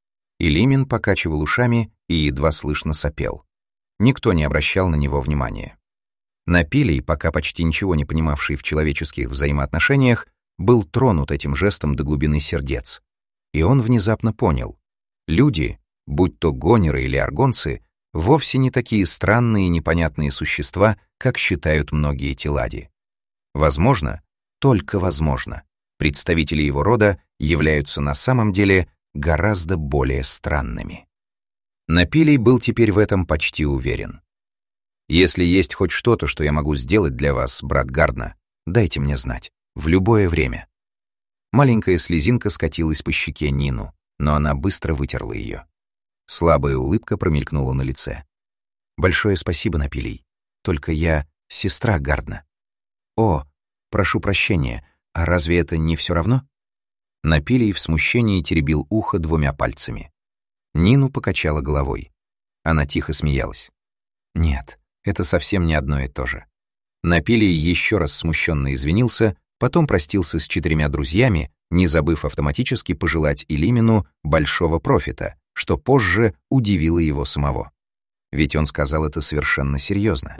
Илимин покачивал ушами и едва слышно сопел. Никто не обращал на него внимания. Напилей, пока почти ничего не понимавший в человеческих взаимоотношениях, был тронут этим жестом до глубины сердец. И он внезапно понял. Люди, будь то гонеры или аргонцы, вовсе не такие странные и непонятные существа, как считают многие Тилади. Возможно, только возможно, представители его рода являются на самом деле гораздо более странными. Напилей был теперь в этом почти уверен. «Если есть хоть что-то, что я могу сделать для вас, брат Гардна, дайте мне знать, в любое время». Маленькая слезинка скатилась по щеке Нину, но она быстро вытерла ее. Слабая улыбка промелькнула на лице. «Большое спасибо, Напилей. Только я сестра Гардна». «О, прошу прощения, а разве это не все равно?» Напилей в смущении теребил ухо двумя пальцами. Нину покачала головой. Она тихо смеялась. «Нет, это совсем не одно и то же». Напилей еще раз смущенно извинился, потом простился с 4 друзьями, не забыв автоматически пожелать Илимину большого профита, что позже удивило его самого. Ведь он сказал это совершенно серьезно.